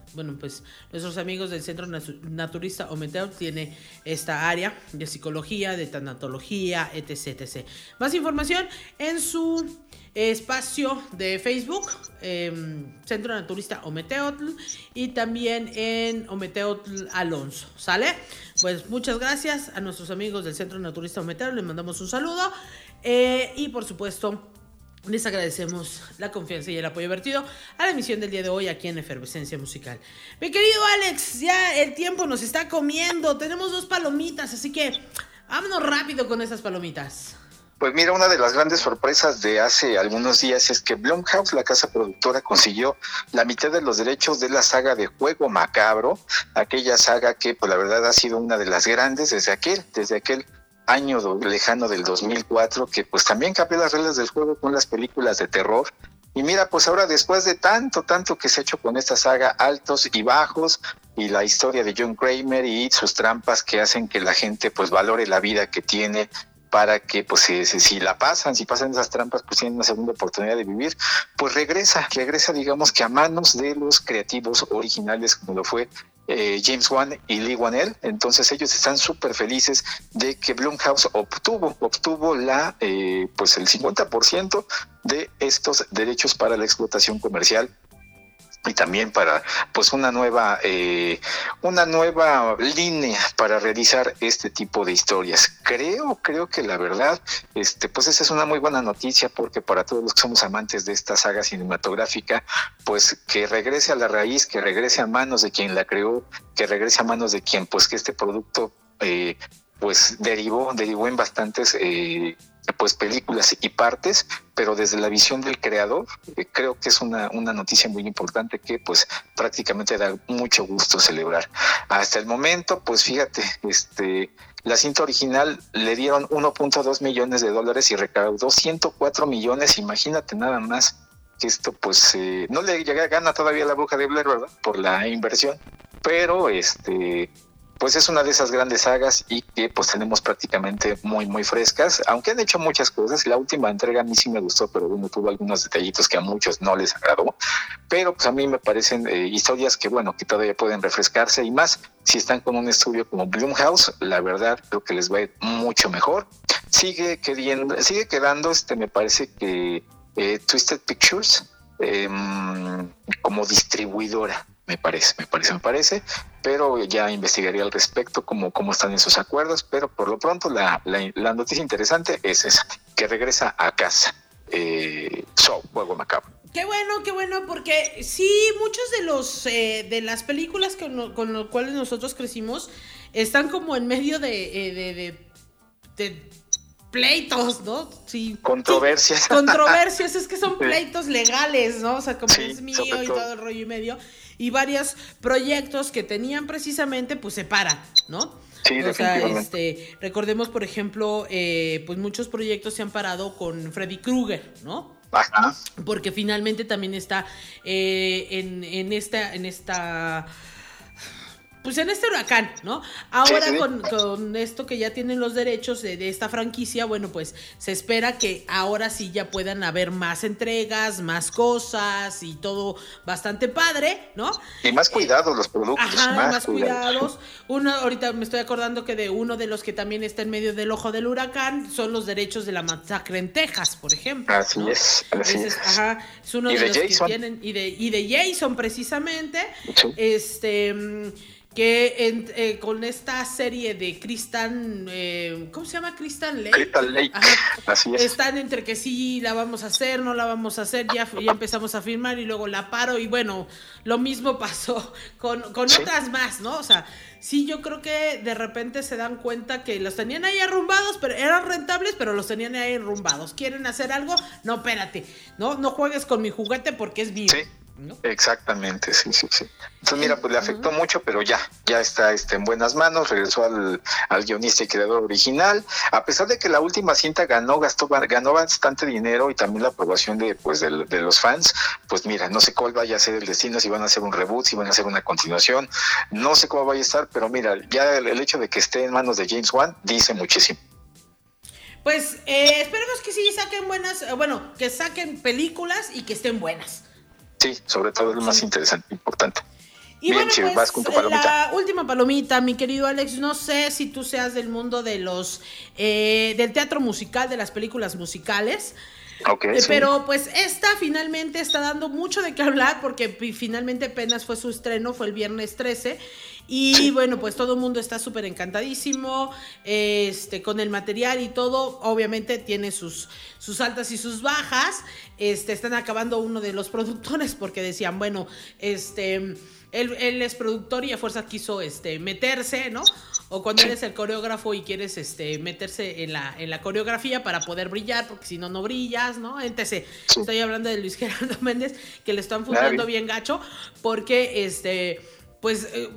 bueno, pues nuestros amigos del Centro Naturista Ometeotl tiene esta área de psicología, de tanatología, etc, etcétera. Más información en su espacio de Facebook, eh, Centro Naturista Ometeotl, y también en Ometeotl Alonso, ¿sale? Pues muchas gracias a nuestros amigos del Centro Naturista Ometeotl, les mandamos un saludo, eh, y por supuesto les agradecemos la confianza y el apoyo vertido a la emisión del día de hoy aquí en Efervescencia Musical. Mi querido Alex, ya el tiempo nos está comiendo, tenemos dos palomitas, así que vámonos rápido con esas palomitas. Pues mira, una de las grandes sorpresas de hace algunos días es que Blumhouse, la casa productora, consiguió la mitad de los derechos de la saga de Juego Macabro, aquella saga que pues la verdad ha sido una de las grandes desde aquel, desde aquel año lejano del dos mil cuatro, que pues también cambió las reglas del juego con las películas de terror. Y mira, pues ahora después de tanto, tanto que se ha hecho con esta saga, altos y bajos, y la historia de John Kramer y sus trampas que hacen que la gente pues valore la vida que tiene, para que pues si, si la pasan, si pasan esas trampas, pues tienen una segunda oportunidad de vivir, pues regresa, regresa digamos que a manos de los creativos originales, como lo fue Eh, James Wan y Lee Whannell. Entonces ellos están súper felices de que Blumhouse obtuvo obtuvo la eh, pues el cincuenta por ciento de estos derechos para la explotación comercial y también para pues una nueva eh, una nueva línea para realizar este tipo de historias. Creo, creo que la verdad, este, pues esa es una muy buena noticia, porque para todos los que somos amantes de esta saga cinematográfica, pues que regrese a la raíz, que regrese a manos de quien la creó, que regrese a manos de quien pues que este producto eh, pues derivó, derivó en bastantes eh, pues películas y partes, pero desde la visión del creador, eh, creo que es una, una noticia muy importante que pues prácticamente da mucho gusto celebrar. Hasta el momento, pues fíjate, este la cinta original le dieron uno punto dos millones de dólares y recaudó ciento cuatro millones, imagínate nada más que esto pues eh, no le llega, gana todavía la Bruja de Blair, ¿verdad? Por la inversión, pero este pues es una de esas grandes sagas y que pues tenemos prácticamente muy muy frescas, aunque han hecho muchas cosas. La última entrega a mí sí me gustó, pero bueno, tuvo algunos detallitos que a muchos no les agradó, pero pues a mí me parecen eh, historias que bueno, que todavía pueden refrescarse, y más si están con un estudio como Blumhouse, la verdad creo que les va a ir mucho mejor. Sigue quedando, sigue quedando este me parece que eh, Twisted Pictures eh, como distribuidora, me parece, me parece, me parece, pero ya investigaría al respecto cómo, cómo están esos acuerdos, pero por lo pronto la, la, la noticia interesante es esa, que regresa a casa, eh, Saw, Juego Macabro. Qué bueno, qué bueno, porque sí, muchos de los eh, de las películas que no, con las cuales nosotros crecimos están como en medio de, eh, de, de, de pleitos, ¿no? Sí. Controversias. Sí, controversias, es que son pleitos legales, ¿no? O sea, como sí, es mío y todo el rollo y medio. Y varios proyectos que tenían precisamente, pues se paran, ¿no? Sí, o sea, este, recordemos, por ejemplo, eh, pues muchos proyectos se han parado con Freddy Krueger, ¿no? Ajá. Porque finalmente también está eh, en, en esta, en esta, pues en este huracán, ¿no? Ahora sí, sí. Con, con esto que ya tienen los derechos de, de esta franquicia, bueno, pues se espera que ahora sí ya puedan haber más entregas, más cosas y todo bastante padre, ¿no? Y más cuidados eh, los productos. Ajá, más, más cuidados. cuidados. Uno, ahorita me estoy acordando que de uno de los que también está en medio del ojo del huracán son los derechos de la masacre en Texas, por ejemplo. Así ¿no? es, así es. es. Ajá, es uno y de, de los Jason. que tienen, y de, y de Jason precisamente, sí. este... que en, eh, con esta serie de Crystal, eh, ¿cómo se llama? Crystal Lake. Crystal Lake, ajá, así es. Están entre que sí la vamos a hacer, no la vamos a hacer, ya, ya empezamos a filmar y luego la paro, y bueno, lo mismo pasó con, con ¿sí? otras más, ¿no? O sea, sí, yo creo que de repente se dan cuenta que los tenían ahí arrumbados, pero eran rentables, pero los tenían ahí arrumbados. ¿Quieren hacer algo? No, espérate, no, no juegues con mi juguete porque es mío. Sí. ¿No? Exactamente, sí, sí, sí. Entonces mira, pues le afectó uh-huh. mucho, pero ya, ya está este, en buenas manos, regresó al, al guionista y creador original, a pesar de que la última cinta ganó, gastó, ganó bastante dinero y también la aprobación de, pues, de, de los fans. Pues mira, no sé cuál vaya a ser el destino, si van a hacer un reboot, si van a hacer una continuación, no sé cómo vaya a estar, pero mira, ya el, el hecho de que esté en manos de James Wan dice muchísimo. Pues eh, esperemos que sí saquen buenas, bueno, que saquen películas y que estén buenas. Sí, sobre todo es lo más interesante, importante. Y Bien, bueno, chido, pues vas con tu palomita. la última palomita, mi querido Alex, no sé si tú seas del mundo de los eh, del teatro musical, de las películas musicales. Okay, eh, sí. Pero pues esta finalmente está dando mucho de qué hablar porque finalmente apenas fue su estreno, fue el viernes trece. Y sí. Bueno, pues todo el mundo está súper encantadísimo este, con el material y todo. Obviamente tiene sus, sus altas y sus bajas. Este, están acabando uno de los productores porque decían, bueno, este, él, él es productor y a fuerza quiso este, meterse, ¿no? O cuando eres el coreógrafo y quieres este, meterse en la, en la coreografía para poder brillar, porque si no, no brillas, ¿no? Entonces, estoy hablando de Luis Gerardo Méndez, que le están funcionando bien gacho, porque este... Pues eh,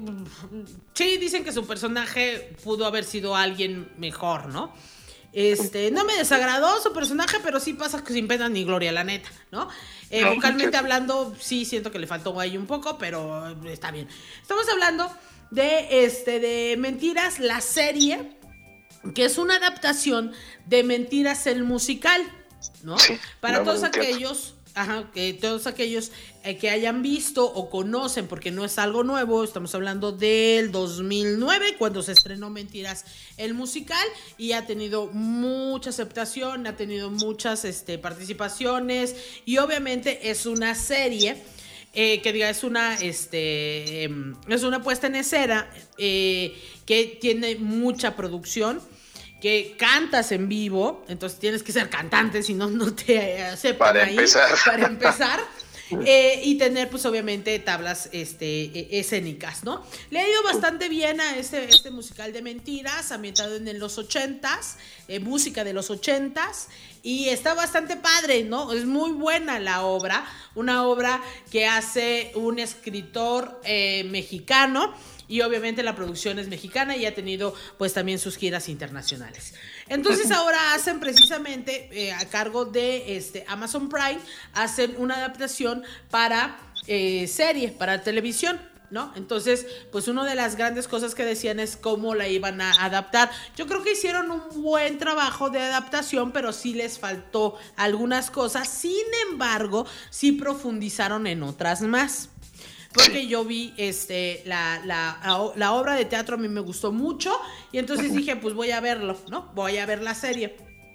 sí, dicen que su personaje pudo haber sido alguien mejor, ¿no? Este, no me desagradó su personaje, pero sí pasa sin pena ni gloria, la neta, ¿no? Eh, no, vocalmente hablando, sí siento que le faltó ahí un poco, pero está bien. Estamos hablando de, este, de Mentiras, la serie, que es una adaptación de Mentiras, el musical, ¿no? Sí, para todos aquellos... Ajá, que todos aquellos eh, que hayan visto o conocen, porque no es algo nuevo, estamos hablando del dos mil nueve, cuando se estrenó Mentiras, el musical, y ha tenido mucha aceptación, ha tenido muchas este, participaciones, y obviamente es una serie, eh, que diga, es una, este, eh, es una puesta en escena eh, que tiene mucha producción, que cantas en vivo, entonces tienes que ser cantante, si no, no te aceptan para ahí. Empezar. Para empezar. Eh, y tener, pues, obviamente, tablas este, escénicas, ¿no? Le ha ido bastante bien a este, este musical de Mentiras, ambientado en los ochentas, eh, música de los ochentas, y está bastante padre, ¿no? Es muy buena la obra, una obra que hace un escritor eh, mexicano, y obviamente la producción es mexicana y ha tenido pues también sus giras internacionales. Entonces ahora hacen precisamente eh, a cargo de este Amazon Prime, hacen una adaptación para eh, serie, para televisión, ¿no? Entonces, pues una de las grandes cosas que decían es cómo la iban a adaptar. Yo creo que hicieron un buen trabajo de adaptación, pero sí les faltó algunas cosas. Sin embargo, sí profundizaron en otras más. Porque yo vi este la, la, la obra de teatro, a mí me gustó mucho, y entonces dije, pues voy a verlo, ¿no? Voy a ver la serie.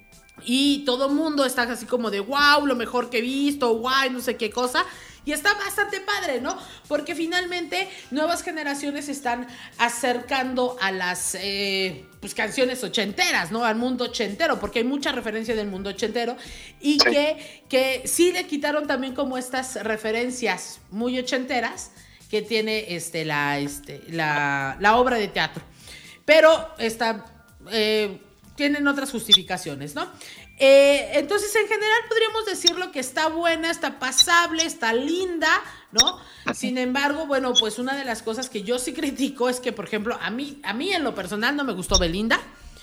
Y todo el mundo está así como de, wow, lo mejor que he visto, wow, no sé qué cosa. Y está bastante padre, ¿no? Porque finalmente nuevas generaciones se están acercando a las eh, pues, canciones ochenteras, ¿no? Al mundo ochentero, porque hay mucha referencia del mundo ochentero. Y sí. que, que sí le quitaron también como estas referencias muy ochenteras que tiene este, la, este, la, la obra de teatro. Pero está, eh, tienen otras justificaciones, ¿no? Eh, entonces, en general podríamos decirlo que está buena, está pasable, está linda, ¿no? Sin embargo, bueno, pues una de las cosas que yo sí critico es que, por ejemplo, a mí, a mí en lo personal no me gustó Belinda.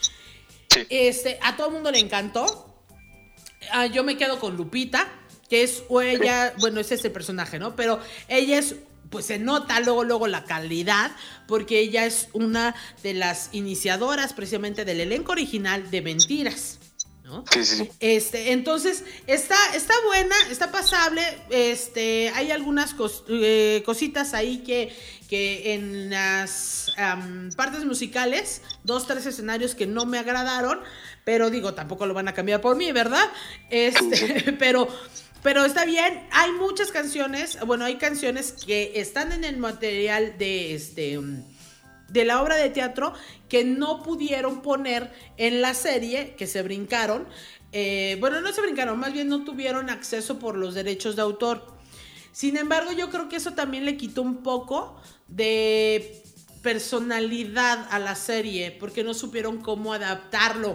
Este, a todo el mundo le encantó. Ah, yo me quedo con Lupita, que es ella, bueno, ese es el personaje, ¿no? Pero ella es, pues se nota luego, luego la calidad, porque ella es una de las iniciadoras precisamente del elenco original de Mentiras, ¿no? Sí, sí, sí. Este, entonces, está, está buena, está pasable, este, hay algunas cos, eh, cositas ahí que, que en las um, partes musicales, dos, tres escenarios que no me agradaron, pero digo, tampoco lo van a cambiar por mí, ¿verdad? Este, sí, sí. pero... Pero está bien, hay muchas canciones, bueno, hay canciones que están en el material de este de la obra de teatro que no pudieron poner en la serie, que se brincaron. Eh, bueno, no se brincaron, más bien no tuvieron acceso por los derechos de autor. Sin embargo, yo creo que eso también le quitó un poco de personalidad a la serie, porque no supieron cómo adaptarlo.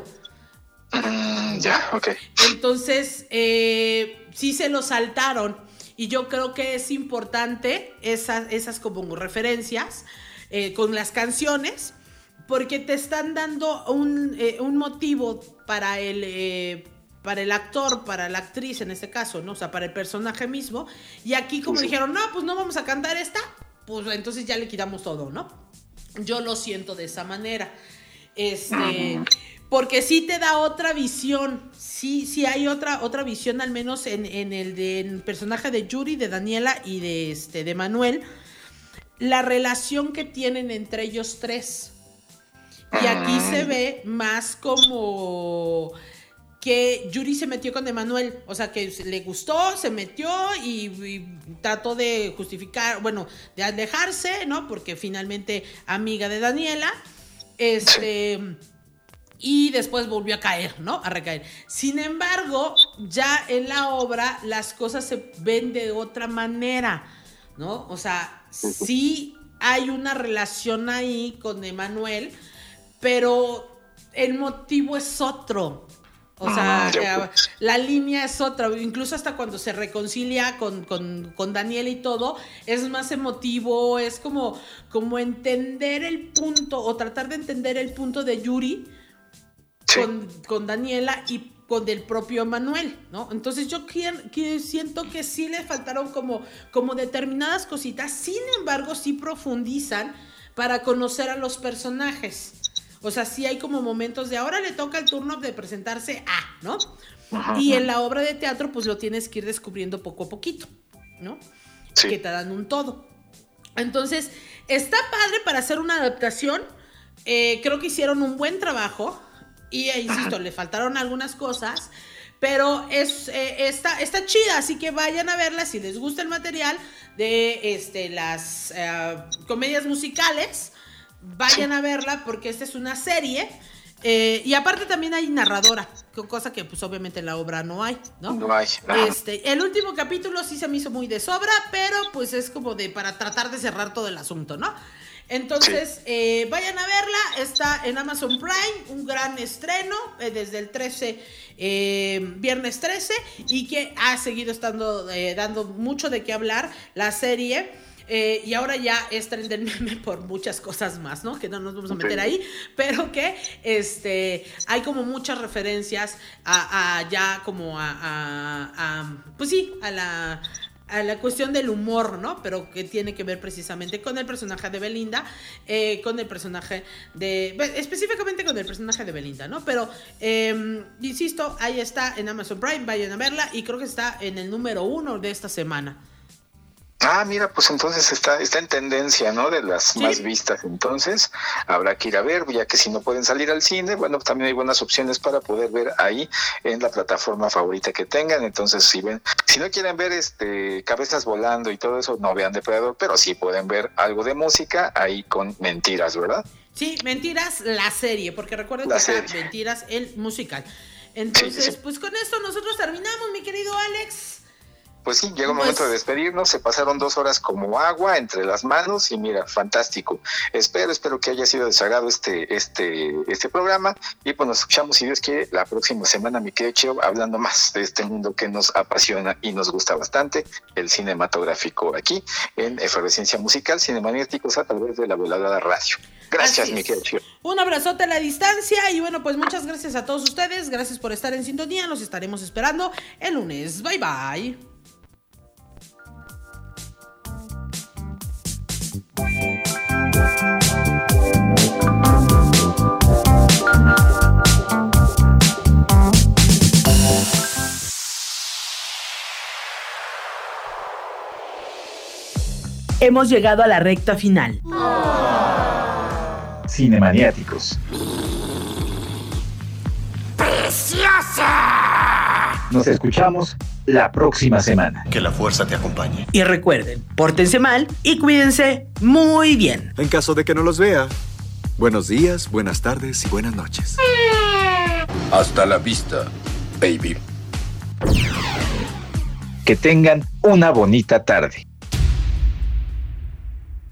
Mm, ya, ok. Entonces, eh, sí se lo saltaron. Y yo creo que es importante esas, esas como referencias eh, con las canciones, porque te están dando un, eh, un motivo para el, eh, para el actor, para la actriz en este caso, ¿no? O sea, para el personaje mismo. Y aquí como sí. dijeron, no, pues no vamos a cantar esta, pues entonces ya le quitamos todo, ¿no? Yo lo siento de esa manera. Este... Uh-huh. Porque sí te da otra visión, sí, sí hay otra, otra visión, al menos en, en el del personaje de Yuri, de Daniela y de, este, de Manuel. la relación que tienen entre ellos tres. Y aquí se ve más como que Yuri se metió con Emanuel, o sea, que le gustó, se metió y, y trató de justificar, bueno, de alejarse, ¿no? Porque finalmente amiga de Daniela, este, y después volvió a caer, ¿no? A recaer. Sin embargo, ya en la obra las cosas se ven de otra manera, ¿no? O sea, sí hay una relación ahí con Emanuel, pero el motivo es otro. O sea, eh, la línea es otra. Incluso hasta cuando se reconcilia con, con, con Daniela y todo, es más emotivo, es como, como entender el punto, o tratar de entender el punto de Yuri sí. con, con Daniela y con el propio Emanuel, ¿no? Entonces yo quiero, quiero, siento que sí le faltaron como, como determinadas cositas, sin embargo sí profundizan para conocer a los personajes. O sea, sí hay como momentos de ahora le toca el turno de presentarse a, ¿no? Ajá, y en la obra de teatro, pues lo tienes que ir descubriendo poco a poquito, ¿no? Sí. Que te dan un todo. Entonces, está padre para hacer una adaptación. Eh, creo que hicieron un buen trabajo. Y, eh, insisto, Ajá. le faltaron algunas cosas. Pero es, eh, está, está chida, así que vayan a verla si les gusta el material de este, las eh, comedias musicales. Vayan sí. a verla porque esta es una serie eh, y aparte también hay narradora, cosa que pues obviamente en la obra no hay, ¿no? No hay. No. Este, el último capítulo sí se me hizo muy de sobra, pero pues es como de para tratar de cerrar todo el asunto, ¿no? Entonces, sí. eh, vayan a verla, está en Amazon Prime, un gran estreno eh, desde el trece, eh, viernes trece, y que ha seguido estando eh, dando mucho de qué hablar la serie. Eh, y ahora ya es tren del meme por muchas cosas más, ¿no? Que no nos vamos a meter ahí, pero que este hay como muchas referencias a, a ya como a, a, a pues sí, a la a la cuestión del humor, ¿no? Pero que tiene que ver precisamente con el personaje de Belinda, eh, con el personaje de... específicamente con el personaje de Belinda, ¿no? Pero, eh, insisto, ahí está en Amazon Prime, vayan a verla y creo que está en el número uno de esta semana. Ah, mira, pues entonces está, está en tendencia, ¿no? De las sí. más vistas, entonces habrá que ir a ver, ya que si no pueden salir al cine, bueno, también hay buenas opciones para poder ver ahí en la plataforma favorita que tengan. Entonces, si ven, si no quieren ver este cabezas volando y todo eso, no vean Depredador, pero sí pueden ver algo de música ahí con Mentiras, ¿verdad? Sí, Mentiras, la serie, porque recuerden la que serie. Está Mentiras, el musical. Entonces, sí, sí. pues con esto nosotros terminamos, mi querido Alex. Pues sí, llega un momento pues, de despedirnos, se pasaron dos horas como agua entre las manos y mira, fantástico. Espero, espero que haya sido de su agrado este, este, este programa y pues nos escuchamos, si Dios quiere, la próxima semana, mi querido Cheo, hablando más de este mundo que nos apasiona y nos gusta bastante, el cinematográfico aquí en Efervescencia Musical, Cinemaniáticos a través de la Voladora Radio. Gracias, mi querido Cheo. Un abrazote a la distancia y bueno, pues muchas gracias a todos ustedes, gracias por estar en sintonía, los estaremos esperando el lunes. Bye, bye. Hemos llegado a la recta final. Cinemaniáticos. ¡Preciosa! Nos escuchamos la próxima semana. Que la fuerza te acompañe. Y recuerden, pórtense mal y cuídense muy bien. En caso de que no los vea, buenos días, buenas tardes y buenas noches. Hasta la vista, baby. Que tengan una bonita tarde.